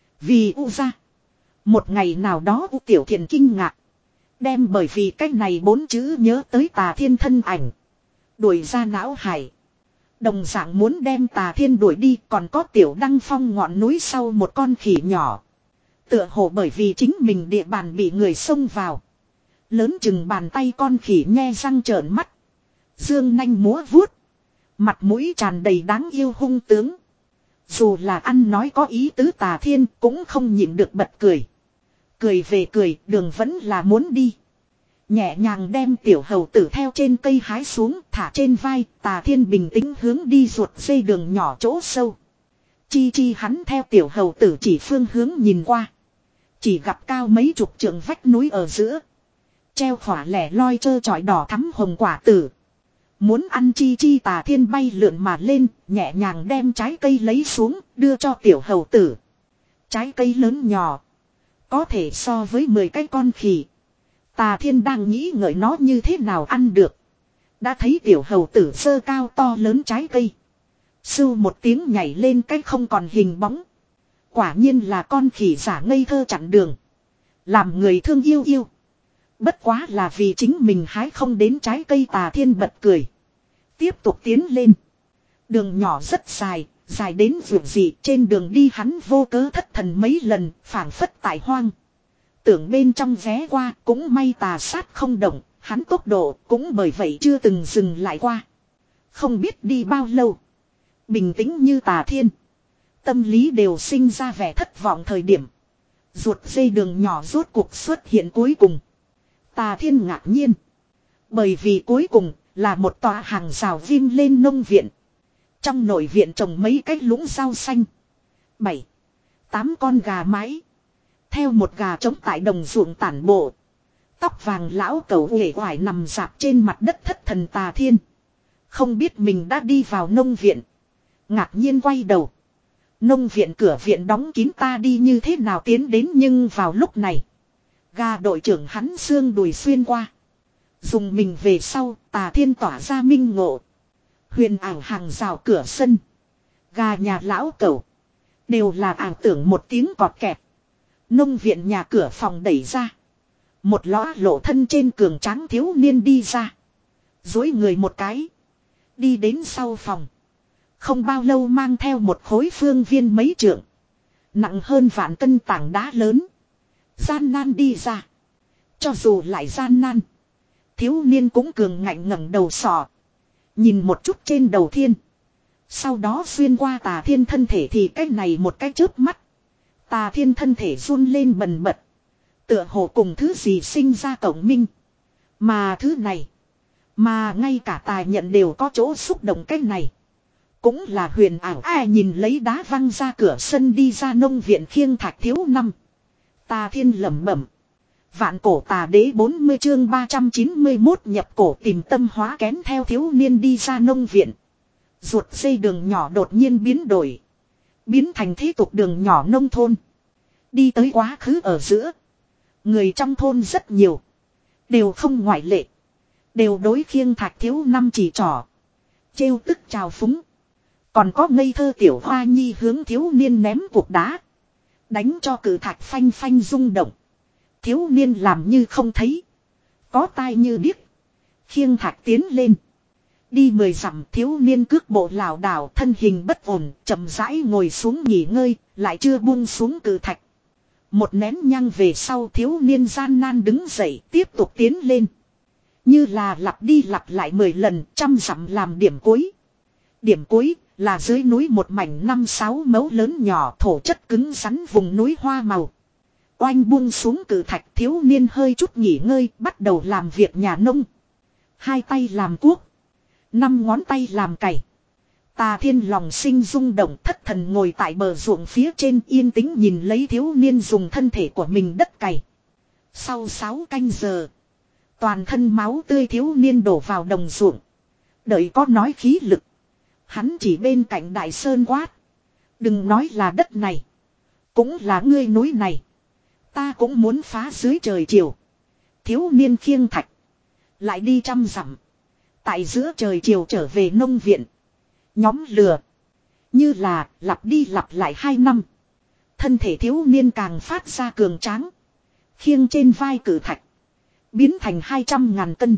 Vì U gia, một ngày nào đó U Tiểu Thiền kinh ngạc, đem bởi vì cách này bốn chữ nhớ tới Tà Thiên thân ảnh, đuổi ra não hải. Đồng dạng muốn đem Tà Thiên đuổi đi, còn có Tiểu Đăng Phong ngọn núi sau một con khỉ nhỏ. Tựa hồ bởi vì chính mình địa bàn bị người xông vào, lớn chừng bàn tay con khỉ nhe răng trợn mắt, dương nanh múa vuốt, mặt mũi tràn đầy đáng yêu hung tướng. Dù là ăn nói có ý tứ Tà Thiên cũng không nhịn được bật cười. Cười về cười, đường vẫn là muốn đi. Nhẹ nhàng đem tiểu hầu tử theo trên cây hái xuống, thả trên vai. Tà Thiên bình tĩnh hướng đi ruột dây đường nhỏ chỗ sâu. Chi chi hắn theo tiểu hầu tử chỉ phương hướng nhìn qua, chỉ gặp cao mấy chục trượng vách núi ở giữa, treo khỏa lẻ loi trơ trọi đỏ thắm hồng quả tử. Muốn ăn chi chi. Tà Thiên bay lượn mà lên, nhẹ nhàng đem trái cây lấy xuống, đưa cho tiểu hầu tử. Trái cây lớn nhỏ, có thể so với mười cái con khỉ. Tà Thiên đang nghĩ ngợi nó như thế nào ăn được, đã thấy tiểu hầu tử giơ cao to lớn trái cây, sưu một tiếng nhảy lên cái không còn hình bóng. Quả nhiên là con khỉ giả ngây thơ chặn đường, làm người thương yêu yêu. Bất quá là vì chính mình hái không đến trái cây. Tà Thiên bật cười, tiếp tục tiến lên. Đường nhỏ rất dài, dài đến vượt dị. Trên đường đi hắn vô cớ thất thần mấy lần, phảng phất tại hoang tưởng bên trong ghé qua. Cũng may Tà Sát không động, hắn tốc độ cũng bởi vậy chưa từng dừng lại qua. Không biết đi bao lâu, bình tĩnh như Tà Thiên, tâm lý đều sinh ra vẻ thất vọng thời điểm, ruột dây đường nhỏ rốt cuộc xuất hiện cuối cùng. Tà Thiên ngạc nhiên, bởi vì cuối cùng là một tòa hàng rào ghim lên nông viện. Trong nội viện trồng mấy cái lũng rau xanh, bảy, tám con gà mái, theo một gà trống tại đồng ruộng tản bộ. Tóc vàng lão cẩu uể oải nằm dạp trên mặt đất thất thần. Tà Thiên Không biết mình đã đi vào nông viện. Ngạc nhiên quay đầu. Nông viện cửa viện đóng kín, ta đi như thế nào tiến đến, nhưng vào lúc này. Gà đội trưởng hắn xương đùi xuyên qua. Dùng mình về sau, Tà Thiên tỏa ra minh ngộ. Huyền ảo hàng rào cửa sân. Gà nhà lão cẩu. Đều là ảo tưởng một tiếng cọt kẹt. Nông viện nhà cửa phòng đẩy ra. Một lõa lộ thân trên cường tráng thiếu niên đi ra. Dối người một cái. Đi đến sau phòng. Không bao lâu mang theo một khối phương viên mấy trượng. Nặng hơn vạn cân tảng đá lớn. Gian nan đi ra. Cho dù lại gian nan. Thiếu niên cũng cường ngạnh ngẩng đầu sọ. Nhìn một chút trên đầu thiên. Sau đó xuyên qua Tà Thiên thân thể thì cái này một cái chớp mắt. Tà Thiên thân thể run lên bần bật. Tựa hồ cùng thứ gì sinh ra cộng minh. Mà thứ này. Mà ngay cả tài nhận đều có chỗ xúc động cái này. Cũng là huyền ảo. Ai nhìn lấy đá văng ra cửa sân đi ra nông viện khiêng thạch thiếu năm. Tà Thiên lẩm bẩm. Vạn cổ tà đế bốn mươi chương ba trăm chín mươi mốt nhập cổ tìm tâm hóa kén theo thiếu niên đi ra nông viện. Ruột dây đường nhỏ đột nhiên biến đổi. Biến thành thế tục đường nhỏ nông thôn. Đi tới quá khứ ở giữa. Người trong thôn rất nhiều. Đều không ngoại lệ. Đều đối khiêng thạch thiếu năm chỉ trỏ. Trêu tức chào phúng. Còn có ngây thơ tiểu hoa nhi hướng thiếu niên ném cục đá. Đánh cho cử thạch phanh phanh rung động. Thiếu niên làm như không thấy. Có tai như điếc. Khiêng thạch tiến lên. Đi mười dặm, thiếu niên cước bộ lảo đảo, thân hình bất ổn, chậm rãi ngồi xuống nghỉ ngơi, lại chưa buông xuống cử thạch. Một nén nhang về sau thiếu niên gian nan đứng dậy, tiếp tục tiến lên. Như là lặp đi lặp lại mười lần, trăm dặm làm điểm cuối. Điểm cuối là dưới núi một mảnh năm sáu mẫu lớn nhỏ, thổ chất cứng rắn vùng núi hoa màu. Oanh buông xuống cử thạch, thiếu niên hơi chút nghỉ ngơi, bắt đầu làm việc nhà nông. Hai tay làm cuốc. Năm ngón tay làm cày. Tà Thiên lòng sinh rung động, thất thần ngồi tại bờ ruộng phía trên yên tĩnh nhìn lấy thiếu niên dùng thân thể của mình đất cày. Sau sáu canh giờ. Toàn thân máu tươi thiếu niên đổ vào đồng ruộng. Đợi có nói khí lực. Hắn chỉ bên cạnh đại sơn quát. Đừng nói là đất này. Cũng là ngươi núi này. Ta cũng muốn phá dưới trời chiều. Thiếu niên khiêng thạch. Lại đi trăm dặm. Tại giữa trời chiều trở về nông viện. Nhóm lừa. Như là lặp đi lặp lại hai năm. Thân thể thiếu niên càng phát ra cường tráng. Khiêng trên vai cử thạch. Biến thành hai trăm ngàn cân.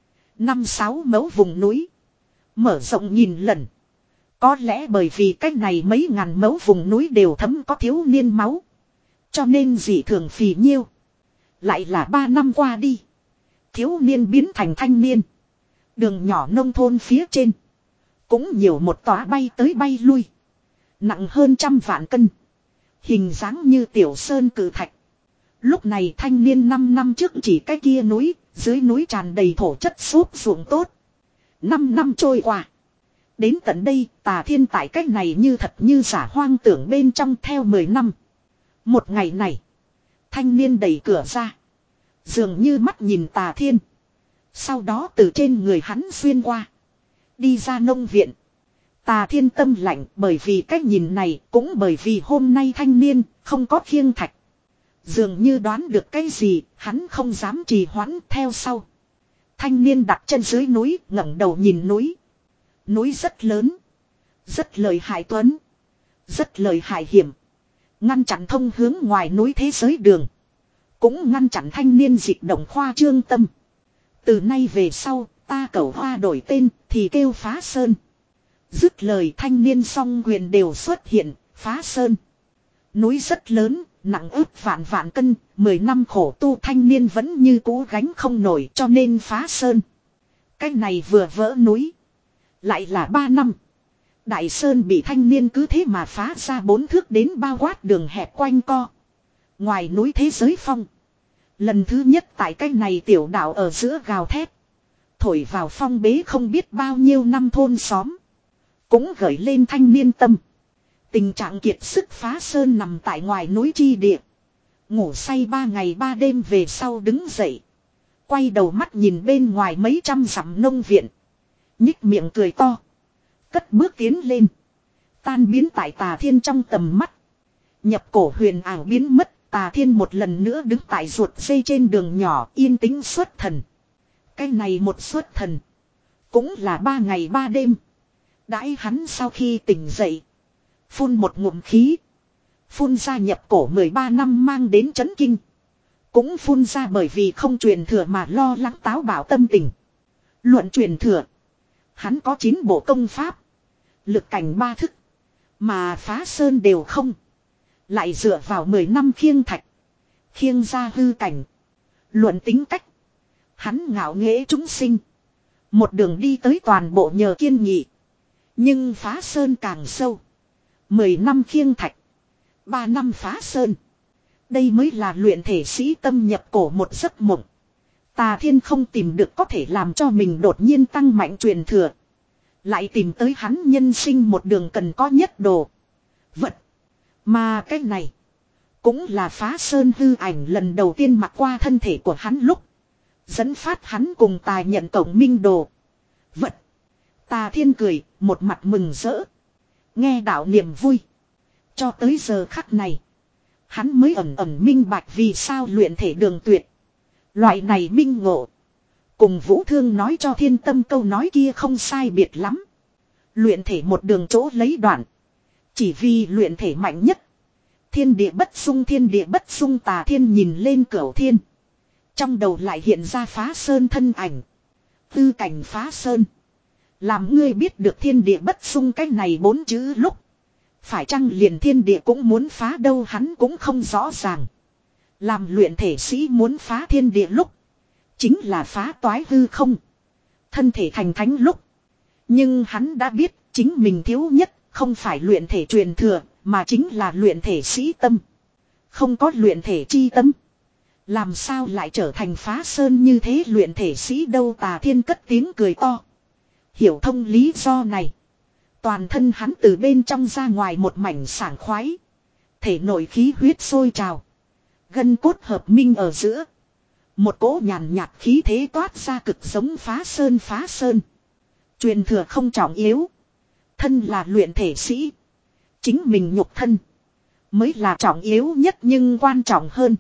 Năm sáu mẫu vùng núi. Mở rộng nhìn lần. Có lẽ bởi vì cách này mấy ngàn mẫu vùng núi đều thấm có thiếu niên máu. Cho nên dị thường phì nhiêu. Lại là ba năm qua đi. Thiếu niên biến thành thanh niên. Đường nhỏ nông thôn phía trên. Cũng nhiều một tòa bay tới bay lui. Nặng hơn trăm vạn cân. Hình dáng như tiểu sơn cử thạch. Lúc này thanh niên năm năm trước chỉ cái kia núi. Dưới núi tràn đầy thổ chất xốp ruộng tốt. Năm năm trôi qua. Đến tận đây Tà Thiên tại cách này như thật như giả hoang tưởng bên trong theo mười năm. Một ngày này. Thanh niên đẩy cửa ra. Dường như mắt nhìn Tà Thiên. Sau đó từ trên người hắn xuyên qua. Đi ra nông viện. Tà Thiên tâm lạnh bởi vì cách nhìn này. Cũng bởi vì hôm nay thanh niên không có khiêng thạch. Dường như đoán được cái gì. Hắn không dám trì hoãn theo sau. Thanh niên đặt chân dưới núi ngẩng đầu nhìn núi. Núi rất lớn. Rất lợi hại tuấn. Rất lợi hại hiểm. Ngăn chặn thông hướng ngoài núi thế giới đường. Cũng ngăn chặn thanh niên dịch động khoa trương tâm. Từ nay về sau ta cẩu hoa đổi tên thì kêu Phá Sơn. Dứt lời thanh niên song quyền đều xuất hiện. Phá Sơn. Núi rất lớn. Nặng ước vạn vạn cân. Mười năm khổ tu thanh niên vẫn như cũ gánh không nổi cho nên Phá Sơn. Cái này vừa vỡ núi. Lại là ba năm. Đại Sơn bị thanh niên cứ thế mà phá ra bốn thước đến bao quát đường hẹp quanh co. Ngoài núi thế giới phong. Lần thứ nhất tại cái này tiểu đảo ở giữa gào thét. Thổi vào phong bế không biết bao nhiêu năm thôn xóm. Cũng gợi lên thanh niên tâm. Tình trạng kiệt sức Phá Sơn nằm tại ngoài núi chi địa. Ngủ say ba ngày ba đêm về sau đứng dậy. Quay đầu mắt nhìn bên ngoài mấy trăm dặm nông viện. Nhích miệng cười to. Cất bước tiến lên. Tan biến tại Tà Thiên trong tầm mắt. Nhập cổ huyền ảo biến mất. Tà Thiên một lần nữa đứng tại ruột dây trên đường nhỏ yên tĩnh xuất thần. Cái này một xuất thần. Cũng là ba ngày ba đêm. Đãi hắn sau khi tỉnh dậy. Phun một ngụm khí. Phun ra nhập cổ mười ba năm mang đến chấn kinh. Cũng phun ra bởi vì không truyền thừa mà lo lắng táo bạo tâm tình. Luận truyền thừa. Hắn có chín bộ công pháp. Lực cảnh ba thức. Mà phá sơn đều không. Lại dựa vào mười năm khiêng thạch. Khiêng ra hư cảnh. Luận tính cách. Hắn ngạo nghễ chúng sinh. Một đường đi tới toàn bộ nhờ kiên nghị. Nhưng phá sơn càng sâu. Mười năm khiêng thạch. Ba năm phá sơn. Đây mới là luyện thể sĩ tâm nhập cổ một giấc mộng. Tà Thiên không tìm được có thể làm cho mình đột nhiên tăng mạnh truyền thừa. Lại tìm tới hắn nhân sinh một đường cần có nhất đồ. Vật. Mà cái này. Cũng là phá sơn hư ảnh lần đầu tiên mặc qua thân thể của hắn lúc. Dẫn phát hắn cùng tài nhận tổng minh đồ. Vật. Tà Thiên cười, một mặt mừng rỡ. Nghe đạo niềm vui. Cho tới giờ khắc này. Hắn mới ẩn ẩn minh bạch vì sao luyện thể đường tuyệt. Loại này minh ngộ. Cùng Vũ Thương nói cho Thiên Tâm câu nói kia không sai biệt lắm. Luyện thể một đường chỗ lấy đoạn. Chỉ vì luyện thể mạnh nhất. Thiên địa bất xung thiên địa bất xung Tà Thiên nhìn lên Cửu Thiên. Trong đầu lại hiện ra phá sơn thân ảnh. Tư cảnh phá sơn. Làm ngươi biết được thiên địa bất xung cái này bốn chữ lúc. Phải chăng liền thiên địa cũng muốn phá đâu hắn cũng không rõ ràng. Làm luyện thể sĩ muốn phá thiên địa lúc. Chính là phá toái hư không. Thân thể thành thánh lúc. Nhưng hắn đã biết chính mình thiếu nhất không phải luyện thể truyền thừa mà chính là luyện thể sĩ tâm. Không có luyện thể chi tâm. Làm sao lại trở thành phá sơn như thế luyện thể sĩ đâu Tà Thiên cất tiếng cười to. Hiểu thông lý do này. Toàn thân hắn từ bên trong ra ngoài một mảnh sảng khoái. Thể nội khí huyết sôi trào. Gân cốt hợp minh ở giữa. Một cỗ nhàn nhạt khí thế toát ra cực giống phá sơn phá sơn. Truyền thừa không trọng yếu. Thân là luyện thể sĩ. Chính mình nhục thân. Mới là trọng yếu nhất nhưng quan trọng hơn.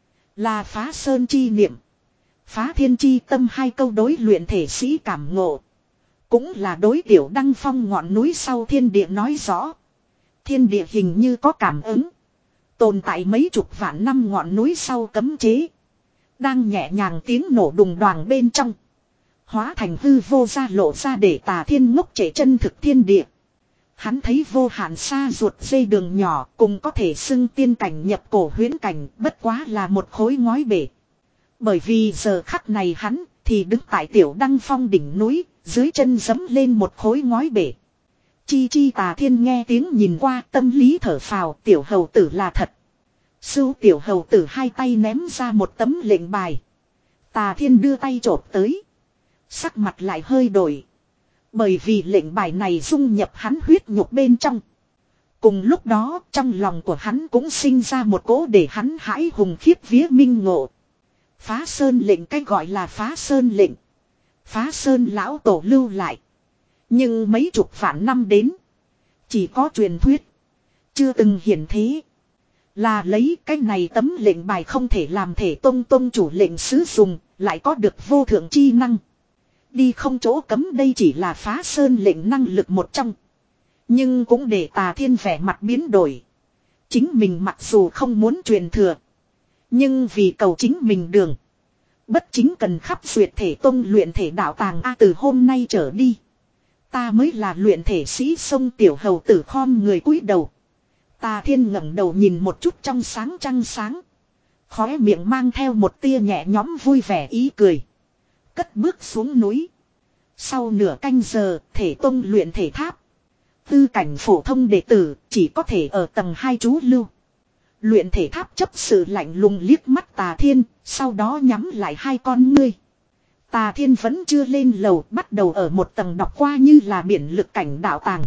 Là phá sơn chi niệm. Phá thiên chi tâm hai câu đối luyện thể sĩ cảm ngộ. Cũng là đối tiểu đăng phong ngọn núi sau thiên địa nói rõ. Thiên địa hình như có cảm ứng. Tồn tại mấy chục vạn năm ngọn núi sau cấm chế. Đang nhẹ nhàng tiếng nổ đùng đoàng bên trong. Hóa thành hư vô ra lộ ra để Tà Thiên ngốc trễ chân thực thiên địa. Hắn thấy vô hạn xa ruột dây đường nhỏ cùng có thể xưng tiên cảnh nhập cổ huyễn cảnh bất quá là một khối ngói bể. Bởi vì giờ khắc này hắn thì đứng tại tiểu đăng phong đỉnh núi, dưới chân giẫm lên một khối ngói bể. Chi chi Tà Thiên nghe tiếng nhìn qua tâm lý thở phào tiểu hầu tử là thật. Sưu tiểu hầu tử hai tay ném ra một tấm lệnh bài. Tà Thiên đưa tay chộp tới. Sắc mặt lại hơi đổi. Bởi vì lệnh bài này dung nhập hắn huyết nhục bên trong. Cùng lúc đó trong lòng của hắn cũng sinh ra một cỗ để hắn hãi hùng khiếp vía minh ngộ. Phá sơn lệnh cách gọi là phá sơn lệnh. Phá sơn lão tổ lưu lại. Nhưng mấy chục vạn năm đến. Chỉ có truyền thuyết. Chưa từng hiển thế. Là lấy cái này tấm lệnh bài không thể làm thể tông tông chủ lệnh sứ dùng. Lại có được vô thượng chi năng. Đi không chỗ cấm đây chỉ là phá sơn lệnh năng lực một trong. Nhưng cũng để Tà Thiên vẻ mặt biến đổi. Chính mình mặc dù không muốn truyền thừa. Nhưng vì cầu chính mình đường. Bất chính cần khắp duyệt thể tông luyện thể đạo tàng A từ hôm nay trở đi. Ta mới là luyện thể sĩ sông tiểu hầu tử khom người cúi đầu. Tà Thiên ngẩng đầu nhìn một chút trong sáng trăng sáng. Khóe miệng mang theo một tia nhẹ nhõm vui vẻ ý cười. Cất bước xuống núi. Sau nửa canh giờ thể tông luyện thể tháp. Tư cảnh phổ thông đệ tử chỉ có thể ở tầng hai trú lưu. Luyện thể tháp chấp sự lạnh lùng liếc mắt Tà Thiên. Sau đó nhắm lại hai con ngươi. Tà Thiên vẫn chưa lên lầu bắt đầu ở một tầng đọc qua như là biển lực cảnh đạo tàng.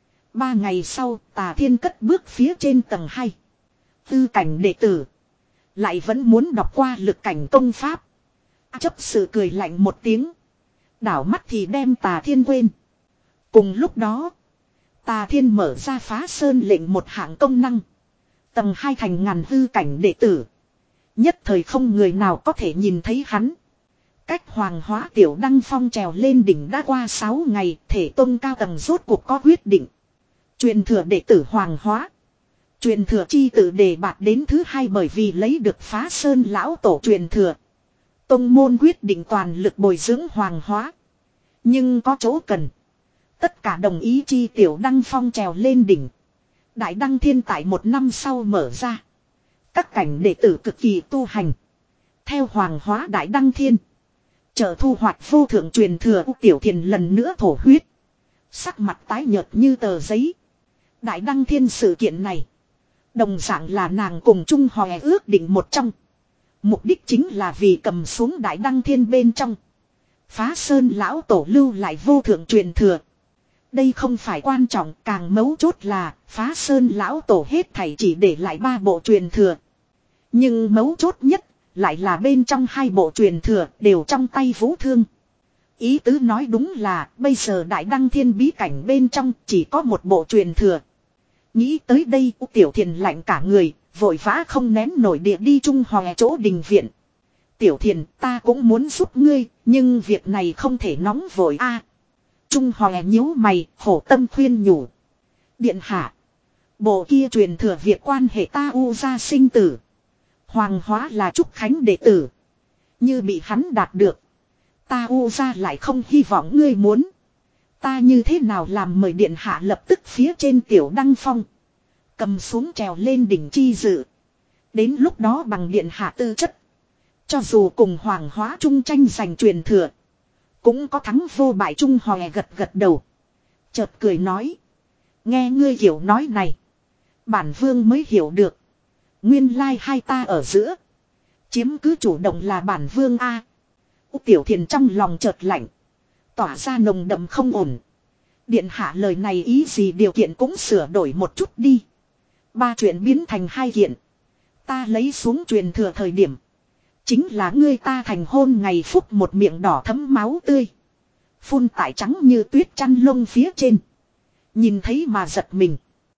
Ba ngày sau Tà Thiên cất bước phía trên tầng hai. Tư cảnh đệ tử. Lại vẫn muốn đọc qua lực cảnh công pháp. Chấp sự cười lạnh một tiếng. Đảo mắt thì đem Tà Thiên quên. Cùng lúc đó. Tà Thiên mở ra phá sơn lệnh một hạng công năng. Tầng hai thành ngàn hư cảnh đệ tử. Nhất thời không người nào có thể nhìn thấy hắn. Cách Hoàng Hóa Tiểu Đăng Phong trèo lên đỉnh đã qua sáu ngày. Thể tông cao tầng rốt cuộc có quyết định. Truyền thừa đệ tử Hoàng Hóa. Truyền thừa chi tự đề bạt đến thứ hai bởi vì lấy được phá sơn lão tổ truyền thừa. Tông môn quyết định toàn lực bồi dưỡng Hoàng Hóa. Nhưng có chỗ cần. Tất cả đồng ý chi Tiểu Đăng Phong trèo lên đỉnh. Đại Đăng Thiên tại một năm sau mở ra. Các cảnh đệ tử cực kỳ tu hành. Theo Hoàng Hóa Đại Đăng Thiên. Chờ thu hoạch vô thượng truyền thừa. Tiểu Thiền lần nữa thổ huyết. Sắc mặt tái nhợt như tờ giấy. Đại Đăng Thiên sự kiện này. Đồng dạng là nàng cùng chung hòe ước định một trong. Mục đích chính là vì cầm xuống Đại Đăng Thiên bên trong. Phá sơn lão tổ lưu lại vô thượng truyền thừa. Đây không phải quan trọng, càng mấu chốt là phá sơn lão tổ hết thảy chỉ để lại ba bộ truyền thừa. Nhưng mấu chốt nhất lại là bên trong hai bộ truyền thừa đều trong tay Vũ Thương. Ý tứ nói đúng là bây giờ Đại Đăng Thiên bí cảnh bên trong chỉ có một bộ truyền thừa. Nghĩ tới đây Tiểu Thiền lạnh cả người, vội vã không nén nổi địa đi trung hòe chỗ đình viện. Tiểu Thiền, ta cũng muốn giúp ngươi, nhưng việc này không thể nóng vội a. Trung hòe nhíu mày, khổ tâm khuyên nhủ. Điện hạ. Bộ kia truyền thừa việc quan hệ ta u gia sinh tử. Hoàng Hóa là Trúc Khánh đệ tử. Như bị hắn đạt được. Ta u gia lại không hy vọng ngươi muốn. Ta như thế nào làm mời điện hạ lập tức phía trên Tiểu Đăng Phong. Cầm xuống trèo lên đỉnh chi dự. Đến lúc đó bằng điện hạ tư chất. Cho dù cùng Hoàng Hóa chung tranh giành truyền thừa. Cũng có thắng vô bại. Trung hòe gật gật đầu. Chợt cười nói. Nghe ngươi hiểu nói này. Bản vương mới hiểu được. Nguyên lai hai ta ở giữa. Chiếm cứ chủ động là bản vương A. Tiểu Thiền trong lòng chợt lạnh. Tỏa ra nồng đậm không ổn. Điện hạ lời này ý gì điều kiện cũng sửa đổi một chút đi. Ba chuyện biến thành hai kiện. Ta lấy xuống truyền thừa thời điểm. Chính là ngươi ta thành hôn ngày phúc một miệng đỏ thấm máu tươi. Phun tại trắng như tuyết chăn lông phía trên. Nhìn thấy mà giật mình.